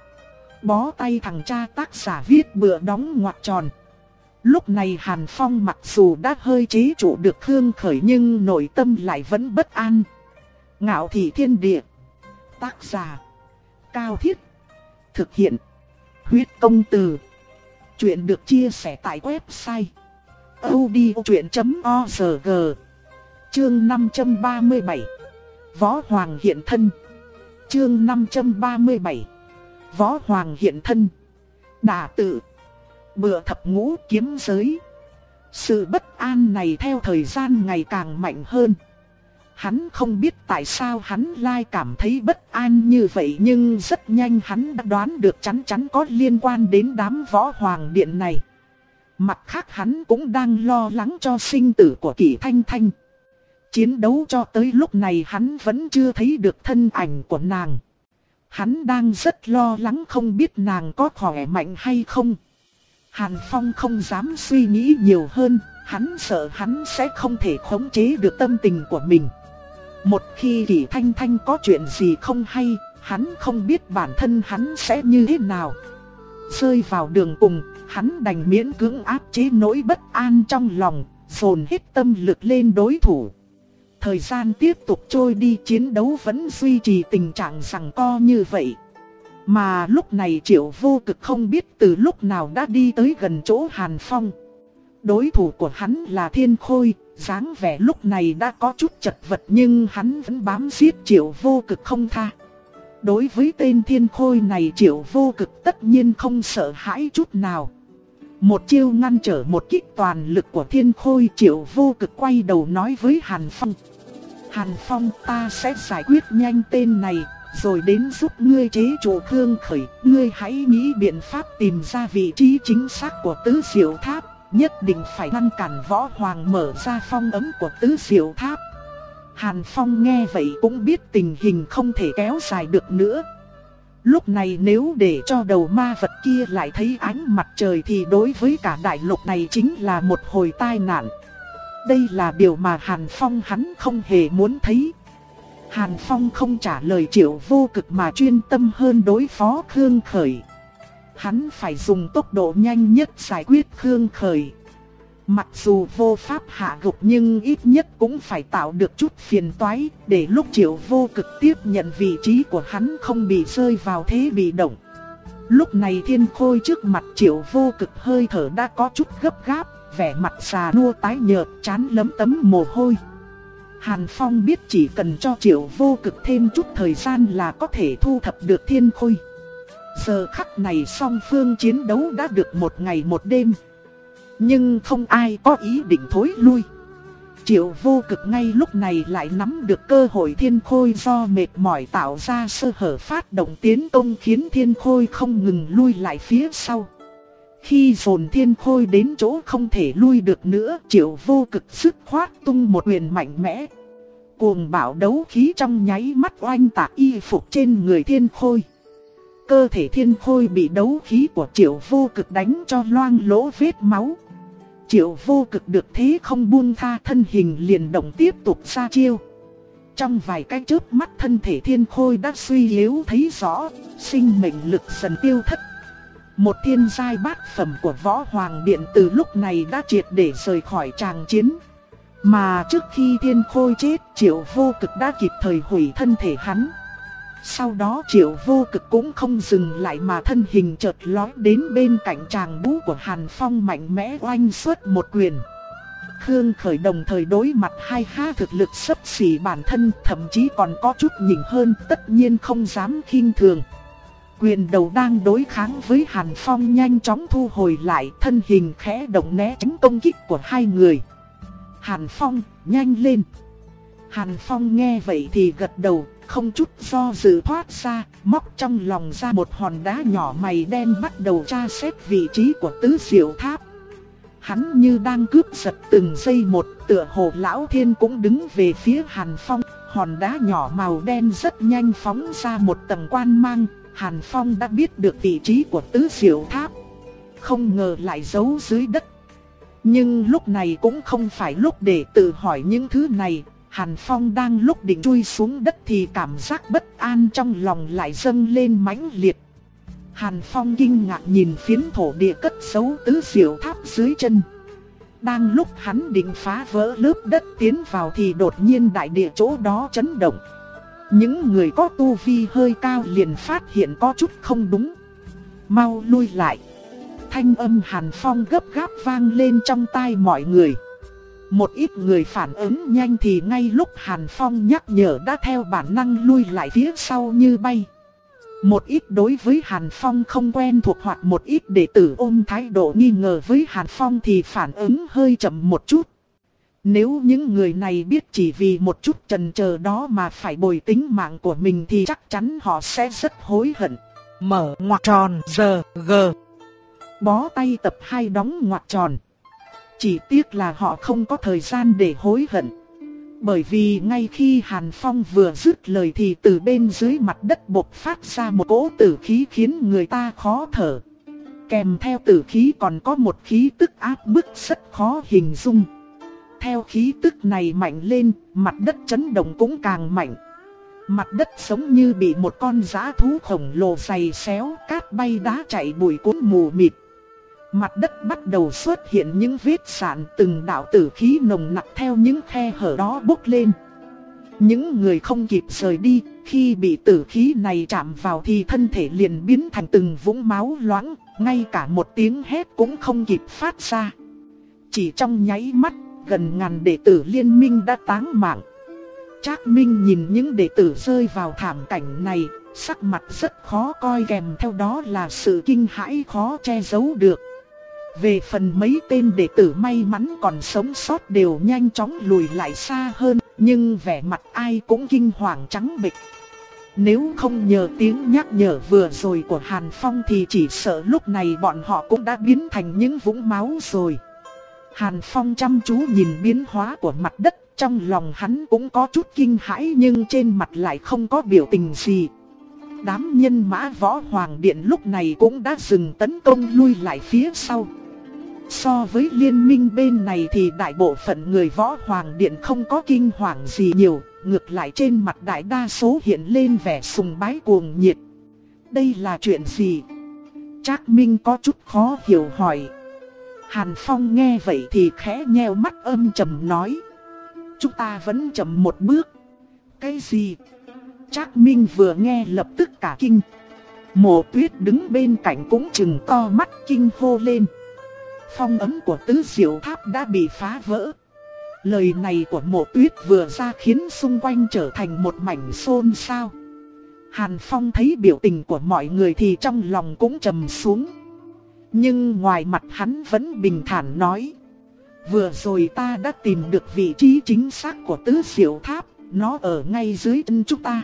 Bó tay thằng cha tác giả viết bừa đóng ngoặc tròn. Lúc này Hàn Phong mặc dù đã hơi chế trụ được Khương Khởi nhưng nội tâm lại vẫn bất an. Ngạo thị thiên địa. Tác giả Cao Thiết. Thực hiện Huyết Công Từ. Chuyện được chia sẻ tại website audiochuyện chấm org. Chương năm trăm ba mươi bảy. Võ Hoàng hiện thân. Chương năm trăm ba mươi bảy. Võ Hoàng hiện thân. Đả tự. Bựa thập ngũ kiếm giới. Sự bất an này theo thời gian ngày càng mạnh hơn. Hắn không biết tại sao hắn lại cảm thấy bất an như vậy, nhưng rất nhanh hắn đã đoán được chắn chắn có liên quan đến đám Võ Hoàng Điện này. Mặt khác hắn cũng đang lo lắng cho sinh tử của Kỷ Thanh Thanh. Chiến đấu cho tới lúc này hắn vẫn chưa thấy được thân ảnh của nàng. Hắn đang rất lo lắng không biết nàng có khỏe mạnh hay không. Hàn Phong không dám suy nghĩ nhiều hơn, hắn sợ hắn sẽ không thể khống chế được tâm tình của mình. Một khi Kỷ Thanh Thanh có chuyện gì không hay, hắn không biết bản thân hắn sẽ như thế nào. Rơi vào đường cùng, hắn đành miễn cưỡng áp chế nỗi bất an trong lòng, dồn hết tâm lực lên đối thủ. Thời gian tiếp tục trôi đi, chiến đấu vẫn duy trì tình trạng giằng co như vậy. Mà lúc này Triệu Vô Cực không biết từ lúc nào đã đi tới gần chỗ Hàn Phong. Đối thủ của hắn là Thiên Khôi, dáng vẻ lúc này đã có chút chật vật nhưng hắn vẫn bám giết Triệu Vô Cực không tha. Đối với tên Thiên Khôi này Triệu Vô Cực tất nhiên không sợ hãi chút nào. Một chiêu ngăn trở một kích toàn lực của Thiên Khôi, Triệu Vô Cực quay đầu nói với Hàn Phong. Hàn Phong, ta sẽ giải quyết nhanh tên này, rồi đến giúp ngươi chế trụ Khương Khởi. Ngươi hãy nghĩ biện pháp tìm ra vị trí chính xác của Tứ Diệu Tháp. Nhất định phải ngăn cản Võ Hoàng mở ra phong ấn của Tứ Diệu Tháp. Hàn Phong nghe vậy cũng biết tình hình không thể kéo dài được nữa. Lúc này nếu để cho đầu ma vật kia lại thấy ánh mặt trời thì đối với cả đại lục này chính là một hồi tai nạn. Đây là điều mà Hàn Phong hắn không hề muốn thấy. Hàn Phong không trả lời Triệu Vô Cực mà chuyên tâm hơn đối phó Khương Khởi. Hắn phải dùng tốc độ nhanh nhất giải quyết Khương Khởi. Mặc dù vô pháp hạ gục nhưng ít nhất cũng phải tạo được chút phiền toái, để lúc Triệu Vô Cực tiếp nhận vị trí của hắn không bị rơi vào thế bị động. Lúc này Thiên Khôi trước mặt Triệu Vô Cực hơi thở đã có chút gấp gáp, vẻ mặt già nua tái nhợt, trán lấm tấm mồ hôi. Hàn Phong biết chỉ cần cho Triệu Vô Cực thêm chút thời gian là có thể thu thập được Thiên Khôi. Giờ khắc này song phương chiến đấu đã được một ngày một đêm. Nhưng không ai có ý định thối lui. Triệu Vô Cực ngay lúc này lại nắm được cơ hội Thiên Khôi do mệt mỏi tạo ra sơ hở phát động tiến công, khiến Thiên Khôi không ngừng lui lại phía sau. Khi dồn Thiên Khôi đến chỗ không thể lui được nữa, Triệu Vô Cực dứt khoát tung một quyền mạnh mẽ. Cuồng bạo đấu khí trong nháy mắt oanh tạc y phục trên người Thiên Khôi. Cơ thể Thiên Khôi bị đấu khí của Triệu Vô Cực đánh cho loang lỗ vết máu. Triệu Vô Cực được thế không buông tha, thân hình liền động tiếp tục ra chiêu. Trong vài cái chớp mắt thân thể Thiên Khôi đã suy yếu thấy rõ, sinh mệnh lực dần tiêu thất. Một thiên giai bát phẩm của Võ Hoàng Điện từ lúc này đã triệt để rời khỏi tràng chiến. Mà trước khi Thiên Khôi chết, Triệu Vô Cực đã kịp thời hủy thân thể hắn. Sau đó Triệu Vô Cực cũng không dừng lại mà thân hình chợt lói đến bên cạnh tràng bú của Hàn Phong, mạnh mẽ oanh xuất một quyền. Khương Khởi đồng thời đối mặt hai ha thực lực xấp xỉ bản thân, thậm chí còn có chút nhỉnh hơn, tất nhiên không dám khinh thường. Quyền đầu đang đối kháng với Hàn Phong nhanh chóng thu hồi lại, thân hình khẽ động né tránh công kích của hai người. Hàn Phong, nhanh lên! Hàn Phong nghe vậy thì gật đầu, không chút do dự thoát ra, móc trong lòng ra một hòn đá nhỏ mày đen bắt đầu tra xét vị trí của tứ diệu tháp. Hắn như đang cướp giật từng giây một, tựa hồ Lão Thiên cũng đứng về phía Hàn Phong. Hòn đá nhỏ màu đen rất nhanh phóng ra một tầng quang mang, Hàn Phong đã biết được vị trí của tứ diệu tháp. Không ngờ lại giấu dưới đất. Nhưng lúc này cũng không phải lúc để tự hỏi những thứ này. Hàn Phong đang lúc định chui xuống đất thì cảm giác bất an trong lòng lại dâng lên mãnh liệt. Hàn Phong kinh ngạc nhìn phiến thổ địa cất giấu tứ diệu tháp dưới chân. Đang lúc hắn định phá vỡ lớp đất tiến vào thì đột nhiên đại địa chỗ đó chấn động. Những người có tu vi hơi cao liền phát hiện có chút không đúng. Mau lui lại. Thanh âm Hàn Phong gấp gáp vang lên trong tai mọi người. Một ít người phản ứng nhanh thì ngay lúc Hàn Phong nhắc nhở đã theo bản năng lui lại phía sau như bay. Một ít đối với Hàn Phong không quen thuộc hoặc một ít đệ tử ôm thái độ nghi ngờ với Hàn Phong thì phản ứng hơi chậm một chút. Nếu những người này biết chỉ vì một chút chần chờ đó mà phải bồi tính mạng của mình thì chắc chắn họ sẽ rất hối hận. Mở ngoặc tròn giờ G. Bó tay tập hai đóng ngoặc tròn. Chỉ tiếc là họ không có thời gian để hối hận. Bởi vì ngay khi Hàn Phong vừa dứt lời thì từ bên dưới mặt đất bộc phát ra một cỗ tử khí khiến người ta khó thở. Kèm theo tử khí còn có một khí tức áp bức rất khó hình dung. Theo khí tức này mạnh lên, mặt đất chấn động cũng càng mạnh. Mặt đất giống như bị một con dã thú khổng lồ giày xéo, cát bay đá chạy bụi cuốn mù mịt. Mặt đất bắt đầu xuất hiện những vết sạn, từng đạo tử khí nồng nặc theo những khe hở đó bốc lên. Những người không kịp rời đi, khi bị tử khí này chạm vào thì thân thể liền biến thành từng vũng máu loãng, ngay cả một tiếng hét cũng không kịp phát ra. Chỉ trong nháy mắt, gần ngàn đệ tử liên minh đã táng mạng. Trác Minh nhìn những đệ tử rơi vào thảm cảnh này, sắc mặt rất khó coi, kèm theo đó là sự kinh hãi khó che giấu được. Về phần mấy tên đệ tử may mắn còn sống sót đều nhanh chóng lùi lại xa hơn, nhưng vẻ mặt ai cũng kinh hoàng trắng bệch. Nếu không nhờ tiếng nhắc nhở vừa rồi của Hàn Phong thì chỉ sợ lúc này bọn họ cũng đã biến thành những vũng máu rồi. Hàn Phong chăm chú nhìn biến hóa của mặt đất, trong lòng hắn cũng có chút kinh hãi nhưng trên mặt lại không có biểu tình gì. Đám nhân mã Võ Hoàng Điện lúc này cũng đã dừng tấn công, lui lại phía sau. So với liên minh bên này thì đại bộ phận người Võ Hoàng Điện không có kinh hoàng gì nhiều, ngược lại trên mặt đại đa số hiện lên vẻ sùng bái cuồng nhiệt. Đây là chuyện gì? Trác Minh có chút khó hiểu hỏi. Hàn Phong nghe vậy thì khẽ nheo mắt âm trầm nói. Chúng ta vẫn chậm một bước. Cái gì? Trác Minh vừa nghe lập tức cả kinh. Mộ Tuyết đứng bên cạnh cũng trừng to mắt kinh hô lên. Phong ấn của tứ diệu tháp đã bị phá vỡ. Lời này của Mộ Tuyết vừa ra khiến xung quanh trở thành một mảnh xôn xao. Hàn Phong thấy biểu tình của mọi người thì trong lòng cũng trầm xuống. Nhưng ngoài mặt hắn vẫn bình thản nói. Vừa rồi ta đã tìm được vị trí chính xác của tứ diệu tháp, nó ở ngay dưới chân chúng ta.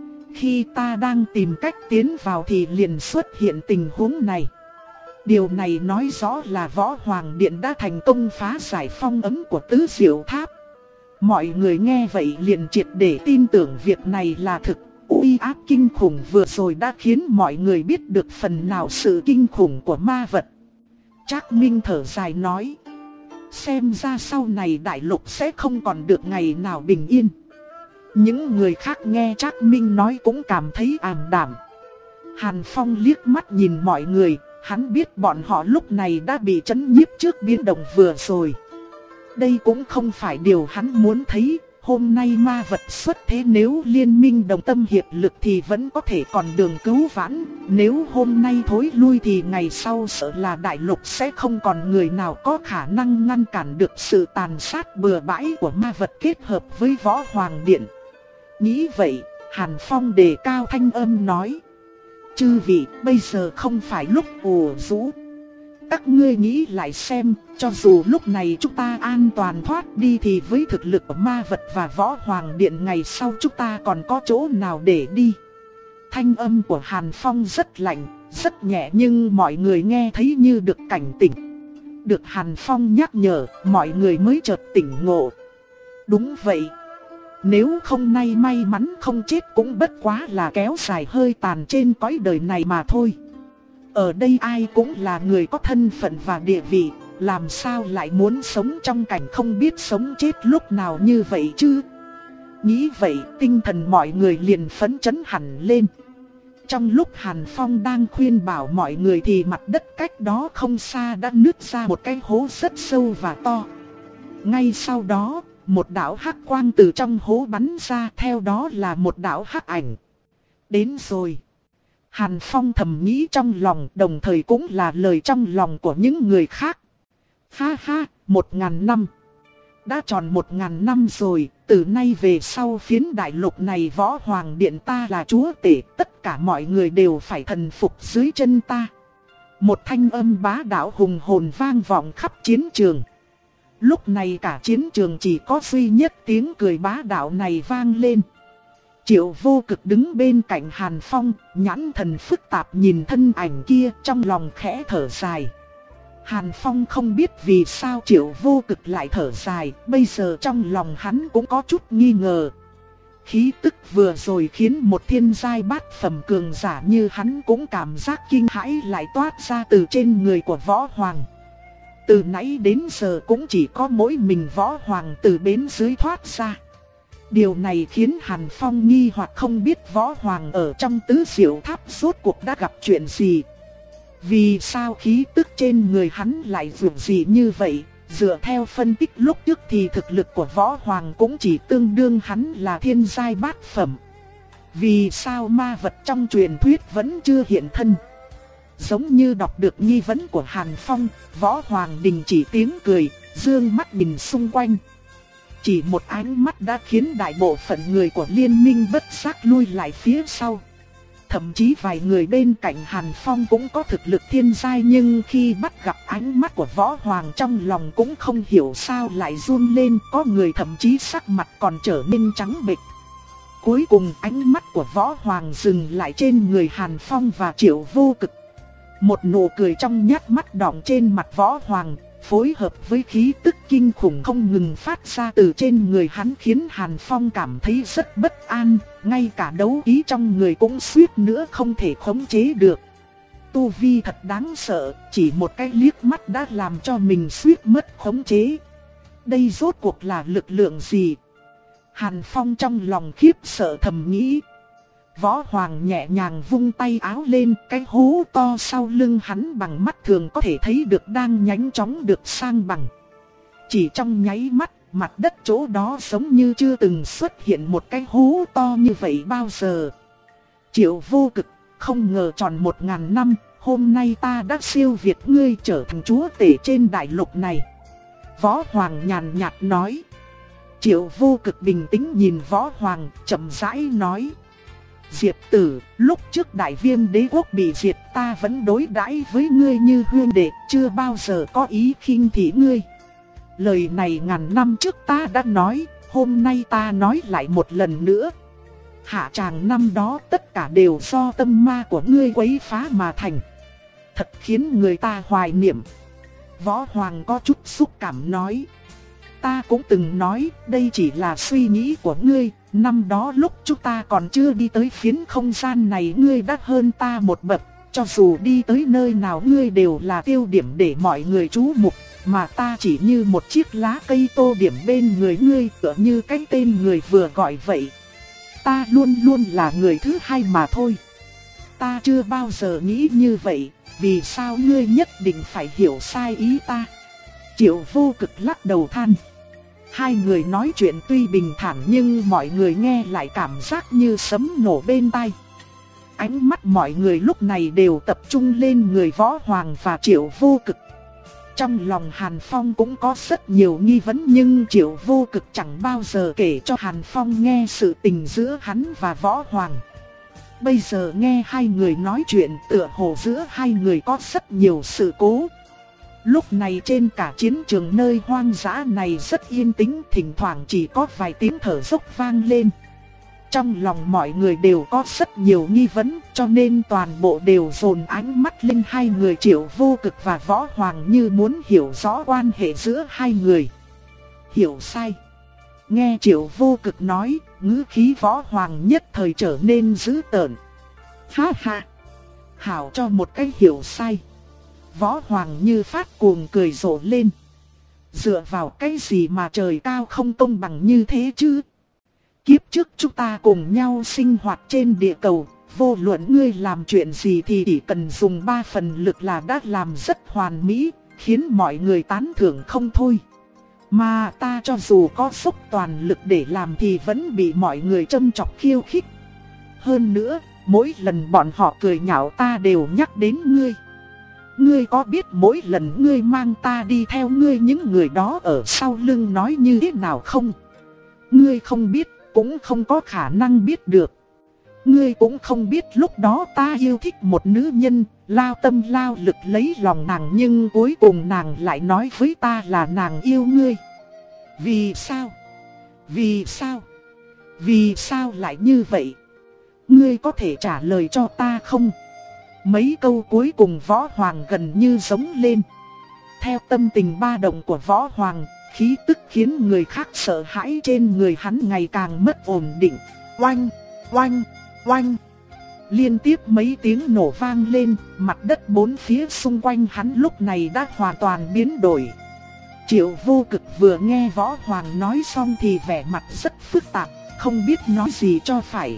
Khi ta đang tìm cách tiến vào thì liền xuất hiện tình huống này. Điều này nói rõ là Võ Hoàng Điện đã thành công phá giải phong ấn của tứ diệu tháp. Mọi người nghe vậy liền triệt để tin tưởng việc này là thực. Uy áp kinh khủng vừa rồi đã khiến mọi người biết được phần nào sự kinh khủng của ma vật. Trác Minh thở dài nói. Xem ra sau này đại lục sẽ không còn được ngày nào bình yên. Những người khác nghe Trác Minh nói cũng cảm thấy ảm đạm. Hàn Phong liếc mắt nhìn mọi người, hắn biết bọn họ lúc này đã bị chấn nhiếp trước biến động vừa rồi. Đây cũng không phải điều hắn muốn thấy. Hôm nay ma vật xuất thế, nếu liên minh đồng tâm hiệp lực thì vẫn có thể còn đường cứu vãn. Nếu hôm nay thối lui thì ngày sau sợ là đại lục sẽ không còn người nào có khả năng ngăn cản được sự tàn sát bừa bãi của ma vật kết hợp với Võ Hoàng Điện. Nghĩ vậy, Hàn Phong đề cao thanh âm nói. Chư vị, bây giờ không phải lúc ủ rũ. Các ngươi nghĩ lại xem, cho dù lúc này chúng ta an toàn thoát đi thì với thực lực của ma vật và võ hoàng điện ngày sau chúng ta còn có chỗ nào để đi. Thanh âm của Hàn Phong rất lạnh, rất nhẹ nhưng mọi người nghe thấy như được cảnh tỉnh. Được Hàn Phong nhắc nhở, mọi người mới chợt tỉnh ngộ. Đúng vậy. Nếu không nay may mắn không chết cũng bất quá là kéo dài hơi tàn trên cõi đời này mà thôi. Ở đây ai cũng là người có thân phận và địa vị, làm sao lại muốn sống trong cảnh không biết sống chết lúc nào như vậy chứ? Nghĩ vậy, tinh thần mọi người liền phấn chấn hẳn lên. Trong lúc Hàn Phong đang khuyên bảo mọi người thì mặt đất cách đó không xa đã nứt ra một cái hố rất sâu và to. Ngay sau đó, một đạo hắc quang từ trong hố bắn ra, theo đó là một đạo hắc ảnh. Đến rồi. Hàn Phong thầm nghĩ trong lòng, đồng thời cũng là lời trong lòng của những người khác. Ha ha, một ngàn năm. Đã tròn một ngàn năm rồi, từ nay về sau phiến đại lục này võ hoàng điện ta là chúa tể, tất cả mọi người đều phải thần phục dưới chân ta. Một thanh âm bá đạo hùng hồn vang vọng khắp chiến trường. Lúc này cả chiến trường chỉ có duy nhất tiếng cười bá đạo này vang lên. Triệu Vô Cực đứng bên cạnh Hàn Phong, nhãn thần phức tạp nhìn thân ảnh kia, trong lòng khẽ thở dài. Hàn Phong không biết vì sao Triệu Vô Cực lại thở dài, bây giờ trong lòng hắn cũng có chút nghi ngờ. Khí tức vừa rồi khiến một thiên giai bát phẩm cường giả như hắn cũng cảm giác kinh hãi lại toát ra từ trên người của Võ Hoàng. Từ nãy đến giờ cũng chỉ có mỗi mình Võ Hoàng từ bên dưới thoát ra. Điều này khiến Hàn Phong nghi hoặc không biết Võ Hoàng ở trong tứ diệu tháp rốt cuộc đã gặp chuyện gì. Vì sao khí tức trên người hắn lại dường gì như vậy? Dựa theo phân tích lúc trước thì thực lực của Võ Hoàng cũng chỉ tương đương hắn là thiên giai bát phẩm. Vì sao ma vật trong truyền thuyết vẫn chưa hiện thân? Giống như đọc được nghi vấn của Hàn Phong, Võ Hoàng đình chỉ tiếng cười, dương mắt nhìn xung quanh. Chỉ một ánh mắt đã khiến đại bộ phận người của liên minh bất giác lui lại phía sau. Thậm chí vài người bên cạnh Hàn Phong cũng có thực lực thiên giai, nhưng khi bắt gặp ánh mắt của Võ Hoàng trong lòng cũng không hiểu sao lại run lên, có người thậm chí sắc mặt còn trở nên trắng bệch. Cuối cùng ánh mắt của Võ Hoàng dừng lại trên người Hàn Phong và Triệu Vô Cực. Một nụ cười trong nhát mắt đọng trên mặt Võ Hoàng, phối hợp với khí tức kinh khủng không ngừng phát ra từ trên người hắn khiến Hàn Phong cảm thấy rất bất an, ngay cả đấu khí trong người cũng suýt nữa không thể khống chế được. Tu vi thật đáng sợ, chỉ một cái liếc mắt đã làm cho mình suýt mất khống chế. Đây rốt cuộc là lực lượng gì? Hàn Phong trong lòng khiếp sợ thầm nghĩ. Võ Hoàng nhẹ nhàng vung tay áo lên, cái hố to sau lưng hắn bằng mắt thường có thể thấy được đang nhanh chóng được sang bằng. Chỉ trong nháy mắt, mặt đất chỗ đó giống như chưa từng xuất hiện một cái hố to như vậy bao giờ. Triệu Vô Cực, không ngờ tròn một ngàn năm, hôm nay ta đã siêu việt ngươi trở thành chúa tể trên đại lục này. Võ Hoàng nhàn nhạt nói. Triệu Vô Cực bình tĩnh nhìn Võ Hoàng, chậm rãi nói. Diệp tử, lúc trước Đại Viêm đế quốc bị diệt ta vẫn đối đãi với ngươi như huynh đệ, chưa bao giờ có ý khinh thị ngươi. Lời này ngàn năm trước ta đã nói, hôm nay ta nói lại một lần nữa. Hạ tràng năm đó tất cả đều do tâm ma của ngươi quấy phá mà thành. Thật khiến người ta hoài niệm. Võ Hoàng có chút xúc cảm nói. Ta cũng từng nói, đây chỉ là suy nghĩ của ngươi. Năm đó lúc chúng ta còn chưa đi tới phiến không gian này, ngươi đã hơn ta một bậc. Cho dù đi tới nơi nào ngươi đều là tiêu điểm để mọi người chú mục, mà ta chỉ như một chiếc lá cây tô điểm bên người ngươi, tựa như cái tên người vừa gọi vậy. Ta luôn luôn là người thứ hai mà thôi. Ta chưa bao giờ nghĩ như vậy, vì sao ngươi nhất định phải hiểu sai ý ta? Triệu Vô Cực lắc đầu than. Hai người nói chuyện tuy bình thản nhưng mọi người nghe lại cảm giác như sấm nổ bên tai. Ánh mắt mọi người lúc này đều tập trung lên người Võ Hoàng và Triệu Vô Cực. Trong lòng Hàn Phong cũng có rất nhiều nghi vấn, nhưng Triệu Vô Cực chẳng bao giờ kể cho Hàn Phong nghe sự tình giữa hắn và Võ Hoàng. Bây giờ nghe hai người nói chuyện, tựa hồ giữa hai người có rất nhiều sự cố. Lúc này trên cả chiến trường nơi hoang dã này rất yên tĩnh, thỉnh thoảng chỉ có vài tiếng thở dốc vang lên. Trong lòng mọi người đều có rất nhiều nghi vấn, cho nên toàn bộ đều dồn ánh mắt lên hai người Triệu Vô Cực và Võ Hoàng như muốn hiểu rõ quan hệ giữa hai người. Hiểu sai. Nghe Triệu Vô Cực nói, ngữ khí Võ Hoàng nhất thời trở nên dữ tợn. Ha ha! Hảo cho một cái hiểu sai. Võ Hoàng như phát cuồng cười rộ lên. Dựa vào cái gì mà trời cao không công bằng như thế chứ? Kiếp trước chúng ta cùng nhau sinh hoạt trên địa cầu, vô luận ngươi làm chuyện gì thì chỉ cần dùng ba phần lực là đã làm rất hoàn mỹ, khiến mọi người tán thưởng không thôi. Mà ta cho dù có dốc toàn lực để làm thì vẫn bị mọi người châm chọc khiêu khích. Hơn nữa, mỗi lần bọn họ cười nhạo ta đều nhắc đến ngươi. Ngươi có biết mỗi lần ngươi mang ta đi theo ngươi những người đó ở sau lưng nói như thế nào không? Ngươi không biết, cũng không có khả năng biết được. Ngươi cũng không biết lúc đó ta yêu thích một nữ nhân, lao tâm lao lực lấy lòng nàng, nhưng cuối cùng nàng lại nói với ta là nàng yêu ngươi. Vì sao? Vì sao? Vì sao lại như vậy? Ngươi có thể trả lời cho ta không? Mấy câu cuối cùng Võ Hoàng gần như giống lên. Theo tâm tình ba động của Võ Hoàng, khí tức khiến người khác sợ hãi trên người hắn ngày càng mất ổn định. Oanh, oanh, oanh. Liên tiếp mấy tiếng nổ vang lên, mặt đất bốn phía xung quanh hắn lúc này đã hoàn toàn biến đổi. Triệu Vô Cực vừa nghe Võ Hoàng nói xong thì vẻ mặt rất phức tạp, không biết nói gì cho phải.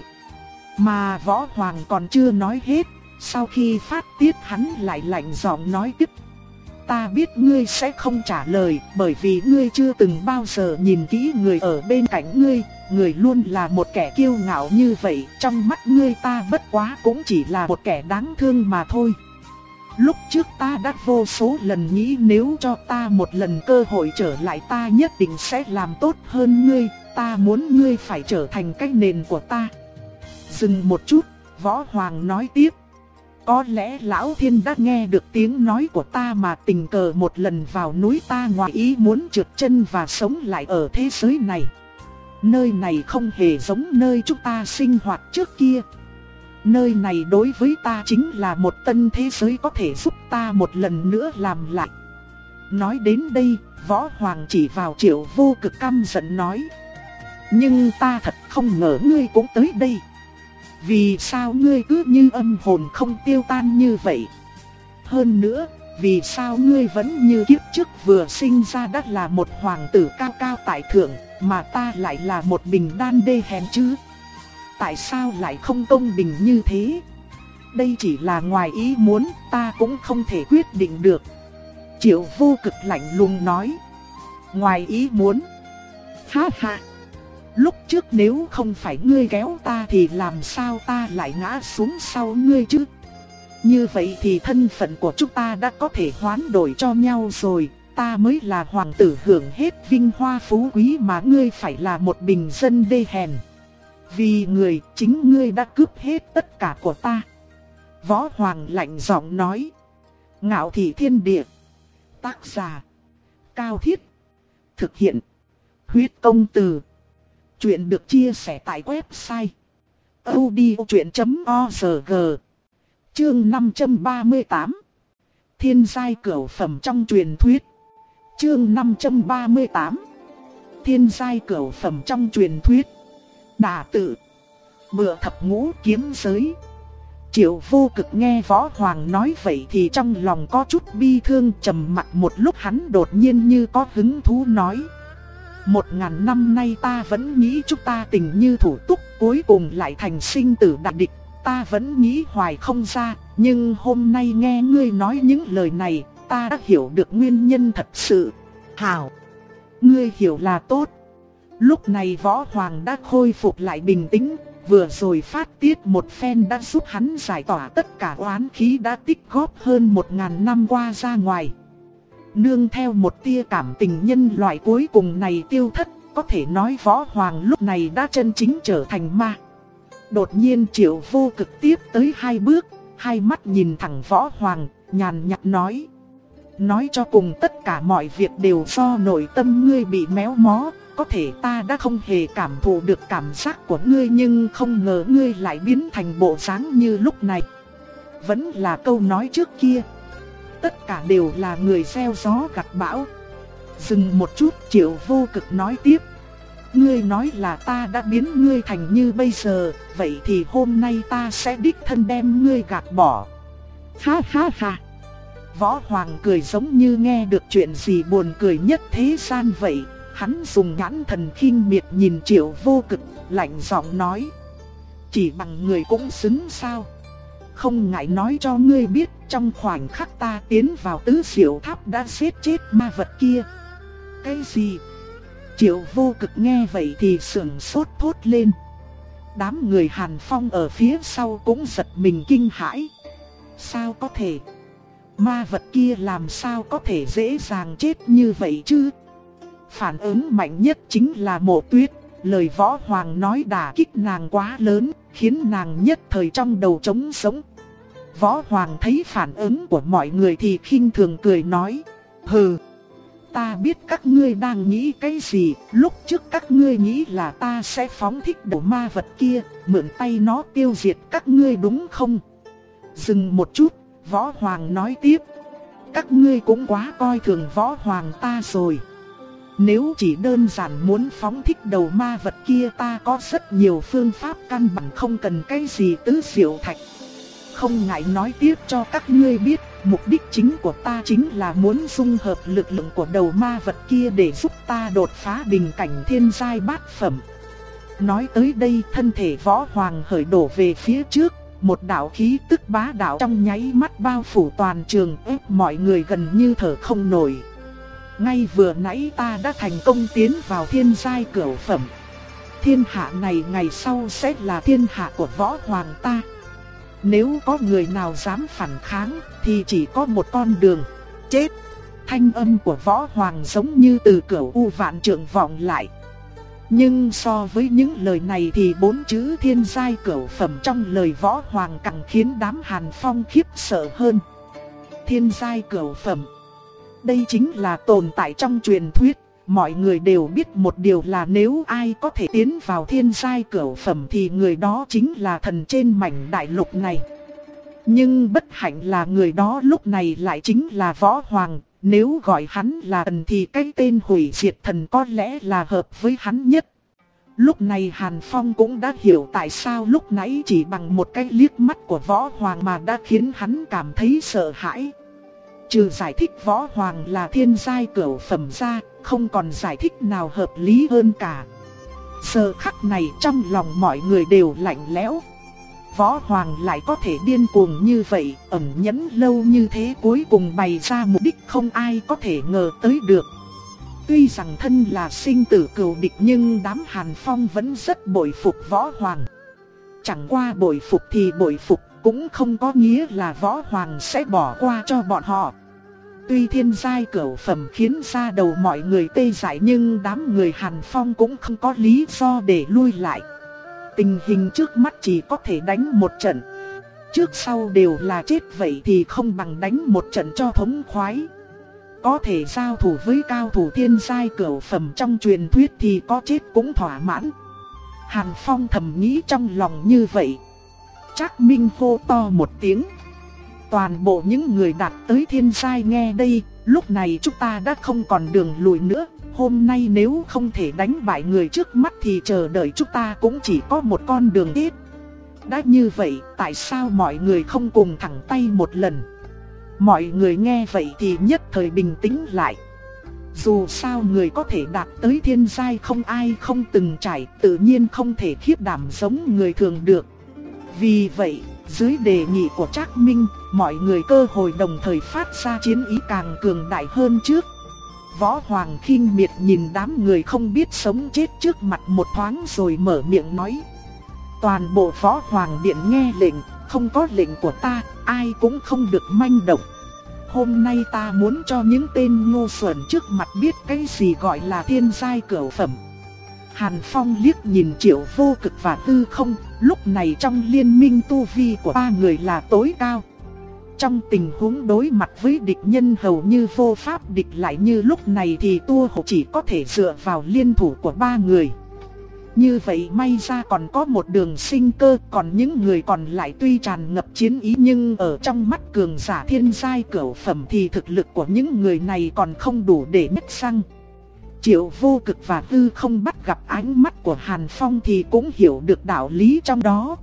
Mà Võ Hoàng còn chưa nói hết, sau khi phát tiết hắn lại lạnh giọng nói tiếp. Ta biết ngươi sẽ không trả lời, bởi vì ngươi chưa từng bao giờ nhìn kỹ người ở bên cạnh ngươi, người luôn là một kẻ kiêu ngạo như vậy, trong mắt ngươi ta bất quá cũng chỉ là một kẻ đáng thương mà thôi. Lúc trước ta đã vô số lần nghĩ nếu cho ta một lần cơ hội trở lại ta nhất định sẽ làm tốt hơn ngươi, ta muốn ngươi phải trở thành cái nền của ta. Dừng một chút, Võ Hoàng nói tiếp. Có lẽ Lão Thiên đã nghe được tiếng nói của ta mà tình cờ một lần vào núi ta ngoài ý muốn trượt chân và sống lại ở thế giới này. Nơi này không hề giống nơi chúng ta sinh hoạt trước kia. Nơi này đối với ta chính là một tân thế giới có thể giúp ta một lần nữa làm lại. Nói đến đây, Võ Hoàng chỉ vào Triệu Vô Cực căm giận nói. Nhưng ta thật không ngờ ngươi cũng tới đây. Vì sao ngươi cứ như âm hồn không tiêu tan như vậy? Hơn nữa, vì sao ngươi vẫn như kiếp trước vừa sinh ra đã là một hoàng tử cao cao tại thượng, mà ta lại là một bình đan đê hèn chứ? Tại sao lại không công bình như thế? Đây chỉ là ngoài ý muốn, ta cũng không thể quyết định được. Triệu Vô Cực lạnh lùng nói. Ngoài ý muốn? Ha ha! Lúc trước nếu không phải ngươi kéo ta thì làm sao ta lại ngã xuống sau ngươi chứ? Như vậy thì thân phận của chúng ta đã có thể hoán đổi cho nhau rồi. Ta mới là hoàng tử hưởng hết vinh hoa phú quý mà ngươi phải là một bình dân đê hèn. Vì người, chính ngươi đã cướp hết tất cả của ta. Võ Hoàng lạnh giọng nói. Ngạo thị thiên địa. Tác giả. Cao Thiết. Thực hiện. Huyết công từ. Chuyện được chia sẻ tại website audiochuyện chấm org. Chương năm trăm ba mươi tám. Thiên giai cửu phẩm trong truyền thuyết. Chương năm trăm ba mươi tám. Thiên giai cửu phẩm trong truyền thuyết. Đả tự. Bựa thập ngũ kiếm giới. Triệu Vô Cực nghe Võ Hoàng nói vậy thì trong lòng có chút bi thương, trầm mặt một lúc hắn đột nhiên như có hứng thú nói. Một ngàn năm nay ta vẫn nghĩ chúng ta tình như thủ túc, cuối cùng lại thành sinh tử đại địch. Ta vẫn nghĩ hoài không ra, nhưng hôm nay nghe ngươi nói những lời này, ta đã hiểu được nguyên nhân thật sự. Hảo! Ngươi hiểu là tốt. Lúc này Võ Hoàng đã khôi phục lại bình tĩnh, vừa rồi phát tiết một phen đã giúp hắn giải tỏa tất cả oán khí đã tích góp hơn một ngàn năm qua ra ngoài. Nương theo một tia cảm tình nhân loại cuối cùng này tiêu thất, có thể nói Võ Hoàng lúc này đã chân chính trở thành ma. Đột nhiên Triệu Vô Cực tiếp tới hai bước, hai mắt nhìn thẳng Võ Hoàng, nhàn nhạt nói. Nói cho cùng tất cả mọi việc đều do nội tâm ngươi bị méo mó. Có thể ta đã không hề cảm thụ được cảm giác của ngươi, nhưng không ngờ ngươi lại biến thành bộ dáng như lúc này. Vẫn là câu nói trước kia, tất cả đều là người gieo gió gặt bão. Dừng một chút, Triệu Vô Cực nói tiếp. Ngươi nói là ta đã biến ngươi thành như bây giờ, vậy thì hôm nay ta sẽ đích thân đem ngươi gạt bỏ. Ha ha ha. Võ Hoàng cười giống như nghe được chuyện gì buồn cười nhất thế gian vậy. Hắn dùng nhãn thần khinh miệt nhìn Triệu Vô Cực, lạnh giọng nói. Chỉ bằng người cũng xứng sao? Không ngại nói cho ngươi biết, trong khoảnh khắc ta tiến vào Tứ Diệu Tháp đã giết chết ma vật kia. Cái gì? Triệu Vô Cực nghe vậy thì sững sốt thốt lên. Đám người Hàn Phong ở phía sau cũng giật mình kinh hãi. Sao có thể? Ma vật kia làm sao có thể dễ dàng chết như vậy chứ? Phản ứng mạnh nhất chính là Mộ Tuyết. Lời Võ Hoàng nói đả kích nàng quá lớn, khiến nàng nhất thời trong đầu trống sống. Võ Hoàng thấy phản ứng của mọi người thì khinh thường cười nói. Hừ, ta biết các ngươi đang nghĩ cái gì. Lúc trước các ngươi nghĩ là ta sẽ phóng thích đầu ma vật kia, mượn tay nó tiêu diệt các ngươi đúng không? Dừng một chút, Võ Hoàng nói tiếp. Các ngươi cũng quá coi thường Võ Hoàng ta rồi. Nếu chỉ đơn giản muốn phóng thích đầu ma vật kia, ta có rất nhiều phương pháp căn bản không cần cái gì tứ diệu thạch. Không ngại nói tiếp cho các ngươi biết, mục đích chính của ta chính là muốn dung hợp lực lượng của đầu ma vật kia để giúp ta đột phá bình cảnh thiên giai bát phẩm. Nói tới đây, thân thể Võ Hoàng hởi đổ về phía trước, một đạo khí tức bá đạo trong nháy mắt bao phủ toàn trường, ép mọi người gần như thở không nổi. Ngay vừa nãy ta đã thành công tiến vào thiên giai cửu phẩm. Thiên hạ này ngày sau sẽ là thiên hạ của Võ Hoàng ta. Nếu có người nào dám phản kháng thì chỉ có một con đường, chết. Thanh âm của Võ Hoàng giống như từ cửu u vạn trượng vọng lại. Nhưng so với những lời này thì bốn chữ thiên giai cửu phẩm trong lời Võ Hoàng càng khiến đám Hàn Phong khiếp sợ hơn. Thiên giai cửu phẩm, đây chính là tồn tại trong truyền thuyết. Mọi người đều biết một điều là nếu ai có thể tiến vào thiên giai cửu phẩm thì người đó chính là thần trên mảnh đại lục này. Nhưng bất hạnh là người đó lúc này lại chính là Võ Hoàng. Nếu gọi hắn là thần thì cái tên hủy diệt thần có lẽ là hợp với hắn nhất. Lúc này Hàn Phong cũng đã hiểu tại sao lúc nãy chỉ bằng một cái liếc mắt của Võ Hoàng mà đã khiến hắn cảm thấy sợ hãi. Trừ giải thích Võ Hoàng là thiên giai cửu phẩm ra, không còn giải thích nào hợp lý hơn cả. Giờ khắc này trong lòng mọi người đều lạnh lẽo. Võ Hoàng lại có thể điên cuồng như vậy, ẩn nhẫn lâu như thế, cuối cùng bày ra mục đích không ai có thể ngờ tới được. Tuy rằng thân là sinh tử cừu địch nhưng đám Hàn Phong vẫn rất bội phục Võ Hoàng. Chẳng qua bội phục thì bội phục, cũng không có nghĩa là Võ Hoàng sẽ bỏ qua cho bọn họ. Tuy thiên giai cửu phẩm khiến ra đầu mọi người tê dại nhưng đám người Hàn Phong cũng không có lý do để lui lại. Tình hình trước mắt chỉ có thể đánh một trận. Trước sau đều là chết, vậy thì không bằng đánh một trận cho thống khoái. Có thể giao thủ với cao thủ thiên giai cửu phẩm trong truyền thuyết thì có chết cũng thỏa mãn. Hàn Phong thầm nghĩ trong lòng như vậy. Trác Minh hô to một tiếng. Toàn bộ những người đạt tới thiên giai nghe đây, lúc này chúng ta đã không còn đường lùi nữa. Hôm nay nếu không thể đánh bại người trước mắt thì chờ đợi chúng ta cũng chỉ có một con đường chết. Đã như vậy, tại sao mọi người không cùng thẳng tay một lần? Mọi người nghe vậy thì nhất thời bình tĩnh lại. Dù sao người có thể đạt tới thiên giai không ai không từng trải, tự nhiên không thể khiếp đảm giống người thường được. Vì vậy, dưới đề nghị của Trác Minh, mọi người cơ hội đồng thời phát ra chiến ý càng cường đại hơn trước. Võ Hoàng khinh miệt nhìn đám người không biết sống chết trước mặt một thoáng rồi mở miệng nói. Toàn bộ Võ Hoàng Điện nghe lệnh, không có lệnh của ta, ai cũng không được manh động. Hôm nay ta muốn cho những tên ngu xuẩn trước mặt biết cái gì gọi là thiên giai cửu phẩm. Hàn Phong liếc nhìn Triệu Vô Cực và Tư Không, lúc này trong liên minh tu vi của ba người là tối cao. Trong tình huống đối mặt với địch nhân hầu như vô pháp địch lại như lúc này thì Tua Hộ chỉ có thể dựa vào liên thủ của ba người. Như vậy may ra còn có một đường sinh cơ, còn những người còn lại tuy tràn ngập chiến ý nhưng ở trong mắt cường giả thiên giai cửu phẩm thì thực lực của những người này còn không đủ để nhấc răng. Triệu Vô Cực và Tư Không bắt gặp ánh mắt của Hàn Phong thì cũng hiểu được đạo lý trong đó.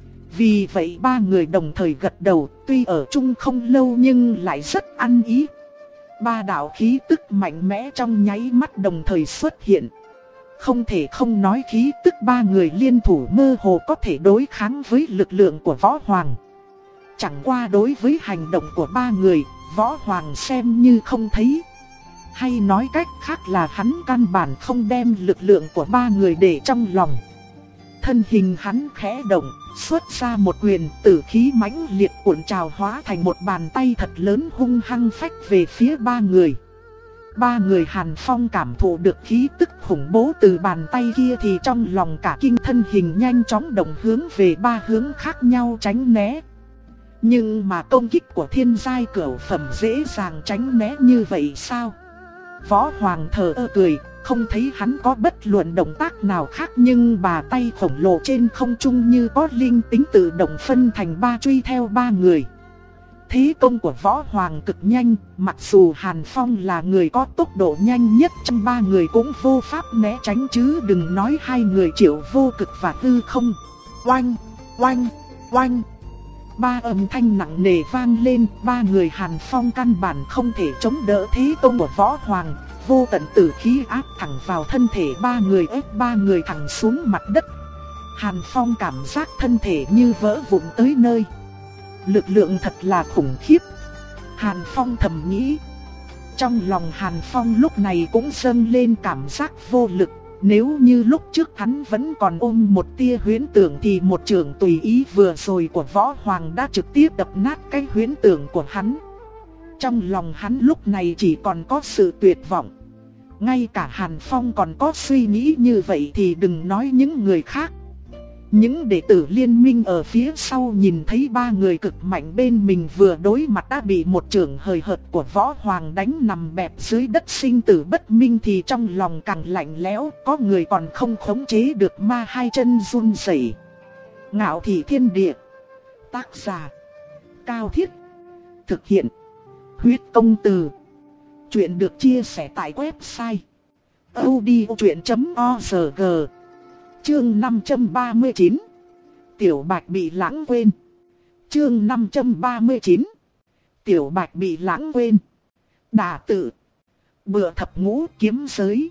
Vì vậy ba người đồng thời gật đầu, tuy ở chung không lâu nhưng lại rất ăn ý. Ba đạo khí tức mạnh mẽ trong nháy mắt đồng thời xuất hiện. Không thể không nói khí tức ba người liên thủ mơ hồ có thể đối kháng với lực lượng của Võ Hoàng. Chẳng qua đối với hành động của ba người, Võ Hoàng xem như không thấy. Hay nói cách khác là hắn căn bản không đem lực lượng của ba người để trong lòng. Thân hình hắn khẽ động, xuất ra một quyền, tử khí mãnh liệt cuộn trào hóa thành một bàn tay thật lớn hung hăng phách về phía ba người. Ba người Hàn Phong cảm thụ được khí tức khủng bố từ bàn tay kia thì trong lòng cả kinh, thân hình nhanh chóng động hướng về ba hướng khác nhau tránh né. Nhưng mà công kích của thiên giai cửu phẩm dễ dàng tránh né như vậy sao? Võ Hoàng thờ ơ cười, không thấy hắn có bất luận động tác nào khác nhưng bà tay khổng lồ trên không trung như có linh tính tự động phân thành ba truy theo ba người. Thế công của Võ Hoàng cực nhanh, mặc dù Hàn Phong là người có tốc độ nhanh nhất trong ba người cũng vô pháp né tránh chứ đừng nói hai người Triệu Vô Cực và Tư Không. Oanh, oanh, oanh. Ba âm thanh nặng nề vang lên, ba người Hàn Phong căn bản không thể chống đỡ thế công của Võ Hoàng. Vô tận tử khí áp thẳng vào thân thể ba người, ép ba người thẳng xuống mặt đất. Hàn Phong cảm giác thân thể như vỡ vụn tới nơi. Lực lượng thật là khủng khiếp. Hàn Phong thầm nghĩ. Trong lòng Hàn Phong lúc này cũng dâng lên cảm giác vô lực. Nếu như lúc trước hắn vẫn còn ôm một tia huyễn tưởng thì một trường tùy ý vừa rồi của Võ Hoàng đã trực tiếp đập nát cái huyễn tưởng của hắn. Trong lòng hắn lúc này chỉ còn có sự tuyệt vọng. Ngay cả Hàn Phong còn có suy nghĩ như vậy thì đừng nói những người khác. Những đệ tử liên minh ở phía sau nhìn thấy ba người cực mạnh bên mình vừa đối mặt đã bị một chưởng hời hợt của Võ Hoàng đánh nằm bẹp dưới đất sinh tử bất minh thì trong lòng càng lạnh lẽo, có người còn không khống chế được ma hai chân run rẩy. Ngạo Thị Thiên Địa. Tác giả Cao Thiết. Thực hiện Huyết Công Từ. Chuyện được chia sẻ tại website audiochuyện chấm org. Chương năm trăm ba mươi chín. Tiểu Bạch bị lãng quên. Chương năm trăm ba mươi chín. Tiểu Bạch bị lãng quên. Đả tự. Bựa thập ngũ kiếm giới.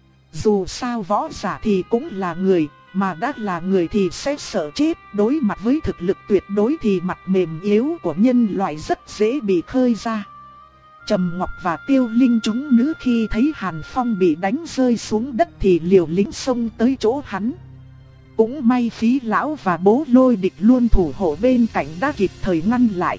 Dù sao võ giả thì cũng là người, mà đã là người thì sẽ sợ chết. Đối mặt với thực lực tuyệt đối thì mặt mềm yếu của nhân loại rất dễ bị khơi ra. Trầm Ngọc và Tiêu Linh chúng nữ khi thấy Hàn Phong bị đánh rơi xuống đất thì liều lĩnh xông tới chỗ hắn. Cũng may Phí Lão và Bố Lôi Địch luôn thủ hộ bên cạnh đã kịp thời ngăn lại.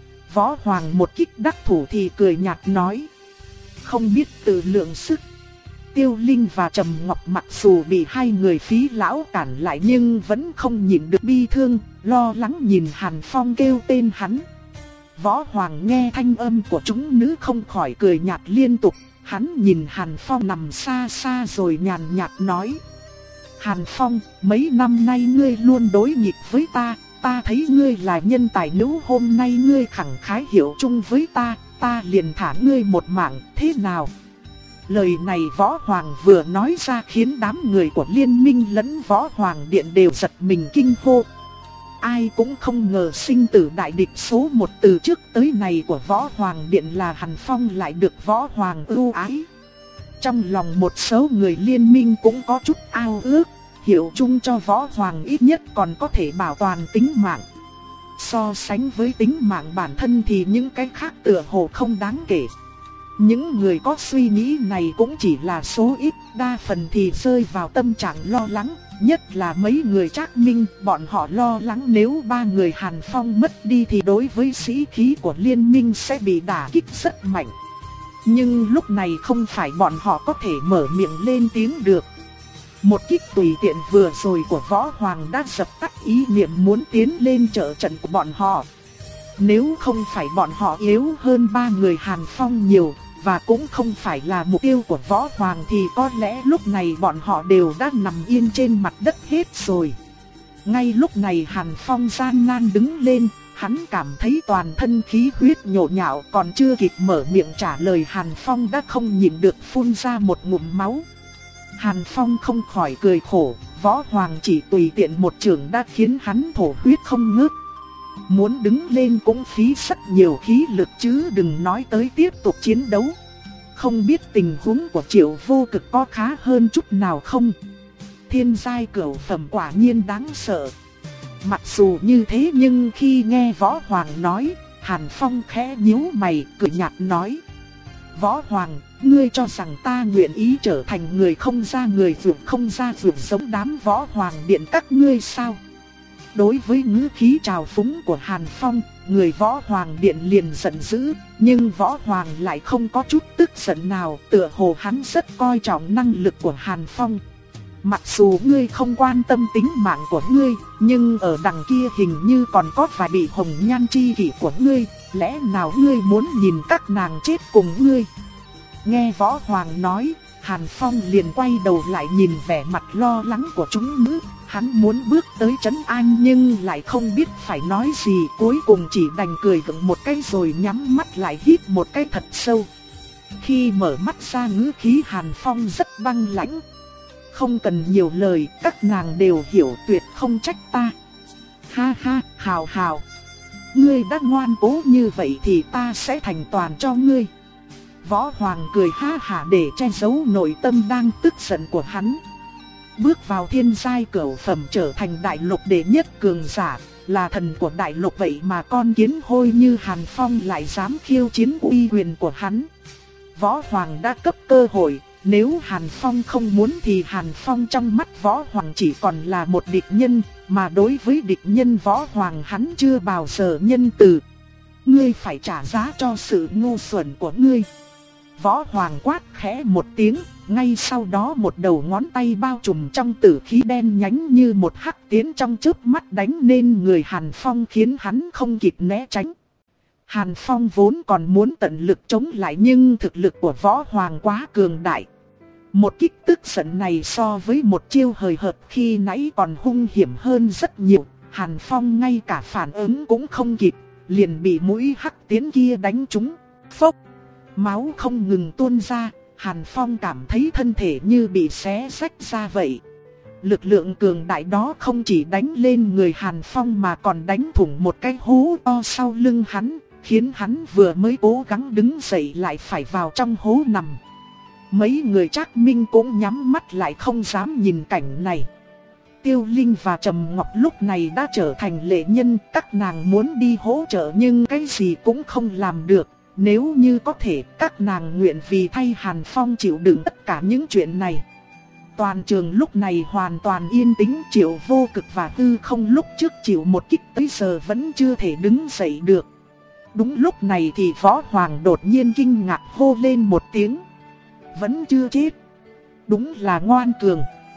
Võ Hoàng một kích đắc thủ thì cười nhạt nói: không biết tự lượng sức. Tiêu Linh và Trầm Ngọc mặc dù bị hai người Phí Lão cản lại nhưng vẫn không nhịn được bi thương, lo lắng nhìn Hàn Phong kêu tên hắn. Võ Hoàng nghe thanh âm của chúng nữ không khỏi cười nhạt liên tục. Hắn nhìn Hàn Phong nằm xa xa rồi nhàn nhạt nói: Hàn Phong, mấy năm nay ngươi luôn đối nghịch với ta, ta thấy ngươi là nhân tài nữ, hôm nay ngươi khẳng khái hiệu chung với ta, ta liền thả ngươi một mạng, thế nào? Lời này Võ Hoàng vừa nói ra khiến đám người của Liên Minh lẫn Võ Hoàng Điện đều giật mình kinh hô. Ai cũng không ngờ sinh tử đại địch số một từ trước tới này của Võ Hoàng Điện là Hàn Phong lại được Võ Hoàng ưu ái. Trong lòng một số người Liên Minh cũng có chút ao ước, hiệu chung cho Võ Hoàng ít nhất còn có thể bảo toàn tính mạng. So sánh với tính mạng bản thân thì những cái khác tựa hồ không đáng kể. Những người có suy nghĩ này cũng chỉ là số ít, đa phần thì rơi vào tâm trạng lo lắng. Nhất là mấy người Trác Minh, bọn họ lo lắng nếu ba người Hàn Phong mất đi thì đối với sĩ khí của Liên Minh sẽ bị đả kích rất mạnh. Nhưng lúc này không phải bọn họ có thể mở miệng lên tiếng được. Một kích tùy tiện vừa rồi của Võ Hoàng đã dập tắt ý niệm muốn tiến lên trợ trận của bọn họ. Nếu không phải bọn họ yếu hơn ba người Hàn Phong nhiều, và cũng không phải là mục tiêu của Võ Hoàng thì có lẽ lúc này bọn họ đều đã nằm yên trên mặt đất hết rồi. Ngay lúc này Hàn Phong gian nan đứng lên, hắn cảm thấy toàn thân khí huyết nhộn nhạo, còn chưa kịp mở miệng trả lời Hàn Phong đã không nhịn được phun ra một ngụm máu. Hàn Phong không khỏi cười khổ, Võ Hoàng chỉ tùy tiện một chưởng đã khiến hắn thổ huyết không ngớt. Muốn đứng lên cũng phí rất nhiều khí lực chứ đừng nói tới tiếp tục chiến đấu. Không biết tình huống của Triệu Vô Cực có khá hơn chút nào không? Thiên giai cửu phẩm quả nhiên đáng sợ. Mặc dù như thế nhưng khi nghe Võ Hoàng nói, Hàn Phong khẽ nhíu mày, cười nhạt nói: Võ Hoàng, ngươi cho rằng ta nguyện ý trở thành người không ra người vượt không ra vượt giống đám Võ Hoàng điện các ngươi sao? Đối với ngữ khí trào phúng của Hàn Phong, người Võ Hoàng điện liền giận dữ, nhưng Võ Hoàng lại không có chút tức giận nào, tựa hồ hắn rất coi trọng năng lực của Hàn Phong. Mặc dù ngươi không quan tâm tính mạng của ngươi, nhưng ở đằng kia hình như còn có vài bị hồng nhan chi kỷ của ngươi, lẽ nào ngươi muốn nhìn các nàng chết cùng ngươi? Nghe Võ Hoàng nói, Hàn Phong liền quay đầu lại nhìn vẻ mặt lo lắng của chúng nữ. Hắn muốn bước tới trấn an nhưng lại không biết phải nói gì, cuối cùng chỉ đành cười gượng một cái rồi nhắm mắt lại hít một cái thật sâu. Khi mở mắt ra ngữ khí Hàn Phong rất băng lãnh. Không cần nhiều lời, các nàng đều hiểu, tuyệt không trách ta. Ha ha, hào hào. Ngươi đã ngoan cố như vậy thì ta sẽ thành toàn cho ngươi. Võ Hoàng cười ha hả để che giấu nội tâm đang tức giận của hắn. Bước vào thiên giai cửu phẩm trở thành đại lục đệ nhất cường giả, là thần của đại lục, vậy mà con kiến hôi như Hàn Phong lại dám khiêu chiến uy quyền của hắn. Võ Hoàng đã cấp cơ hội, nếu Hàn Phong không muốn thì Hàn Phong trong mắt Võ Hoàng chỉ còn là một địch nhân, mà đối với địch nhân Võ Hoàng hắn chưa bao giờ nhân từ. Ngươi phải trả giá cho sự ngu xuẩn của ngươi. Võ Hoàng quát khẽ một tiếng, ngay sau đó một đầu ngón tay bao trùm trong tử khí đen nhánh như một hắc tiến trong chớp mắt đánh lên người Hàn Phong khiến hắn không kịp né tránh. Hàn Phong vốn còn muốn tận lực chống lại nhưng thực lực của Võ Hoàng quá cường đại. Một kích tức giận này so với một chiêu hời hợt khi nãy còn hung hiểm hơn rất nhiều. Hàn Phong ngay cả phản ứng cũng không kịp, liền bị mũi hắc tiến kia đánh trúng. Phốc! Máu không ngừng tuôn ra, Hàn Phong cảm thấy thân thể như bị xé rách ra vậy. Lực lượng cường đại đó không chỉ đánh lên người Hàn Phong mà còn đánh thủng một cái hố to sau lưng hắn, khiến hắn vừa mới cố gắng đứng dậy lại phải vào trong hố nằm. Mấy người Trác Minh cũng nhắm mắt lại không dám nhìn cảnh này. Tiêu Linh và Trầm Ngọc lúc này đã trở thành lệ nhân, các nàng muốn đi hỗ trợ nhưng cái gì cũng không làm được. Nếu như có thể, các nàng nguyện vì thay Hàn Phong chịu đựng tất cả những chuyện này. Toàn trường lúc này hoàn toàn yên tĩnh, Triệu Vô Cực và Tư Không lúc trước chịu một kích tới giờ vẫn chưa thể đứng dậy được. Đúng lúc này thì Võ Hoàng đột nhiên kinh ngạc hô lên một tiếng. Vẫn chưa chết. Đúng là ngoan cường.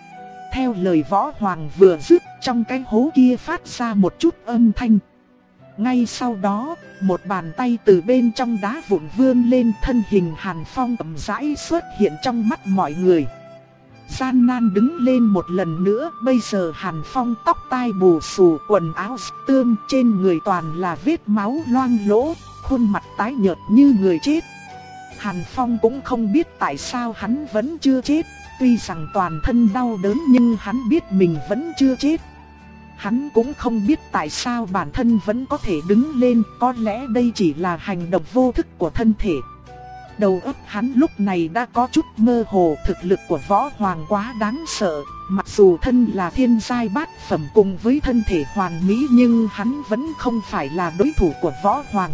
Theo lời Võ Hoàng vừa dứt, trong cái hố kia phát ra một chút âm thanh. Ngay sau đó, một bàn tay từ bên trong đá vụn vươn lên, thân hình Hàn Phong chậm rãi xuất hiện trong mắt mọi người. Gian nan đứng lên một lần nữa, bây giờ Hàn Phong tóc tai bù xù, quần áo tươm, trên người toàn là vết máu loang lỗ, khuôn mặt tái nhợt như người chết. Hàn Phong cũng không biết tại sao hắn vẫn chưa chết, tuy rằng toàn thân đau đớn nhưng hắn biết mình vẫn chưa chết. Hắn cũng không biết tại sao bản thân vẫn có thể đứng lên, có lẽ đây chỉ là hành động vô thức của thân thể. Đầu óc hắn lúc này đã có chút mơ hồ, thực lực của Võ Hoàng quá đáng sợ, mặc dù thân là thiên giai bát phẩm cùng với thân thể hoàn mỹ nhưng hắn vẫn không phải là đối thủ của Võ Hoàng.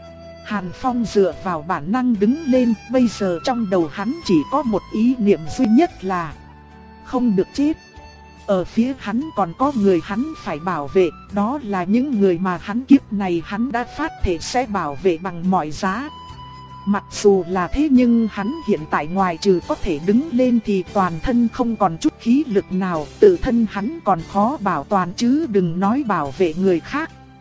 Hàn Phong dựa vào bản năng đứng lên, bây giờ trong đầu hắn chỉ có một ý niệm duy nhất là không được chết. Ở phía hắn còn có người hắn phải bảo vệ, đó là những người mà hắn kiếp này hắn đã phát thể sẽ bảo vệ bằng mọi giá. Mặc dù là thế nhưng hắn hiện tại ngoài trừ có thể đứng lên thì toàn thân không còn chút khí lực nào, tự thân hắn còn khó bảo toàn chứ đừng nói bảo vệ người khác.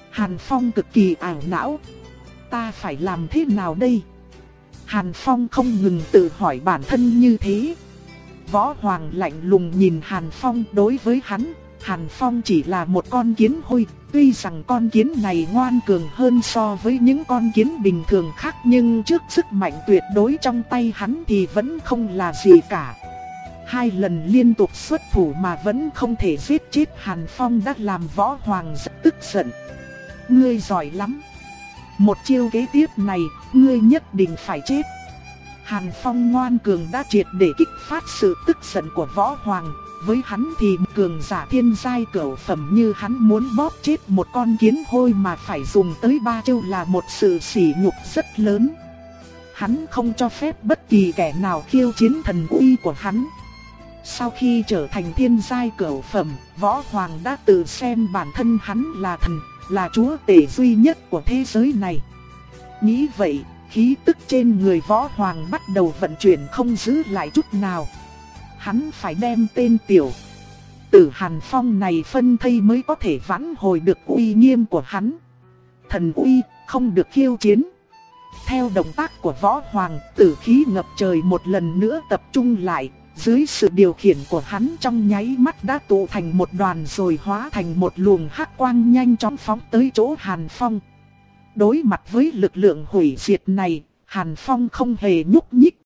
Hàn Phong cực kỳ ảo não. Ta phải làm thế nào đây? Hàn Phong không ngừng tự hỏi bản thân như thế. Võ Hoàng lạnh lùng nhìn Hàn Phong, đối với hắn, Hàn Phong chỉ là một con kiến hôi. Tuy rằng con kiến này ngoan cường hơn so với những con kiến bình thường khác, nhưng trước sức mạnh tuyệt đối trong tay hắn thì vẫn không là gì cả. Hai lần liên tục xuất thủ mà vẫn không thể giết chết Hàn Phong đã làm Võ Hoàng rất tức giận. Ngươi giỏi lắm. Một chiêu kế tiếp này, ngươi nhất định phải chết. Hàn Phong ngoan cường đã triệt để kích phát sự tức giận của Võ Hoàng. Với hắn thì cường giả thiên giai cửu phẩm như hắn muốn bóp chết một con kiến hôi mà phải dùng tới ba chiêu là một sự sỉ nhục rất lớn. Hắn không cho phép bất kỳ kẻ nào khiêu chiến thần uy của hắn. Sau khi trở thành thiên giai cửu phẩm, Võ Hoàng đã tự xem bản thân hắn là thần, là chúa tể duy nhất của thế giới này. Nghĩ vậy, khí tức trên người Võ Hoàng bắt đầu vận chuyển không giữ lại chút nào. Hắn phải đem tên tiểu tử Hàn Phong này phân thây mới có thể vãn hồi được uy nghiêm của hắn. Thần uy, không được khiêu chiến. Theo động tác của Võ Hoàng, tử khí ngập trời một lần nữa tập trung lại. Dưới sự điều khiển của hắn trong nháy mắt đã tụ thành một đoàn rồi hóa thành một luồng hắc quang nhanh chóng phóng tới chỗ Hàn Phong. Đối mặt với lực lượng hủy diệt này, Hàn Phong không hề nhúc nhích.